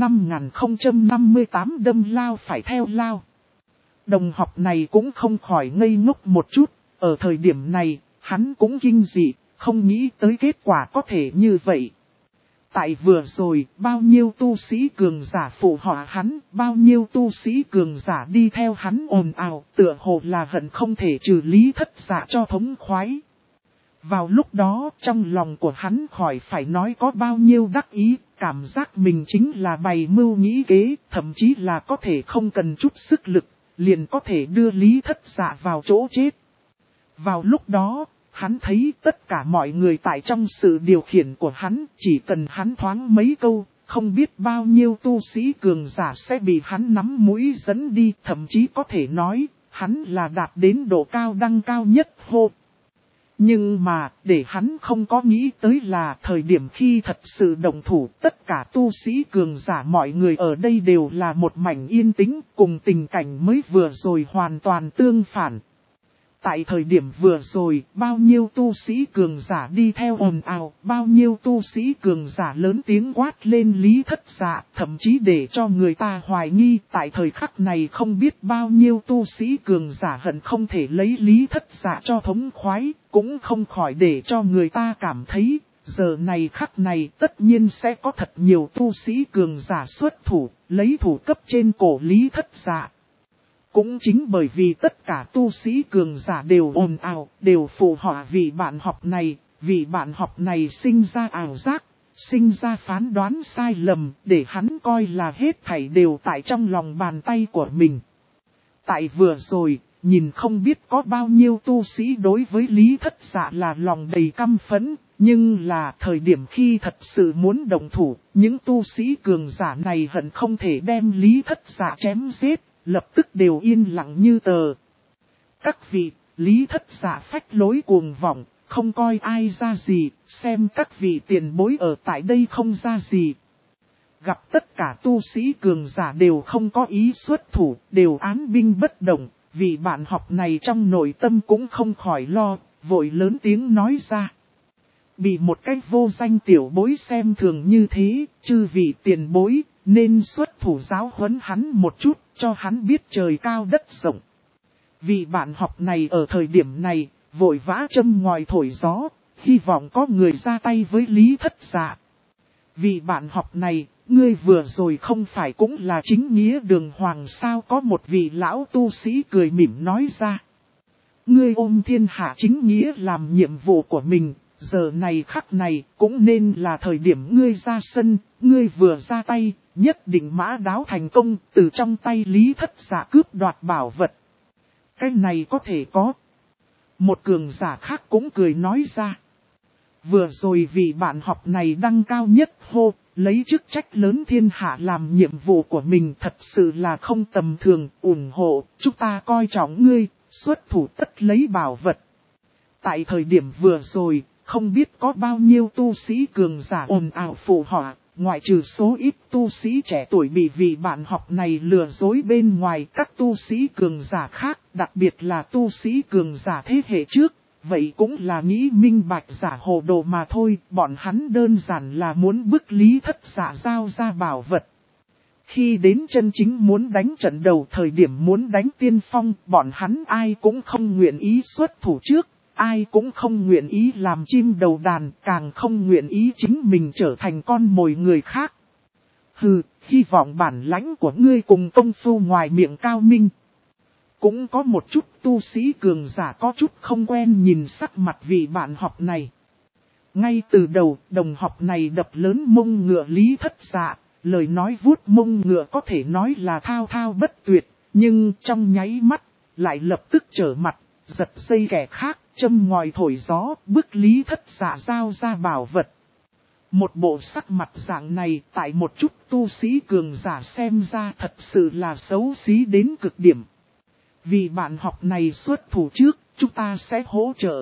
5058 đâm lao phải theo lao. Đồng học này cũng không khỏi ngây ngốc một chút, ở thời điểm này, hắn cũng kinh dị, không nghĩ tới kết quả có thể như vậy. Tại vừa rồi, bao nhiêu tu sĩ cường giả phụ họa hắn, bao nhiêu tu sĩ cường giả đi theo hắn ồn ào, tựa hồ là hận không thể trừ Lý Thất Dạ cho thống khoái. Vào lúc đó, trong lòng của hắn khỏi phải nói có bao nhiêu đắc ý, cảm giác mình chính là bày mưu nghĩ kế, thậm chí là có thể không cần chút sức lực, liền có thể đưa Lý Thất Dạ vào chỗ chết. Vào lúc đó, hắn thấy tất cả mọi người tại trong sự điều khiển của hắn, chỉ cần hắn thoáng mấy câu, không biết bao nhiêu tu sĩ cường giả sẽ bị hắn nắm mũi dẫn đi, thậm chí có thể nói, hắn là đạt đến độ cao đăng cao nhất hô. Nhưng mà, để hắn không có nghĩ tới là thời điểm khi thật sự động thủ, tất cả tu sĩ cường giả mọi người ở đây đều là một mảnh yên tĩnh, cùng tình cảnh mới vừa rồi hoàn toàn tương phản. Tại thời điểm vừa rồi, bao nhiêu tu sĩ cường giả đi theo ồn ào, bao nhiêu tu sĩ cường giả lớn tiếng quát lên Lý Thất Dạ, thậm chí để cho người ta hoài nghi, tại thời khắc này không biết bao nhiêu tu sĩ cường giả hận không thể lấy Lý Thất Dạ cho thống khoái, cũng không khỏi để cho người ta cảm thấy, giờ này khắc này tất nhiên sẽ có thật nhiều tu sĩ cường giả xuất thủ, lấy thủ cấp trên cổ Lý Thất Dạ. Cũng chính bởi vì tất cả tu sĩ cường giả đều ồn ào, đều phụ họa vị bạn học này, vị bạn học này sinh ra ảo giác, sinh ra phán đoán sai lầm, để hắn coi là hết thảy đều tại trong lòng bàn tay của mình. Tại vừa rồi, nhìn không biết có bao nhiêu tu sĩ đối với Lý Thất Dạ là lòng đầy căm phẫn, nhưng là thời điểm khi thật sự muốn đồng thủ, những tu sĩ cường giả này hận không thể đem Lý Thất Dạ chém giết, lập tức đều yên lặng như tờ. Các vị, Lý Thất Dạ phách lối cuồng vọng, không coi ai ra gì, xem các vị tiền bối ở tại đây không ra gì. Gặp tất cả tu sĩ cường giả đều không có ý xuất thủ, đều án binh bất động, vì bạn học này trong nội tâm cũng không khỏi lo, vội lớn tiếng nói ra. Bị một cách vô danh tiểu bối xem thường như thế, chư vị tiền bối, nên xuất thủ giáo huấn hắn một chút, cho hắn biết trời cao đất rộng. Vì bạn học này ở thời điểm này, vội vã châm ngòi thổi gió, hy vọng có người ra tay với Lý Thất Dạ. Vì bạn học này, ngươi vừa rồi không phải cũng là chính nghĩa đường hoàng sao, có một vị lão tu sĩ cười mỉm nói ra. Ngươi ôm thiên hạ chính nghĩa làm nhiệm vụ của mình, giờ này khắc này cũng nên là thời điểm ngươi ra sân, ngươi vừa ra tay, nhất định mã đáo thành công, từ trong tay Lý Thất Dạ cướp đoạt bảo vật. Cái này có thể có. Một cường giả khác cũng cười nói ra. Vừa rồi vì bạn học này đăng cao nhất hô, lấy chức trách lớn thiên hạ làm nhiệm vụ của mình thật sự là không tầm thường, ủng hộ, chúng ta coi trọng ngươi, xuất thủ tất lấy bảo vật. Tại thời điểm vừa rồi, không biết có bao nhiêu tu sĩ cường giả ồn ào phụ họa, ngoại trừ số ít tu sĩ trẻ tuổi bị vị bạn học này lừa dối bên ngoài, các tu sĩ cường giả khác, đặc biệt là tu sĩ cường giả thế hệ trước. Vậy cũng là nghĩ minh bạch giả hồ đồ mà thôi, bọn hắn đơn giản là muốn bức Lý Thất Dạ giao ra bảo vật. Khi đến chân chính muốn đánh trận đầu, thời điểm muốn đánh tiên phong, bọn hắn ai cũng không nguyện ý xuất thủ trước, ai cũng không nguyện ý làm chim đầu đàn, càng không nguyện ý chính mình trở thành con mồi người khác. Hừ, hy vọng bản lãnh của ngươi cùng công phu ngoài miệng cao minh. Cũng có một chút tu sĩ cường giả có chút không quen nhìn sắc mặt vị bạn học này. Ngay từ đầu, đồng học này đập lớn mông ngựa Lý Thất Dạ, lời nói vuốt mông ngựa có thể nói là thao thao bất tuyệt, nhưng trong nháy mắt, lại lập tức trở mặt, giật dây kẻ khác, châm ngòi thổi gió, bức Lý Thất Dạ giao ra bảo vật. Một bộ sắc mặt dạng này tại một chút tu sĩ cường giả xem ra thật sự là xấu xí đến cực điểm. Vì bạn học này xuất thủ trước, chúng ta sẽ hỗ trợ.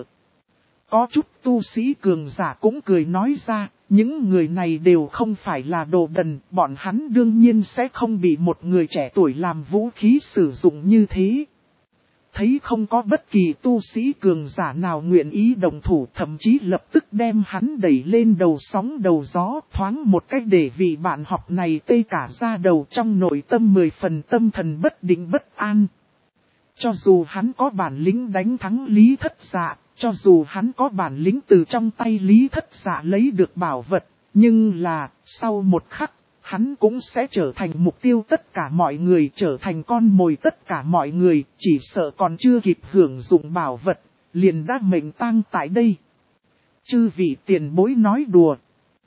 Có chút tu sĩ cường giả cũng cười nói ra, những người này đều không phải là đồ đần, bọn hắn đương nhiên sẽ không bị một người trẻ tuổi làm vũ khí sử dụng như thế. Thấy không có bất kỳ tu sĩ cường giả nào nguyện ý đồng thủ, thậm chí lập tức đem hắn đẩy lên đầu sóng đầu gió, thoáng một cách để vị bạn học này tê cả da đầu, trong nội tâm 10 phần tâm thần bất định bất an. Cho dù hắn có bản lĩnh đánh thắng Lý Thất Dạ, cho dù hắn có bản lĩnh từ trong tay Lý Thất Dạ lấy được bảo vật, nhưng là, sau một khắc, hắn cũng sẽ trở thành mục tiêu tất cả mọi người, trở thành con mồi tất cả mọi người, chỉ sợ còn chưa kịp hưởng dụng bảo vật, liền đã mệnh tang tại đây. Chư vị tiền bối nói đùa.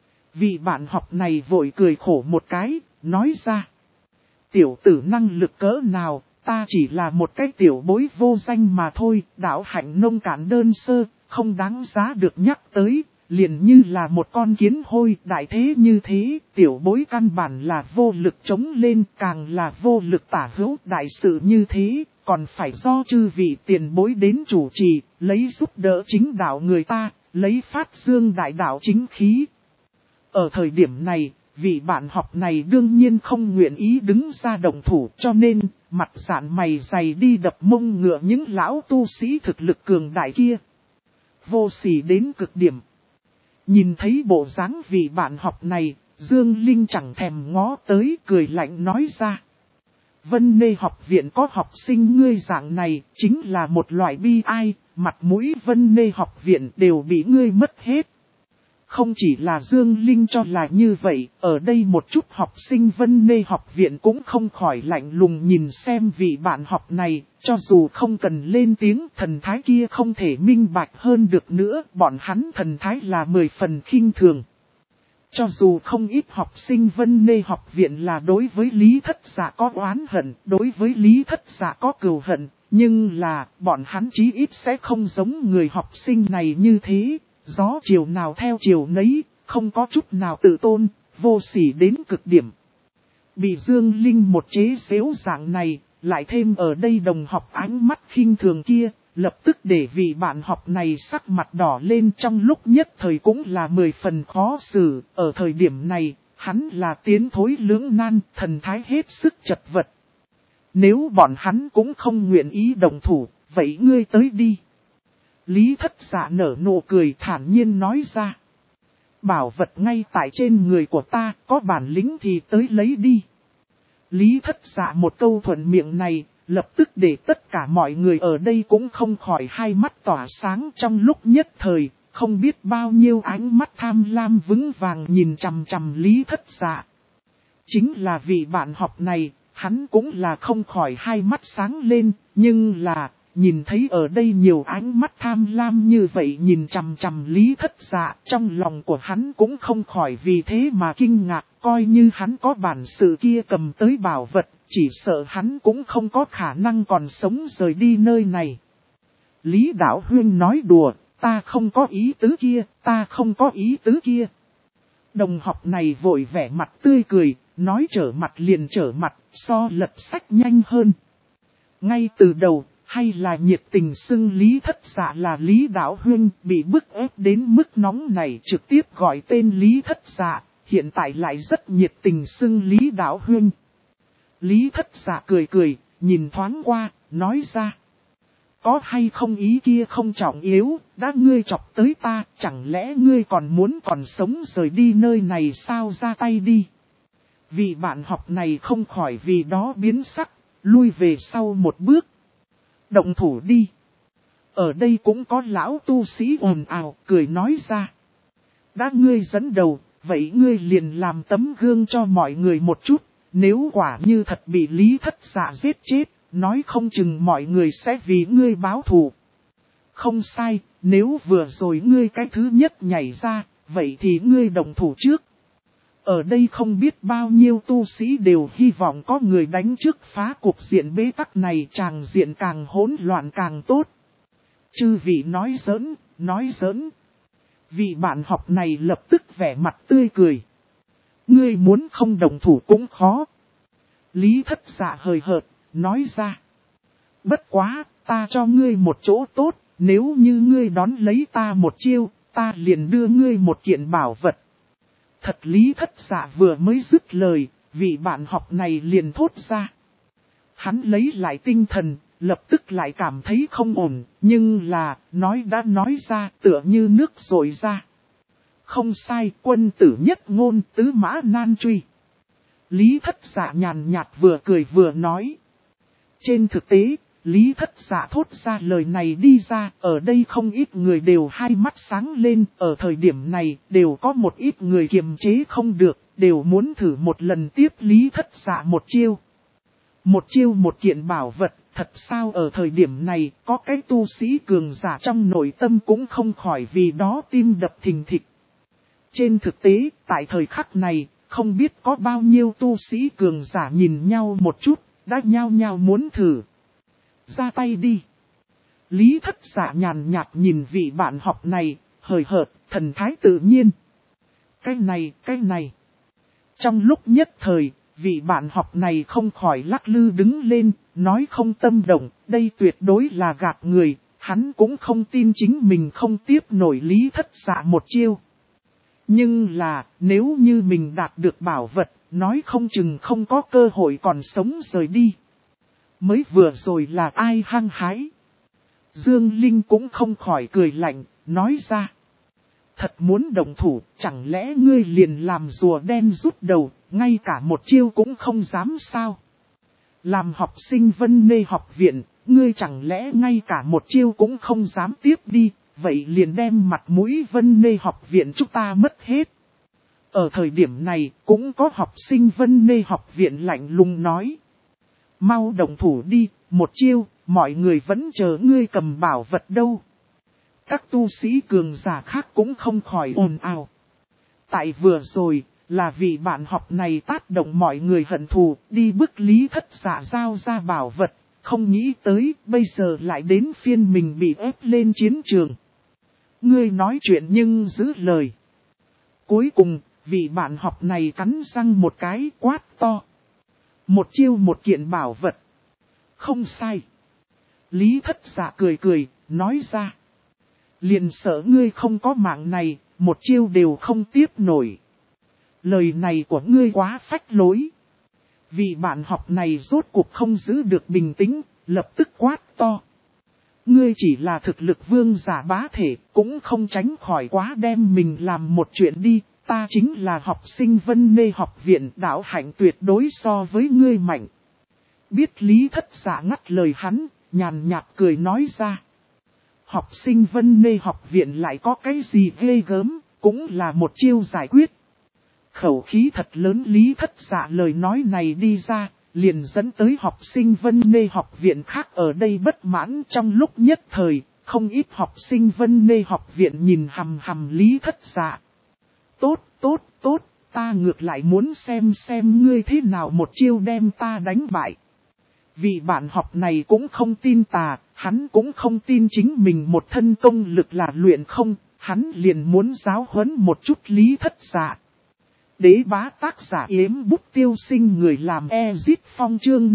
Vị bạn học này vội cười khổ một cái, nói ra. Tiểu tử năng lực cỡ nào? Ta chỉ là một cái tiểu bối vô danh mà thôi, đạo hạnh nông cạn đơn sơ, không đáng giá được nhắc tới, liền như là một con kiến hôi, đại thế như thế, tiểu bối căn bản là vô lực chống lên, càng là vô lực tả hữu, đại sự như thế, còn phải do chư vị tiền bối đến chủ trì, lấy giúp đỡ chính đạo người ta, lấy phát dương đại đạo chính khí. Ở thời điểm này, vị bạn học này đương nhiên không nguyện ý đứng ra động thủ, cho nên, mặt dạn mày dày đi đập mông ngựa những lão tu sĩ thực lực cường đại kia. Vô sỉ đến cực điểm. Nhìn thấy bộ dáng vị bạn học này, Dương Linh chẳng thèm ngó tới, cười lạnh nói ra. Vân Nê học viện có học sinh ngươi dạng này, chính là một loại bi ai, mặt mũi Vân Nê học viện đều bị ngươi mất hết. không chỉ là Dương Linh cho là như vậy, ở đây một chút học sinh Vân Nê học viện cũng không khỏi lạnh lùng nhìn xem vị bạn học này, cho dù không cần lên tiếng thần thái kia không thể minh bạch hơn được nữa, bọn hắn thần thái là 10 phần khinh thường. Cho dù không ít học sinh Vân Nê học viện là đối với Lý Thất Dạ có oán hận, đối với Lý Thất Dạ có cừu hận, nhưng là bọn hắn chí ít sẽ không giống người học sinh này như thế, gió chiều nào theo chiều nấy, không có chút nào tự tôn, vô sỉ đến cực điểm. Bị Dương Linh một chế xếu dạng này, lại thêm ở đây đồng học ánh mắt khinh thường kia, lập tức để vị bạn học này sắc mặt đỏ lên, trong lúc nhất thời cũng là 10 phần khó xử, ở thời điểm này, hắn là tiến thối lưỡng nan, thần thái hết sức chật vật. Nếu bọn hắn cũng không nguyện ý đồng thủ, vậy ngươi tới đi. Lý Thất Dạ nở nụ cười thản nhiên nói ra. Bảo vật ngay tại trên người của ta, có bản lĩnh thì tới lấy đi. Lý Thất Dạ một câu thuận miệng này, lập tức để tất cả mọi người ở đây cũng không khỏi hai mắt tỏa sáng trong lúc nhất thời, không biết bao nhiêu ánh mắt tham lam vững vàng nhìn chằm chằm Lý Thất Dạ. Chính là vì bạn học này, hắn cũng là không khỏi hai mắt sáng lên, nhưng là, nhìn thấy ở đây nhiều ánh mắt tham lam như vậy nhìn chằm chằm Lý Thất Dạ, trong lòng của hắn cũng không khỏi vì thế mà kinh ngạc, coi như hắn có bản sự kia cầm tới bảo vật, chỉ sợ hắn cũng không có khả năng còn sống rời đi nơi này. Lý Đạo Huyên nói đùa, ta không có ý tứ kia, ta không có ý tứ kia. Đồng học này vội vẻ mặt tươi cười, nói trở mặt liền trở mặt, so lật sách nhanh hơn. Ngay từ đầu, hay là nhiệt tình xưng Lý Thất Dạ là Lý Đạo Huyên, bị bức ép đến mức nóng này trực tiếp gọi tên Lý Thất Dạ, hiện tại lại rất nhiệt tình xưng Lý Đạo Huyên. Lý Thất Dạ cười cười, nhìn thoáng qua, nói ra. Có hay không ý kia không trọng yếu, đã ngươi chọc tới ta, chẳng lẽ ngươi còn muốn còn sống rời đi nơi này sao, ra tay đi. Vì bạn học này không khỏi vì đó biến sắc, lui về sau một bước. Động thủ đi. Ở đây cũng có lão tu sĩ ồn ào, cười nói ra. Đã ngươi dẫn đầu, vậy ngươi liền làm tấm gương cho mọi người một chút, nếu quả như thật bị Lý Thất Dạ giết chết, nói không chừng mọi người sẽ vì ngươi báo thù. Không sai, nếu vừa rồi ngươi cái thứ nhất nhảy ra, vậy thì ngươi động thủ trước. Ở đây không biết bao nhiêu tu sĩ đều hy vọng có người đánh trước phá cuộc diện bế tắc này, tràng diện càng hỗn loạn càng tốt. Chư vị nói giỡn. Vị bạn học này lập tức vẻ mặt tươi cười. Ngươi muốn không đồng thủ cũng khó. Lý Thất Dạ hời hợt, nói ra. Bất quá, ta cho ngươi một chỗ tốt, nếu như ngươi đón lấy ta một chiêu, ta liền đưa ngươi một kiện bảo vật. Thật Lý Thất Dạ vừa mới dứt lời, vị bạn học này liền thốt ra. Hắn lấy lại tinh thần, lập tức lại cảm thấy không ổn, nhưng là, nói đã nói ra tựa như nước rội ra. Không sai, quân tử nhất ngôn tứ mã nan truy. Lý Thất Dạ nhàn nhạt vừa cười vừa nói. Trên thực tế, Lý Thất Dạ thốt ra lời này đi ra, ở đây không ít người đều hai mắt sáng lên, ở thời điểm này đều có một ít người kiềm chế không được, đều muốn thử một lần tiếp Lý Thất Dạ một chiêu. Một chiêu một kiện bảo vật, thật sao ở thời điểm này có cái tu sĩ cường giả trong nội tâm cũng không khỏi vì đó tim đập thình thịch. Trên thực tế, tại thời khắc này, không biết có bao nhiêu tu sĩ cường giả nhìn nhau một chút, đã nhao nhao muốn thử. Ra tay đi. Lý Thất Dạ nhàn nhạt nhìn vị bạn học này, hời hợt, thần thái tự nhiên. Cái này. Trong lúc nhất thời, vị bạn học này không khỏi lắc lư đứng lên, nói không tâm động, đây tuyệt đối là gạt người, hắn cũng không tin chính mình không tiếp nổi Lý Thất Dạ một chiêu. Nhưng là, nếu như mình đạt được bảo vật, nói không chừng không có cơ hội còn sống rời đi. Mới vừa rồi là ai hăng hái? Dương Linh cũng không khỏi cười lạnh, nói ra. Thật muốn động thủ, chẳng lẽ ngươi liền làm rùa đen rút đầu, ngay cả một chiêu cũng không dám sao? Làm học sinh Vân Nê học viện, ngươi chẳng lẽ ngay cả một chiêu cũng không dám tiếp đi, vậy liền đem mặt mũi Vân Nê học viện chúng ta mất hết. Ở thời điểm này cũng có học sinh Vân Nê học viện lạnh lùng nói. Mau động thủ đi, một chiêu, mọi người vẫn chờ ngươi cầm bảo vật đâu. Các tu sĩ cường giả khác cũng không khỏi ồn ào. Tại vừa rồi, là vì bạn học này tác động mọi người hận thù, đi bức Lý Thất Dạ giao ra bảo vật, không nghĩ tới bây giờ lại đến phiên mình bị ép lên chiến trường. Ngươi nói chuyện nhưng giữ lời. Cuối cùng, vị bạn học này cắn răng một cái quát to. Một chiêu một kiện bảo vật. Không sai. Lý Thất Dạ cười cười, nói ra. Liền sợ ngươi không có mạng này, một chiêu đều không tiếp nổi. Lời này của ngươi quá phách lối. Vì bạn học này rốt cuộc không giữ được bình tĩnh, lập tức quát to. Ngươi chỉ là thực lực vương giả bá thể, cũng không tránh khỏi quá đem mình làm một chuyện đi. Ta chính là học sinh Vân Nê học viện, đạo hạnh tuyệt đối so với ngươi mạnh. Biết Lý Thất Dạ ngắt lời hắn, nhàn nhạt cười nói ra. Học sinh Vân Nê học viện lại có cái gì ghê gớm, cũng là một chiêu giải quyết. Khẩu khí thật lớn Lý Thất Dạ lời nói này đi ra, liền dẫn tới học sinh Vân Nê học viện khác ở đây bất mãn. Trong lúc nhất thời, không ít học sinh Vân Nê học viện nhìn hằm hằm Lý Thất Dạ. Tốt, ta ngược lại muốn xem ngươi thế nào một chiêu đem ta đánh bại. Vì bạn học này cũng không tin tà, hắn cũng không tin chính mình một thân công lực là luyện không, hắn liền muốn giáo huấn một chút Lý Thất Dạ. Đế bá tác giả Yếm Bút Tiêu Sinh, người làm Ezit Phong chương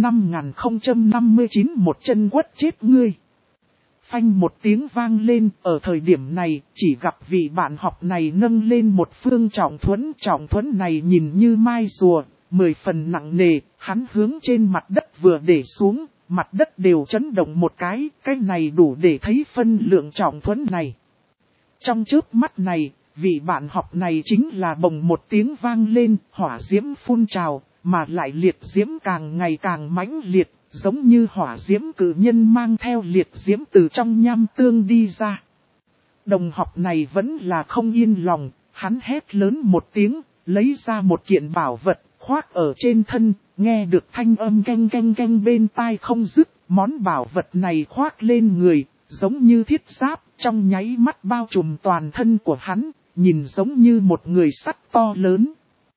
5059, một chân quất chết ngươi. Phanh một tiếng vang lên, ở thời điểm này, chỉ gặp vị bạn học này nâng lên một phương trọng thuẫn này nhìn như mai rùa, 10 phần nặng nề, hắn hướng trên mặt đất vừa để xuống, mặt đất đều chấn động một cái này đủ để thấy phân lượng trọng thuẫn này. Trong chớp mắt này, vị bạn học này chính là bồng một tiếng vang lên, hỏa diễm phun trào, mà lại liệt diễm càng ngày càng mãnh liệt. Giống như hỏa diễm cử nhân mang theo liệt diễm từ trong nham tương đi ra. Đồng học này vẫn là không yên lòng, hắn hét lớn một tiếng, lấy ra một kiện bảo vật, khoác ở trên thân, nghe được thanh âm canh bên tai không dứt. Món bảo vật này khoác lên người, giống như thiết giáp, trong nháy mắt bao trùm toàn thân của hắn, nhìn giống như một người sắt to lớn.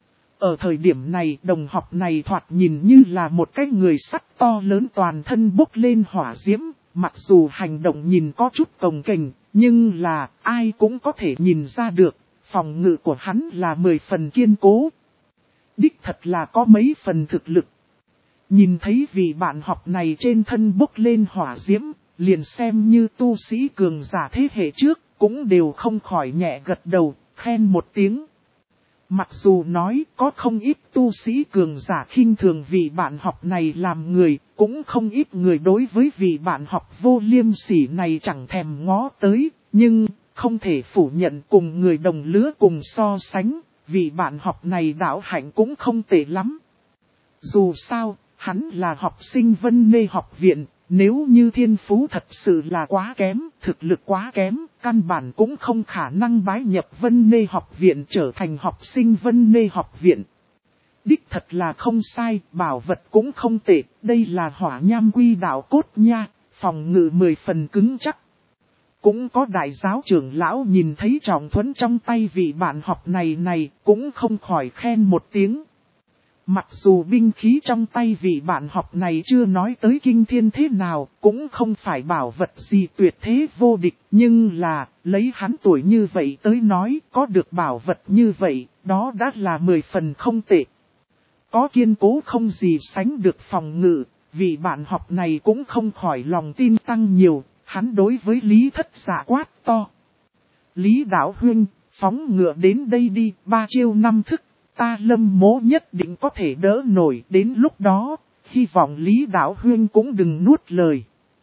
Ở thời điểm này, đồng học này thoạt nhìn như là một cái người sắt to lớn toàn thân bốc lên hỏa diễm, mặc dù hành động nhìn có chút cồng kềnh, nhưng là ai cũng có thể nhìn ra được, phòng ngự của hắn là 10 phần kiên cố. Đích thật là có mấy phần thực lực. Nhìn thấy vị bạn học này trên thân bốc lên hỏa diễm, liền xem như tu sĩ cường giả thế hệ trước, cũng đều không khỏi nhẹ gật đầu, khen một tiếng. Mặc dù nói có không ít tu sĩ cường giả khinh thường vị bạn học này làm người, cũng không ít người đối với vị bạn học vô liêm sỉ này chẳng thèm ngó tới, nhưng không thể phủ nhận cùng người đồng lứa cùng so sánh, vị bạn học này đạo hạnh cũng không tệ lắm. Dù sao, hắn là học sinh Vân Nê học viện. Nếu như thiên phú thật sự là quá kém, thực lực quá kém, căn bản cũng không khả năng bái nhập Vân Nê học viện trở thành học sinh Vân Nê học viện. Đích thật là không sai, bảo vật cũng không tệ, đây là hỏa nham quy đạo cốt nha, phòng ngự 10 phần cứng chắc. Cũng có đại giáo trưởng lão nhìn thấy trọng thuẫn trong tay vị bạn học này, cũng không khỏi khen một tiếng. Mặc dù binh khí trong tay vị bạn học này chưa nói tới kinh thiên thế nào, cũng không phải bảo vật gì tuyệt thế vô địch, nhưng là, lấy hắn tuổi như vậy tới nói, có được bảo vật như vậy, đó đã là 10 phần không tệ. Có kiên cố không gì sánh được phòng ngự, vị bạn học này cũng không khỏi lòng tin tăng nhiều, hắn đối với Lý Thất Dạ quát to. Lý Đạo Huynh, phóng ngựa đến đây đi, 3 chiêu 5 thức. Ta Lâm Mỗ nhất định có thể đỡ nổi, đến lúc đó, hy vọng Lý Đạo Huyên cũng đừng nuốt lời.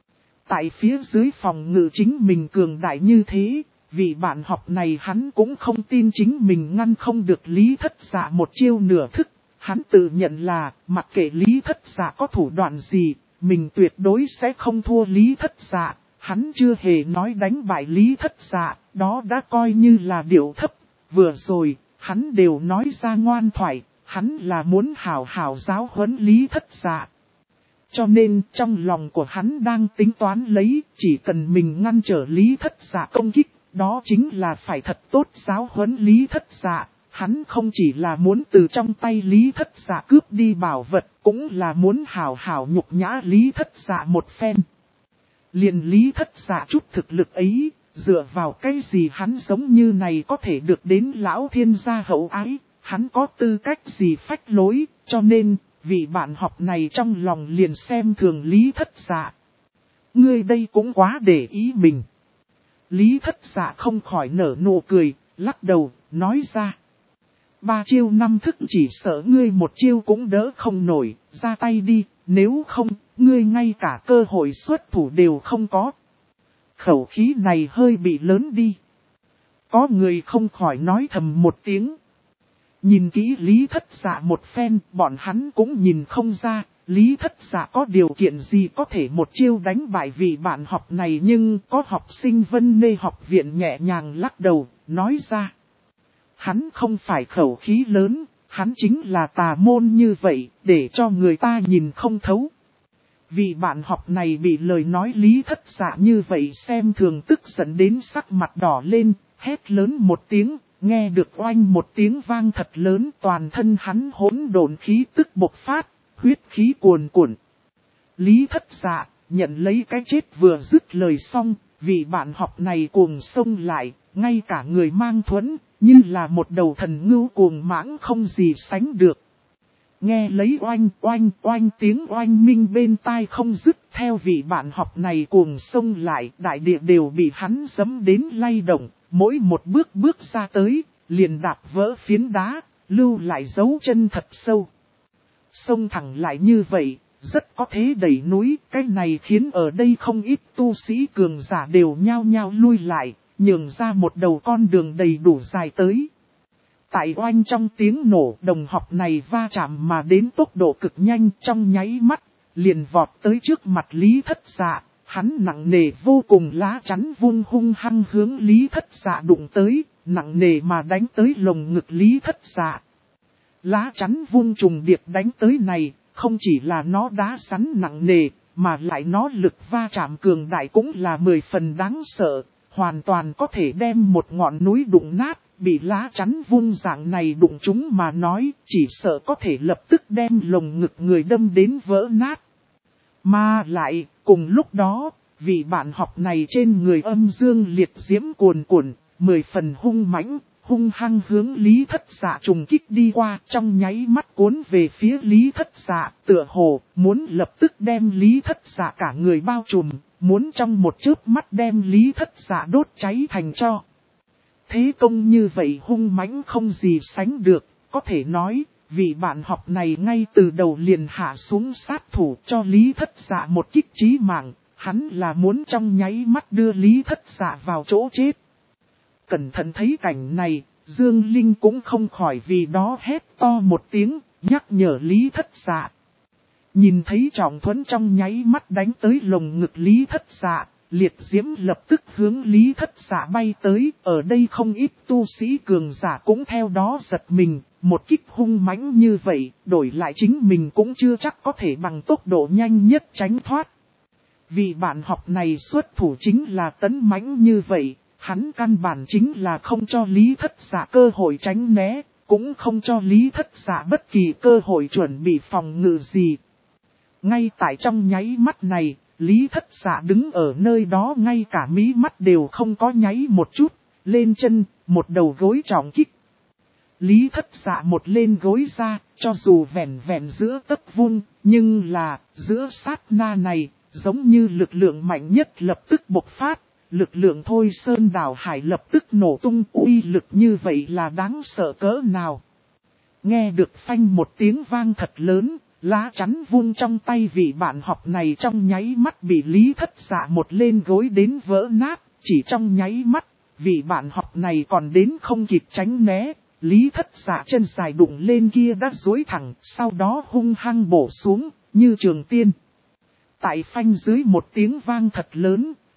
Tại phía dưới phòng ngự chính mình cường đại như thế, vì bạn học này hắn cũng không tin chính mình ngăn không được Lý Thất Dạ một chiêu nửa thức. Hắn tự nhận là, mặc kệ Lý Thất Dạ có thủ đoạn gì, mình tuyệt đối sẽ không thua Lý Thất Dạ. Hắn chưa hề nói đánh bại Lý Thất Dạ, đó đã coi như là điệu thấp. Vừa rồi, hắn đều nói ra ngoan thoại, hắn là muốn hảo hảo giáo huấn Lý Thất Dạ. Cho nên trong lòng của hắn đang tính toán lấy, chỉ cần mình ngăn trở Lý Thất Dạ công kích, đó chính là phải thật tốt giáo huấn Lý Thất Dạ. Hắn không chỉ là muốn từ trong tay Lý Thất Dạ cướp đi bảo vật, cũng là muốn hảo hảo nhục nhã Lý Thất Dạ một phen. Liền Lý Thất Dạ chút thực lực ấy, dựa vào cái gì hắn giống như này có thể được đến lão thiên gia hậu ái, hắn có tư cách gì phách lối, cho nên, vị bạn học này trong lòng liền xem thường Lý Thất Dạ. Ngươi đây cũng quá để ý mình. Lý Thất Dạ không khỏi nở nụ cười, lắc đầu, nói ra. 3 chiêu 5 thức chỉ sợ ngươi một chiêu cũng đỡ không nổi, ra tay đi, nếu không, ngươi ngay cả cơ hội xuất thủ đều không có. Khẩu khí này hơi bị lớn đi. Có người không khỏi nói thầm một tiếng. Nhìn kỹ Lý Thất Dạ một phen, bọn hắn cũng nhìn không ra, Lý Thất Dạ có điều kiện gì có thể một chiêu đánh bại vị bạn học này, nhưng có học sinh Vân Nê học viện nhẹ nhàng lắc đầu, nói ra. Hắn không phải khẩu khí lớn, hắn chính là tà môn như vậy, để cho người ta nhìn không thấu. Vị bạn học này bị lời nói Lý Thất Dạ như vậy xem thường, tức giận đến sắc mặt đỏ lên, hét lớn một tiếng, nghe được oanh một tiếng vang thật lớn, toàn thân hắn hỗn độn khí tức bộc phát, huyết khí cuồn cuộn. Lý Thất Dạ nhận lấy cái chết vừa dứt lời xong, vị bạn học này cuồng xông lại, ngay cả người mang thuẫn, như là một đầu thần ngưu cuồng mãng không gì sánh được. Nghe lấy oanh oanh oanh tiếng oanh minh bên tai không dứt, theo vị bạn học này cuồng xông lại, đại địa đều bị hắn giẫm đến lay động, mỗi một bước ra tới, liền đạp vỡ phiến đá, lưu lại dấu chân thật sâu. Xông thẳng lại như vậy, rất có thế đẩy núi, cái này khiến ở đây không ít tu sĩ cường giả đều nhao nhao lui lại, nhường ra một đầu con đường đầy đủ dài tới. Tại oanh trong tiếng nổ, đồng học này va chạm mà đến tốc độ cực nhanh, trong nháy mắt, liền vọt tới trước mặt Lý Thất Dạ, hắn nặng nề vô cùng lá chắn vung hung hăng hướng Lý Thất Dạ đụng tới, nặng nề mà đánh tới lồng ngực Lý Thất Dạ. Lá chắn vung trùng điệp đánh tới này, không chỉ là nó đá sắn nặng nề, mà lại nó lực va chạm cường đại cũng là 10 phần đáng sợ, hoàn toàn có thể đem một ngọn núi đụng nát. Bị lá chắn vung dạng này đụng chúng mà nói, chỉ sợ có thể lập tức đem lồng ngực người đâm đến vỡ nát. Mà lại, cùng lúc đó, vị bạn học này trên người âm dương liệt diễm cuồn cuộn, 10 phần hung mãnh, hung hăng hướng Lý Thất Dạ trùng kích đi qua, trong nháy mắt cuốn về phía Lý Thất Dạ, tựa hồ, muốn lập tức đem Lý Thất Dạ cả người bao trùm, muốn trong một chớp mắt đem Lý Thất Dạ đốt cháy thành tro. Thế công như vậy hung mãnh không gì sánh được, có thể nói, vị bạn học này ngay từ đầu liền hạ xuống sát thủ cho Lý Thất Dạ một kích chí mạng, hắn là muốn trong nháy mắt đưa Lý Thất Dạ vào chỗ chết. Cẩn thận thấy cảnh này, Dương Linh cũng không khỏi vì đó hét to một tiếng, nhắc nhở Lý Thất Dạ. Nhìn thấy trọng thuẫn trong nháy mắt đánh tới lồng ngực Lý Thất Dạ. Liệt diễm lập tức hướng Lý Thất Dạ bay tới, ở đây không ít tu sĩ cường giả cũng theo đó giật mình, một kích hung mãnh như vậy, đổi lại chính mình cũng chưa chắc có thể bằng tốc độ nhanh nhất tránh thoát. Vì bạn học này xuất thủ chính là tấn mãnh như vậy, hắn căn bản chính là không cho Lý Thất Dạ cơ hội tránh né, cũng không cho Lý Thất Dạ bất kỳ cơ hội chuẩn bị phòng ngự gì. Ngay tại trong nháy mắt này, Lý Thất Dạ đứng ở nơi đó ngay cả mí mắt đều không có nháy một chút, lên chân, một đầu gối trọng kích. Lý Thất Dạ một lên gối ra, cho dù vẹn vẹn giữa tấc vuông, nhưng là, giữa sát na này, giống như lực lượng mạnh nhất lập tức bộc phát, lực lượng thôi sơn đảo hải lập tức nổ tung, uy lực như vậy là đáng sợ cỡ nào. Nghe được phanh một tiếng vang thật lớn. Lá chắn vung trong tay vị bạn học này trong nháy mắt bị Lý Thất Dạ một lên gối đến vỡ nát, chỉ trong nháy mắt, vị bạn học này còn đến không kịp tránh né, Lý Thất Dạ chân dài đụng lên kia đã duỗi thẳng, sau đó hung hăng bổ xuống, như trường tiên. Tại phanh dưới một tiếng vang thật lớn,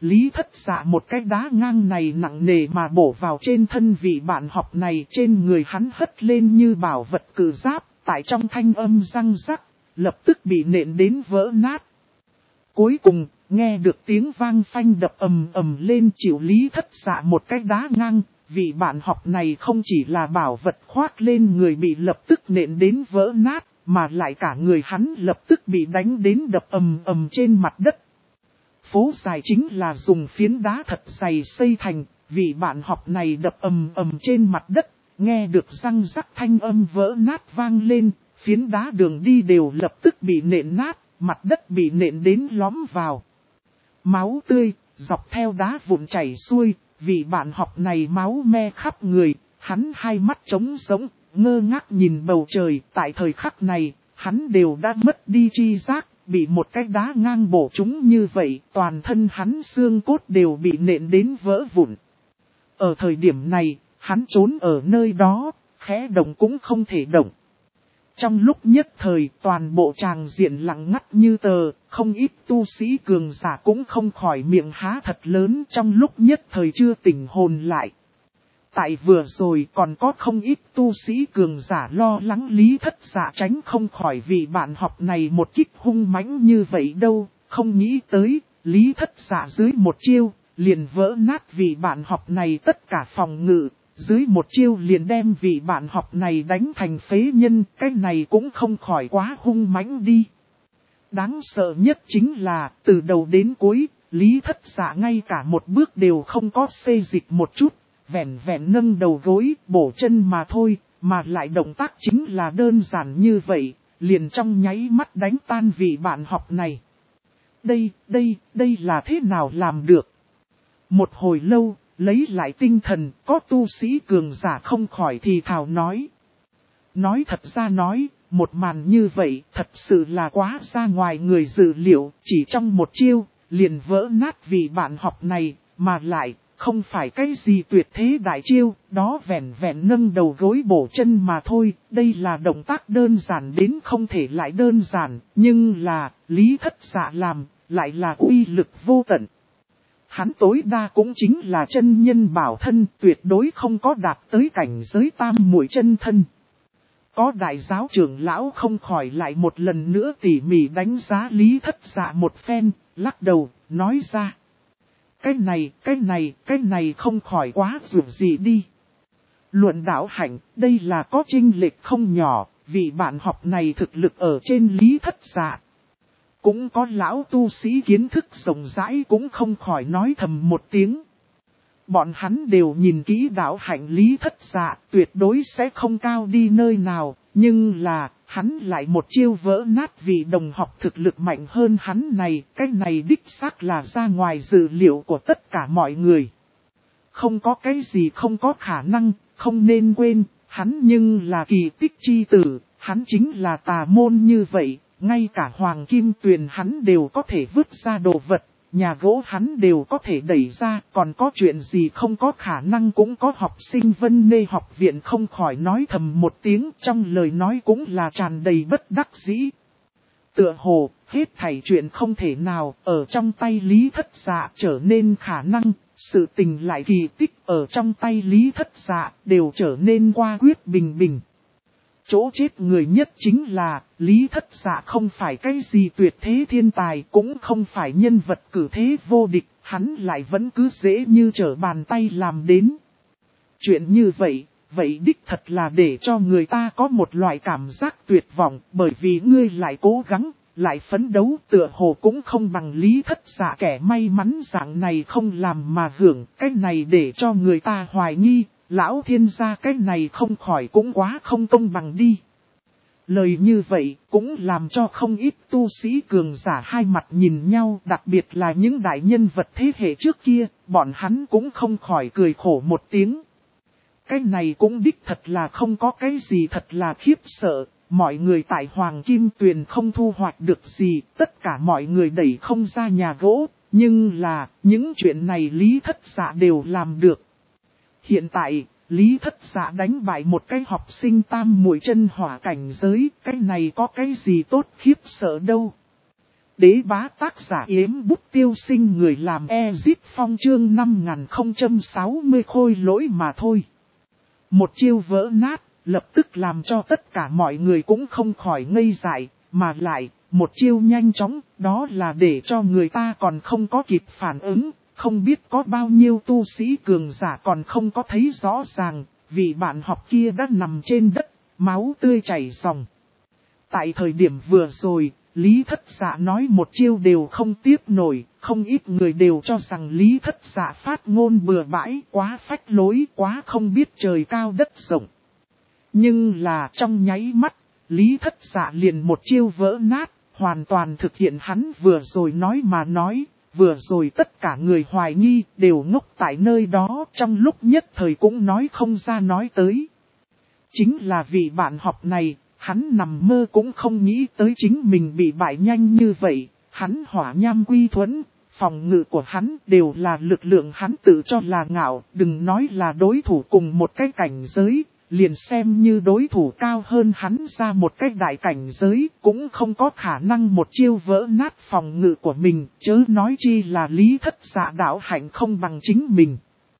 Lý Thất Dạ một cái đá ngang này nặng nề mà bổ vào trên thân vị bạn học này, trên người hắn hất lên như bảo vật cự giáp, tại trong thanh âm răng rắc, lập tức bị nện đến vỡ nát. Cuối cùng, nghe được tiếng vang phanh đập ầm ầm lên, chịu Lý Thất Dạ một cái đá ngang, vị bạn học này không chỉ là bảo vật khoác lên người bị lập tức nện đến vỡ nát, mà lại cả người hắn lập tức bị đánh đến đập ầm ầm trên mặt đất. Phố dài chính là dùng phiến đá thật dày xây thành, vị bạn học này đập ầm ầm trên mặt đất, nghe được răng rắc thanh âm vỡ nát vang lên, phiến đá đường đi đều lập tức bị nện nát, mặt đất bị nện đến lõm vào. Máu tươi, dọc theo đá vụn chảy xuôi, vị bạn học này máu me khắp người, hắn hai mắt trống rỗng, ngơ ngác nhìn bầu trời, tại thời khắc này, hắn đều đã mất đi tri giác. Bị một cái đá ngang bổ trúng như vậy, toàn thân hắn xương cốt đều bị nện đến vỡ vụn. Ở thời điểm này, hắn trốn ở nơi đó, khẽ động cũng không thể động. Trong lúc nhất thời, toàn bộ tràng diện lặng ngắt như tờ, không ít tu sĩ cường giả cũng không khỏi miệng há thật lớn, trong lúc nhất thời chưa tỉnh hồn lại. Tại vừa rồi còn có không ít tu sĩ cường giả lo lắng Lý Thất Dạ tránh không khỏi vì bạn học này một kích hung mãnh như vậy đâu, không nghĩ tới, Lý Thất Dạ dưới một chiêu, liền vỡ nát vì bạn học này tất cả phòng ngự, dưới một chiêu liền đem vị bạn học này đánh thành phế nhân, cái này cũng không khỏi quá hung mãnh đi. Đáng sợ nhất chính là, từ đầu đến cuối, Lý Thất Dạ ngay cả một bước đều không có xê dịch một chút. Vẹn vẹn nâng đầu gối, bổ chân mà thôi, mà lại động tác chính là đơn giản như vậy, liền trong nháy mắt đánh tan vị bạn học này. Đây là thế nào làm được? Một hồi lâu, lấy lại tinh thần, có tu sĩ cường giả không khỏi thì thào nói. Nói thật ra nói, một màn như vậy thật sự là quá ra ngoài người dự liệu, chỉ trong một chiêu, liền vỡ nát vị bạn học này, mà lại... Không phải cái gì tuyệt thế đại chiêu, đó vẹn vẹn nâng đầu gối bổ chân mà thôi, đây là động tác đơn giản đến không thể lại đơn giản, nhưng là, Lý Thất Dạ làm, lại là uy lực vô tận. Hắn tối đa cũng chính là chân nhân bảo thân, tuyệt đối không có đạt tới cảnh giới tam muội chân thân. Có đại giáo trưởng lão không khỏi lại một lần nữa tỉ mỉ đánh giá Lý Thất Dạ một phen, lắc đầu, nói ra. Cái này không khỏi quá dù gì đi. Luận đạo hạnh, đây là có chênh lệch không nhỏ, vì bạn học này thực lực ở trên Lý Thất Dạ. Cũng có lão tu sĩ kiến thức rộng rãi cũng không khỏi nói thầm một tiếng. Bọn hắn đều nhìn kỹ đạo hạnh Lý Thất Dạ, tuyệt đối sẽ không cao đi nơi nào, nhưng là, hắn lại một chiêu vỡ nát vì đồng học thực lực mạnh hơn hắn này, cái này đích xác là ra ngoài dự liệu của tất cả mọi người. Không có cái gì không có khả năng, không nên quên, hắn nhưng là kỳ tích chi tử, hắn chính là tà môn như vậy, ngay cả hoàng kim tuyền hắn đều có thể vứt ra đồ vật. Nhà gỗ hắn đều có thể đẩy ra, còn có chuyện gì không có khả năng cũng có học sinh Vân Nê học viện không khỏi nói thầm một tiếng, trong lời nói cũng là tràn đầy bất đắc dĩ. Tựa hồ, hết thảy chuyện không thể nào, ở trong tay Lý Thất Dạ trở nên khả năng, sự tình lại kỳ tích ở trong tay Lý Thất Dạ đều trở nên qua quyết bình bình. Chỗ chết người nhất chính là, Lý Thất Dạ không phải cái gì tuyệt thế thiên tài, cũng không phải nhân vật cử thế vô địch, hắn lại vẫn cứ dễ như trở bàn tay làm đến. Chuyện như vậy đích thật là để cho người ta có một loại cảm giác tuyệt vọng, bởi vì ngươi lại cố gắng, lại phấn đấu, tựa hồ cũng không bằng Lý Thất Dạ kẻ may mắn dạng này không làm mà hưởng, cái này để cho người ta hoài nghi. Lão thiên gia cái này không khỏi cũng quá không công bằng đi. Lời như vậy cũng làm cho không ít tu sĩ cường giả hai mặt nhìn nhau, đặc biệt là những đại nhân vật thế hệ trước kia, bọn hắn cũng không khỏi cười khổ một tiếng. Cái này cũng đích thật là không có cái gì thật là khiếp sợ, mọi người tại Hoàng Kim Tuyền không thu hoạch được gì, tất cả mọi người đẩy không ra nhà gỗ, nhưng là những chuyện này Lý Thất Dạ đều làm được. Hiện tại, Lý Thất Dạ đánh bại một cái học sinh tam muội chân hỏa cảnh giới, cái này có cái gì tốt khiếp sợ đâu. Đế bá tác giả Yếm Bút Tiêu Sinh, người làm Ezit Phong chương 5060 khôi lỗi mà thôi. Một chiêu vỡ nát, lập tức làm cho tất cả mọi người cũng không khỏi ngây dại, mà lại, một chiêu nhanh chóng, đó là để cho người ta còn không có kịp phản ứng, không biết có bao nhiêu tu sĩ cường giả còn không có thấy rõ ràng, vì bạn học kia đã nằm trên đất, máu tươi chảy ròng. Tại thời điểm vừa rồi, Lý Thất Dạ nói một chiêu đều không tiếp nổi, không ít người đều cho rằng Lý Thất Dạ phát ngôn bừa bãi, quá phách lối, quá không biết trời cao đất rộng. Nhưng là trong nháy mắt, Lý Thất Dạ liền một chiêu vỡ nát, hoàn toàn thực hiện hắn vừa rồi nói mà nói, vừa rồi tất cả người hoài nghi đều ngốc tại nơi đó, trong lúc nhất thời cũng nói không ra nói tới. Chính là vì bạn học này, hắn nằm mơ cũng không nghĩ tới chính mình bị bại nhanh như vậy, hắn hỏa nham quy thuẫn, phòng ngự của hắn đều là lực lượng hắn tự cho là ngạo, đừng nói là đối thủ cùng một cái cảnh giới, liền xem như đối thủ cao hơn hắn ra một cái đại cảnh giới, cũng không có khả năng một chiêu vỡ nát phòng ngự của mình, chớ nói chi là Lý Thất Dạ đạo hạnh không bằng chính mình.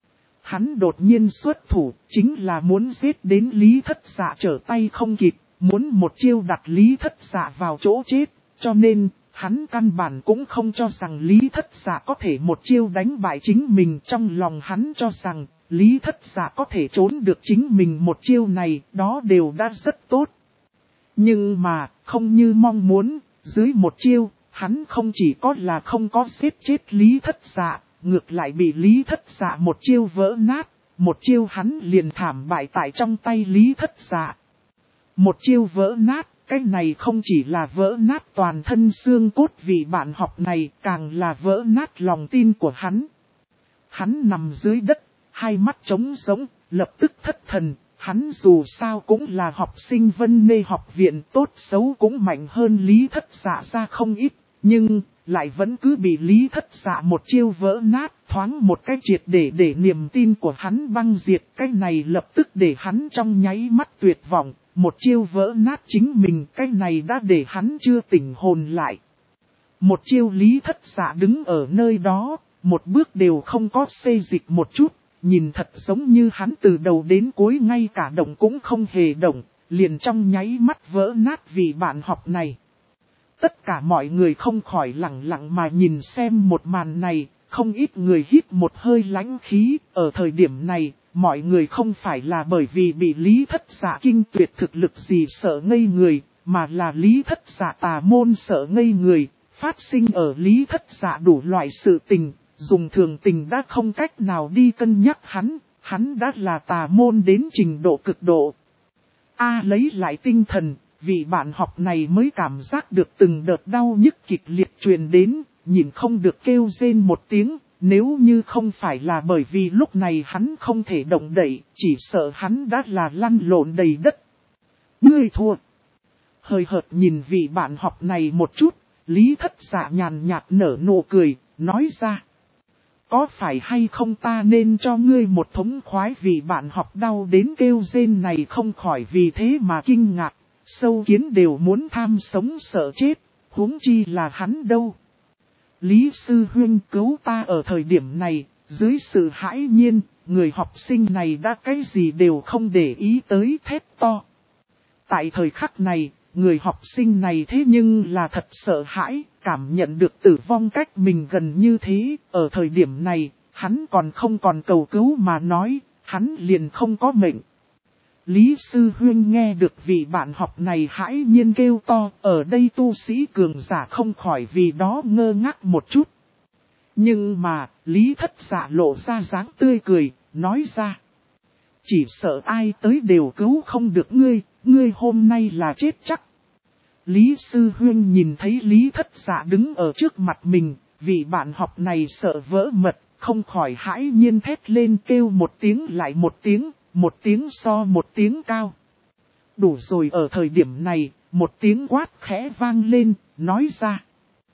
Hắn đột nhiên xuất thủ, chính là muốn giết đến Lý Thất Dạ trở tay không kịp, muốn một chiêu đặt Lý Thất Dạ vào chỗ chết, cho nên, hắn căn bản cũng không cho rằng Lý Thất Dạ có thể một chiêu đánh bại chính mình. Trong lòng hắn cho rằng, Lý Thất Dạ có thể trốn được chính mình một chiêu này, đó đều đã rất tốt. Nhưng mà, không như mong muốn, dưới một chiêu, hắn không chỉ có là không có giết chết Lý Thất Dạ, ngược lại bị Lý Thất Dạ một chiêu vỡ nát, một chiêu hắn liền thảm bại tại trong tay Lý Thất Dạ. Một chiêu vỡ nát, cái này không chỉ là vỡ nát toàn thân xương cốt vì bạn học này, càng là vỡ nát lòng tin của hắn. Hắn nằm dưới đất, hai mắt trống rỗng, lập tức thất thần, hắn dù sao cũng là học sinh Vân Nê học viện, tốt xấu cũng mạnh hơn Lý Thất Dạ ra không ít, nhưng lại vẫn cứ bị Lý Thất Dạ một chiêu vỡ nát, thoáng một cái triệt để niềm tin của hắn băng diệt. Cái này lập tức để hắn trong nháy mắt tuyệt vọng, một chiêu vỡ nát chính mình, cái này đã để hắn chưa tỉnh hồn lại. Một chiêu Lý Thất Dạ đứng ở nơi đó, một bước đều không có xê dịch một chút, nhìn thật giống như hắn từ đầu đến cuối ngay cả động cũng không hề động, liền trong nháy mắt vỡ nát vì bạn học này. Tất cả mọi người không khỏi lặng lặng mà nhìn xem một màn này, không ít người hít một hơi lãnh khí. Ở thời điểm này, mọi người không phải là bởi vì bị Lý Thất Dạ kinh tuyệt thực lực gì sợ ngây người, mà là Lý Thất Dạ tà môn sợ ngây người, phát sinh ở Lý Thất Dạ đủ loại sự tình, dùng thường tình đã không cách nào đi cân nhắc hắn đã là tà môn đến trình độ cực độ. Lấy lại tinh thần, vì bạn học này mới cảm giác được từng đợt đau nhức kịch liệt truyền đến, nhìn không được kêu rên một tiếng, nếu như không phải là bởi vì lúc này hắn không thể động đậy, chỉ sợ hắn đã là lăn lộn đầy đất. Ngươi thua. Hơi hợt nhìn vị bạn học này một chút, Lý Thất Dạ nhàn nhạt nở nụ cười, nói ra. Có phải hay không ta nên cho ngươi một thống khoái vì bạn học đau đến kêu rên này không khỏi vì thế mà kinh ngạc, sâu kiến đều muốn tham sống sợ chết, huống chi là hắn đâu. Lý sư huynh cứu ta. Ở thời điểm này, dưới sự hãi nhiên, người học sinh này đã cái gì đều không để ý tới, thét to. Tại thời khắc này, người học sinh này thế nhưng là thật sợ hãi, cảm nhận được tử vong cách mình gần như thế. Ở thời điểm này, hắn còn không còn cầu cứu mà nói, hắn liền không có mệnh. Lý sư huynh nghe được vị bạn học này hãi nhiên kêu to, ở đây tu sĩ cường giả không khỏi vì đó ngơ ngác một chút. Nhưng mà, Lý Thất Dạ lộ ra dáng tươi cười, nói ra. Chỉ sợ ai tới đều cứu không được ngươi hôm nay là chết chắc. Lý sư huynh nhìn thấy Lý Thất Dạ đứng ở trước mặt mình, vị bạn học này sợ vỡ mật, không khỏi hãi nhiên thét lên kêu một tiếng lại một tiếng so một tiếng cao. Đủ rồi. Ở thời điểm này, một tiếng quát khẽ vang lên, nói ra.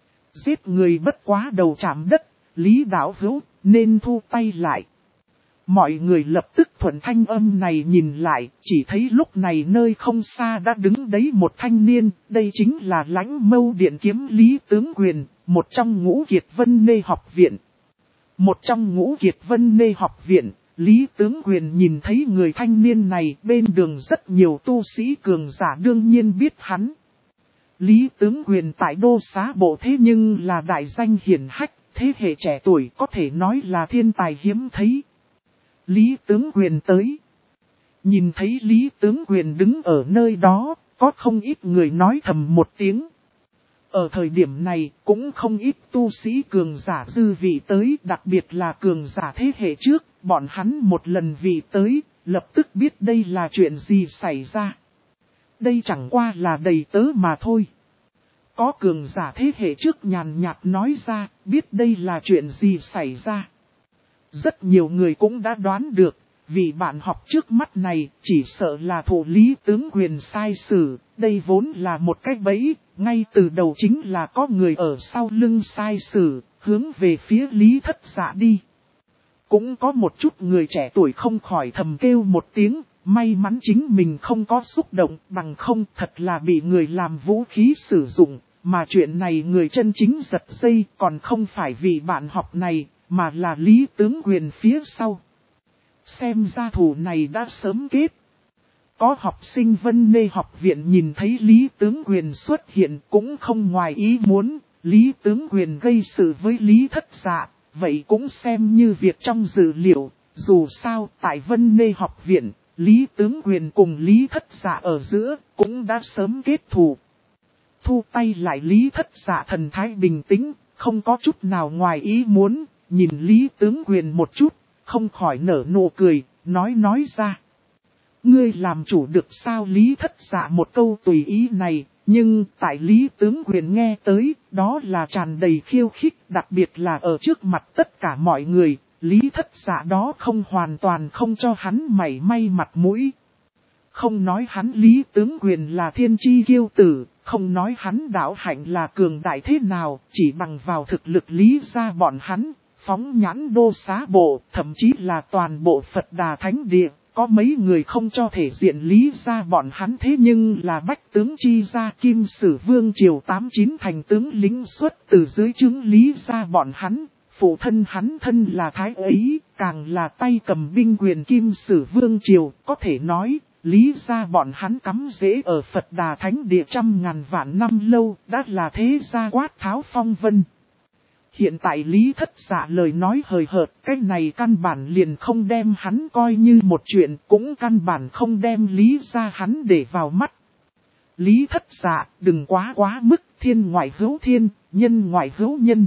Giết người bất quá đầu chạm đất, Lý đạo hữu, nên thu tay lại. Mọi người lập tức thuận thanh âm này nhìn lại, chỉ thấy lúc này nơi không xa đã đứng đấy một thanh niên, đây chính là Lãnh Mâu Điện Kiếm Lý Tướng Quyền, một trong Ngũ Kiệt Vân Nê học viện. Một trong Ngũ Kiệt Vân Nê học viện, Lý Tướng Quyền nhìn thấy người thanh niên này, bên đường rất nhiều tu sĩ cường giả đương nhiên biết hắn. Lý Tướng Quyền tại Đô Xá Bộ thế nhưng là đại danh hiển hách, thế hệ trẻ tuổi có thể nói là thiên tài hiếm thấy. Lý Tướng Quyền tới. Nhìn thấy Lý Tướng Quyền đứng ở nơi đó, có không ít người nói thầm một tiếng. Ở thời điểm này, cũng không ít tu sĩ cường giả dư vị tới, đặc biệt là cường giả thế hệ trước, bọn hắn một lần vị tới, lập tức biết đây là chuyện gì xảy ra. Đây chẳng qua là đầy tớ mà thôi. Có cường giả thế hệ trước nhàn nhạt nói ra, biết đây là chuyện gì xảy ra. Rất nhiều người cũng đã đoán được, vì bạn học trước mắt này chỉ sợ là thủ Lý Tướng Quyền sai sử, đây vốn là một cái bẫy, ngay từ đầu chính là có người ở sau lưng sai sử, hướng về phía Lý Thất Dạ đi. Cũng có một chút người trẻ tuổi không khỏi thầm kêu một tiếng, may mắn chính mình không có xúc động, bằng không thật là bị người làm vũ khí sử dụng, mà chuyện này người chân chính giật dây còn không phải vì bạn học này, mà là Lý Tướng Quyền phía sau. Xem ra thủ này đã sớm kết. Có học sinh Vân Nê học viện nhìn thấy Lý Tướng Quyền xuất hiện cũng không ngoài ý muốn, Lý Tướng Quyền gây sự với Lý Thất Dạ, vậy cũng xem như việc trong dự liệu, dù sao tại Vân Nê học viện, Lý Tướng Quyền cùng Lý Thất Dạ ở giữa cũng đã sớm kết thù. Thu tay lại Lý Thất Dạ thần thái bình tĩnh, không có chút nào ngoài ý muốn, nhìn Lý Tướng Quyền một chút, không khỏi nở nụ cười, nói ra. Ngươi làm chủ được sao? Lý Thất Dạ một câu tùy ý này, nhưng tại Lý Tướng Quyền nghe tới, đó là tràn đầy khiêu khích, đặc biệt là ở trước mặt tất cả mọi người, Lý Thất Dạ đó không hoàn toàn không cho hắn mảy may mặt mũi. Không nói hắn Lý Tướng Quyền là thiên chi kiêu tử, không nói hắn đạo hạnh là cường đại thế nào, chỉ bằng vào thực lực Lý gia bọn hắn, phóng nhãn Đô Xá Bộ, thậm chí là toàn bộ Phật Đà Thánh Địa, có mấy người không cho thể diện Lý gia bọn hắn thế nhưng là bách tướng chi gia Kim Sử Vương Triều 89 thành tướng lính xuất từ dưới trướng Lý gia bọn hắn. Phụ thân hắn thân là Thái ấy, càng là tay cầm binh quyền Kim Sử Vương Triều, có thể nói, Lý gia bọn hắn cắm rễ ở Phật Đà Thánh Địa trăm ngàn vạn năm lâu, đã là thế gia quát tháo phong vân. Hiện tại Lý Thất Dạ lời nói hời hợt, cái này căn bản liền không đem hắn coi như một chuyện, cũng căn bản không đem Lý gia hắn để vào mắt. Lý Thất Dạ, đừng quá mức, thiên ngoại hữu thiên, nhân ngoại hữu nhân.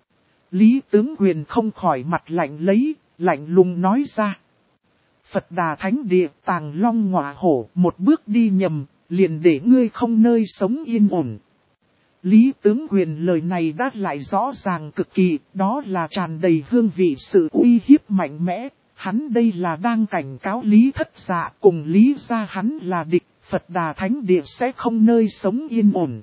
Lý Tướng Quyền không khỏi mặt lạnh lấy, lạnh lùng nói ra. Phật Đà Thánh Địa tàng long ngọa hổ, một bước đi nhầm, liền để ngươi không nơi sống yên ổn. Lý Tướng Quyền lời này đã lại rõ ràng cực kỳ, đó là tràn đầy hương vị sự uy hiếp mạnh mẽ. Hắn đây là đang cảnh cáo Lý Thất Dạ cùng Lý gia hắn là địch, Phật Đà Thánh Địa sẽ không nơi sống yên ổn.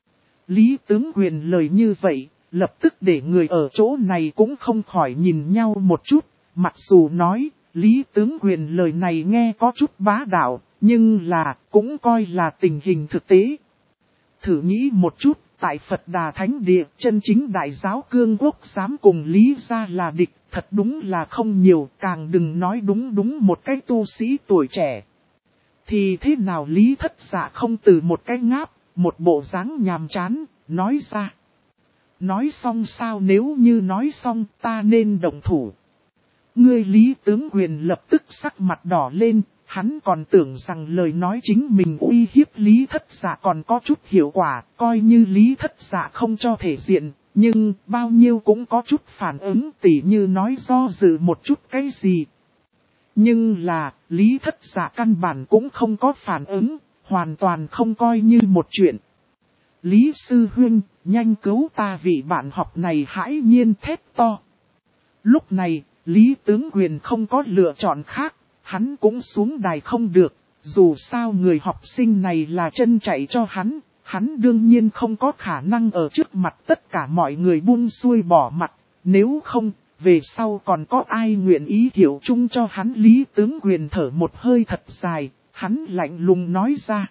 Lý Tướng Quyền lời như vậy, lập tức để người ở chỗ này cũng không khỏi nhìn nhau một chút, mặc dù nói, Lý Tướng Quyền lời này nghe có chút bá đạo, nhưng là, cũng coi là tình hình thực tế. Thử nghĩ một chút, tại Phật Đà Thánh Địa, chân chính đại giáo cương quốc dám cùng Lý gia là địch, thật đúng là không nhiều, càng đừng nói đúng một cái tu sĩ tuổi trẻ. Thì thế nào Lý Thất Dạ không từ một cái ngáp, một bộ dáng nhàm chán, nói ra. Nói xong sao? Nếu như nói xong ta nên động thủ. Ngươi Lý Tướng Quyền lập tức sắc mặt đỏ lên, hắn còn tưởng rằng lời nói chính mình uy hiếp Lý Thất Dạ còn có chút hiệu quả, coi như Lý Thất Dạ không cho thể diện, nhưng bao nhiêu cũng có chút phản ứng, tỉ như nói do dự một chút cái gì. Nhưng là, Lý Thất Dạ căn bản cũng không có phản ứng, hoàn toàn không coi như một chuyện. Lý Sư Huynh, nhanh cứu ta, vị bạn học này hãi nhiên thét to. Lúc này, Lý Tướng Quyền không có lựa chọn khác, hắn cũng xuống đài không được, dù sao người học sinh này là chân chạy cho hắn đương nhiên không có khả năng ở trước mặt tất cả mọi người buông xuôi bỏ mặt, nếu không, về sau còn có ai nguyện ý hiểu chung cho hắn. Lý Tướng Quyền thở một hơi thật dài, hắn lạnh lùng nói ra.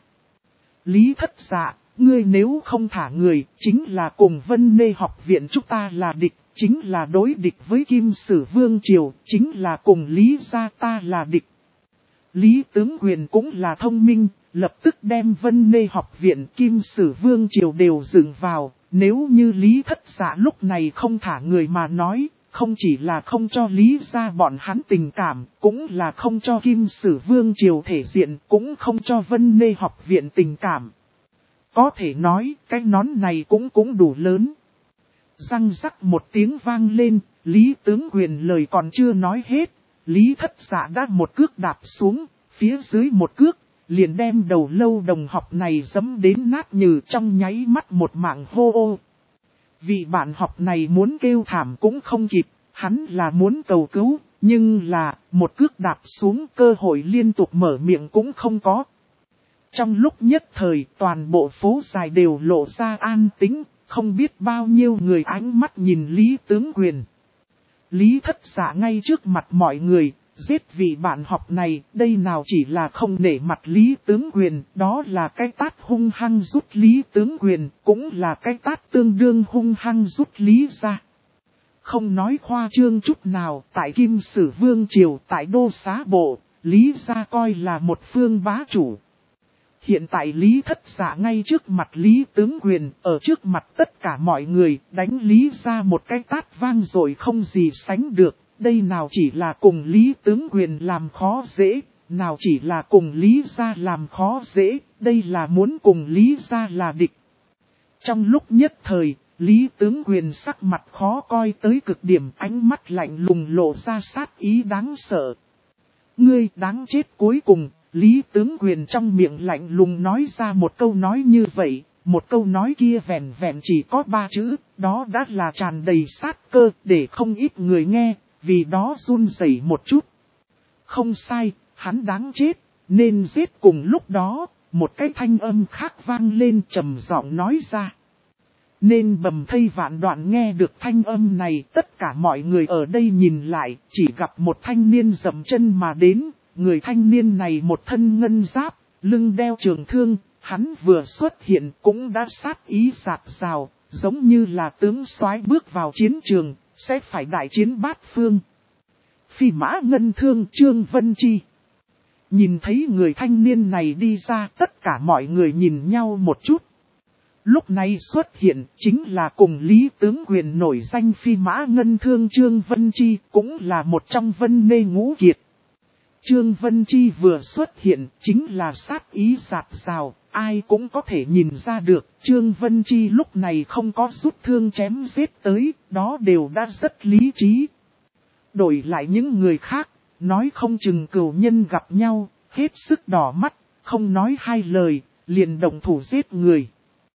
Lý Thất Dạ, ngươi nếu không thả người, chính là cùng Vân Nê học viện chúng ta là địch, chính là đối địch với Kim Sử Vương Triều, chính là cùng Lý gia ta là địch. Lý Tướng Quyền cũng là thông minh, lập tức đem Vân Nê học viện Kim Sử Vương Triều đều dựng vào. Nếu như Lý Thất Dạ lúc này không thả người mà nói, không chỉ là không cho Lý gia bọn hắn tình cảm, cũng là không cho Kim Sử Vương Triều thể diện, cũng không cho Vân Nê học viện tình cảm. Có thể nói, cái nón này cũng đủ lớn. Răng rắc một tiếng vang lên, Lý Tướng Quyền lời còn chưa nói hết. Lý Thất Dạ đã một cước đạp xuống, phía dưới một cước, liền đem đầu lâu đồng học này giẫm đến nát nhừ, trong nháy mắt một mạng hô ô. Vị bạn học này muốn kêu thảm cũng không kịp, hắn là muốn cầu cứu, nhưng là một cước đạp xuống, cơ hội liên tục mở miệng cũng không có. Trong lúc nhất thời, toàn bộ phố dài đều lộ ra an tĩnh, không biết bao nhiêu người ánh mắt nhìn Lý Tướng Quyền. Lý Thất Dạ ngay trước mặt mọi người, giết vị bạn học này, đây nào chỉ là không nể mặt Lý Tướng Quyền, đó là cái tát hung hăng rút Lý Tướng Quyền, cũng là cái tát tương đương hung hăng rút Lý ra. Không nói khoa trương chút nào, tại Kim Sử Vương Triều, tại Đô Xá Bộ, Lý gia coi là một phương bá chủ. Hiện tại Lý Thất Dạ ngay trước mặt Lý Tướng Quyền, ở trước mặt tất cả mọi người, đánh Lý ra một cái tát vang rồi không gì sánh được. Đây nào chỉ là cùng Lý Tướng Quyền làm khó dễ, nào chỉ là cùng Lý gia làm khó dễ, đây là muốn cùng Lý gia là địch. Trong lúc nhất thời, Lý Tướng Quyền sắc mặt khó coi tới cực điểm, ánh mắt lạnh lùng lộ ra sát ý đáng sợ. Ngươi đáng chết. Cuối cùng, Lý Tướng Quyền trong miệng lạnh lùng nói ra một câu nói như vậy, một câu nói kia vẹn vẹn chỉ có 3 chữ, đó đã là tràn đầy sát cơ để không ít người nghe, vì đó run rẩy một chút. Không sai, hắn đáng chết, nên giết. Cùng lúc đó, một cái thanh âm khác vang lên trầm giọng nói ra. Nên bầm thây vạn đoạn. Nghe được thanh âm này, tất cả mọi người ở đây nhìn lại, chỉ gặp một thanh niên dậm chân mà đến. Người thanh niên này một thân ngân giáp, lưng đeo trường thương, hắn vừa xuất hiện cũng đã sát ý rạc rào, giống như là tướng soái bước vào chiến trường, sẽ phải đại chiến bát phương. Phi mã ngân thương Trương Vân Chi. Nhìn thấy người thanh niên này đi ra, tất cả mọi người nhìn nhau một chút. Lúc này xuất hiện chính là cùng Lý Tướng Quyền nổi danh phi mã ngân thương Trương Vân Chi, cũng là một trong Vân Nê ngũ kiệt. Trương Vân Chi vừa xuất hiện chính là sát ý rạc rào, ai cũng có thể nhìn ra được. Trương Vân Chi lúc này không có rút thương chém giết tới, đó đều đã rất lý trí. Đổi lại những người khác, nói không chừng cừu nhân gặp nhau, hết sức đỏ mắt, không nói hai lời, liền động thủ giết người.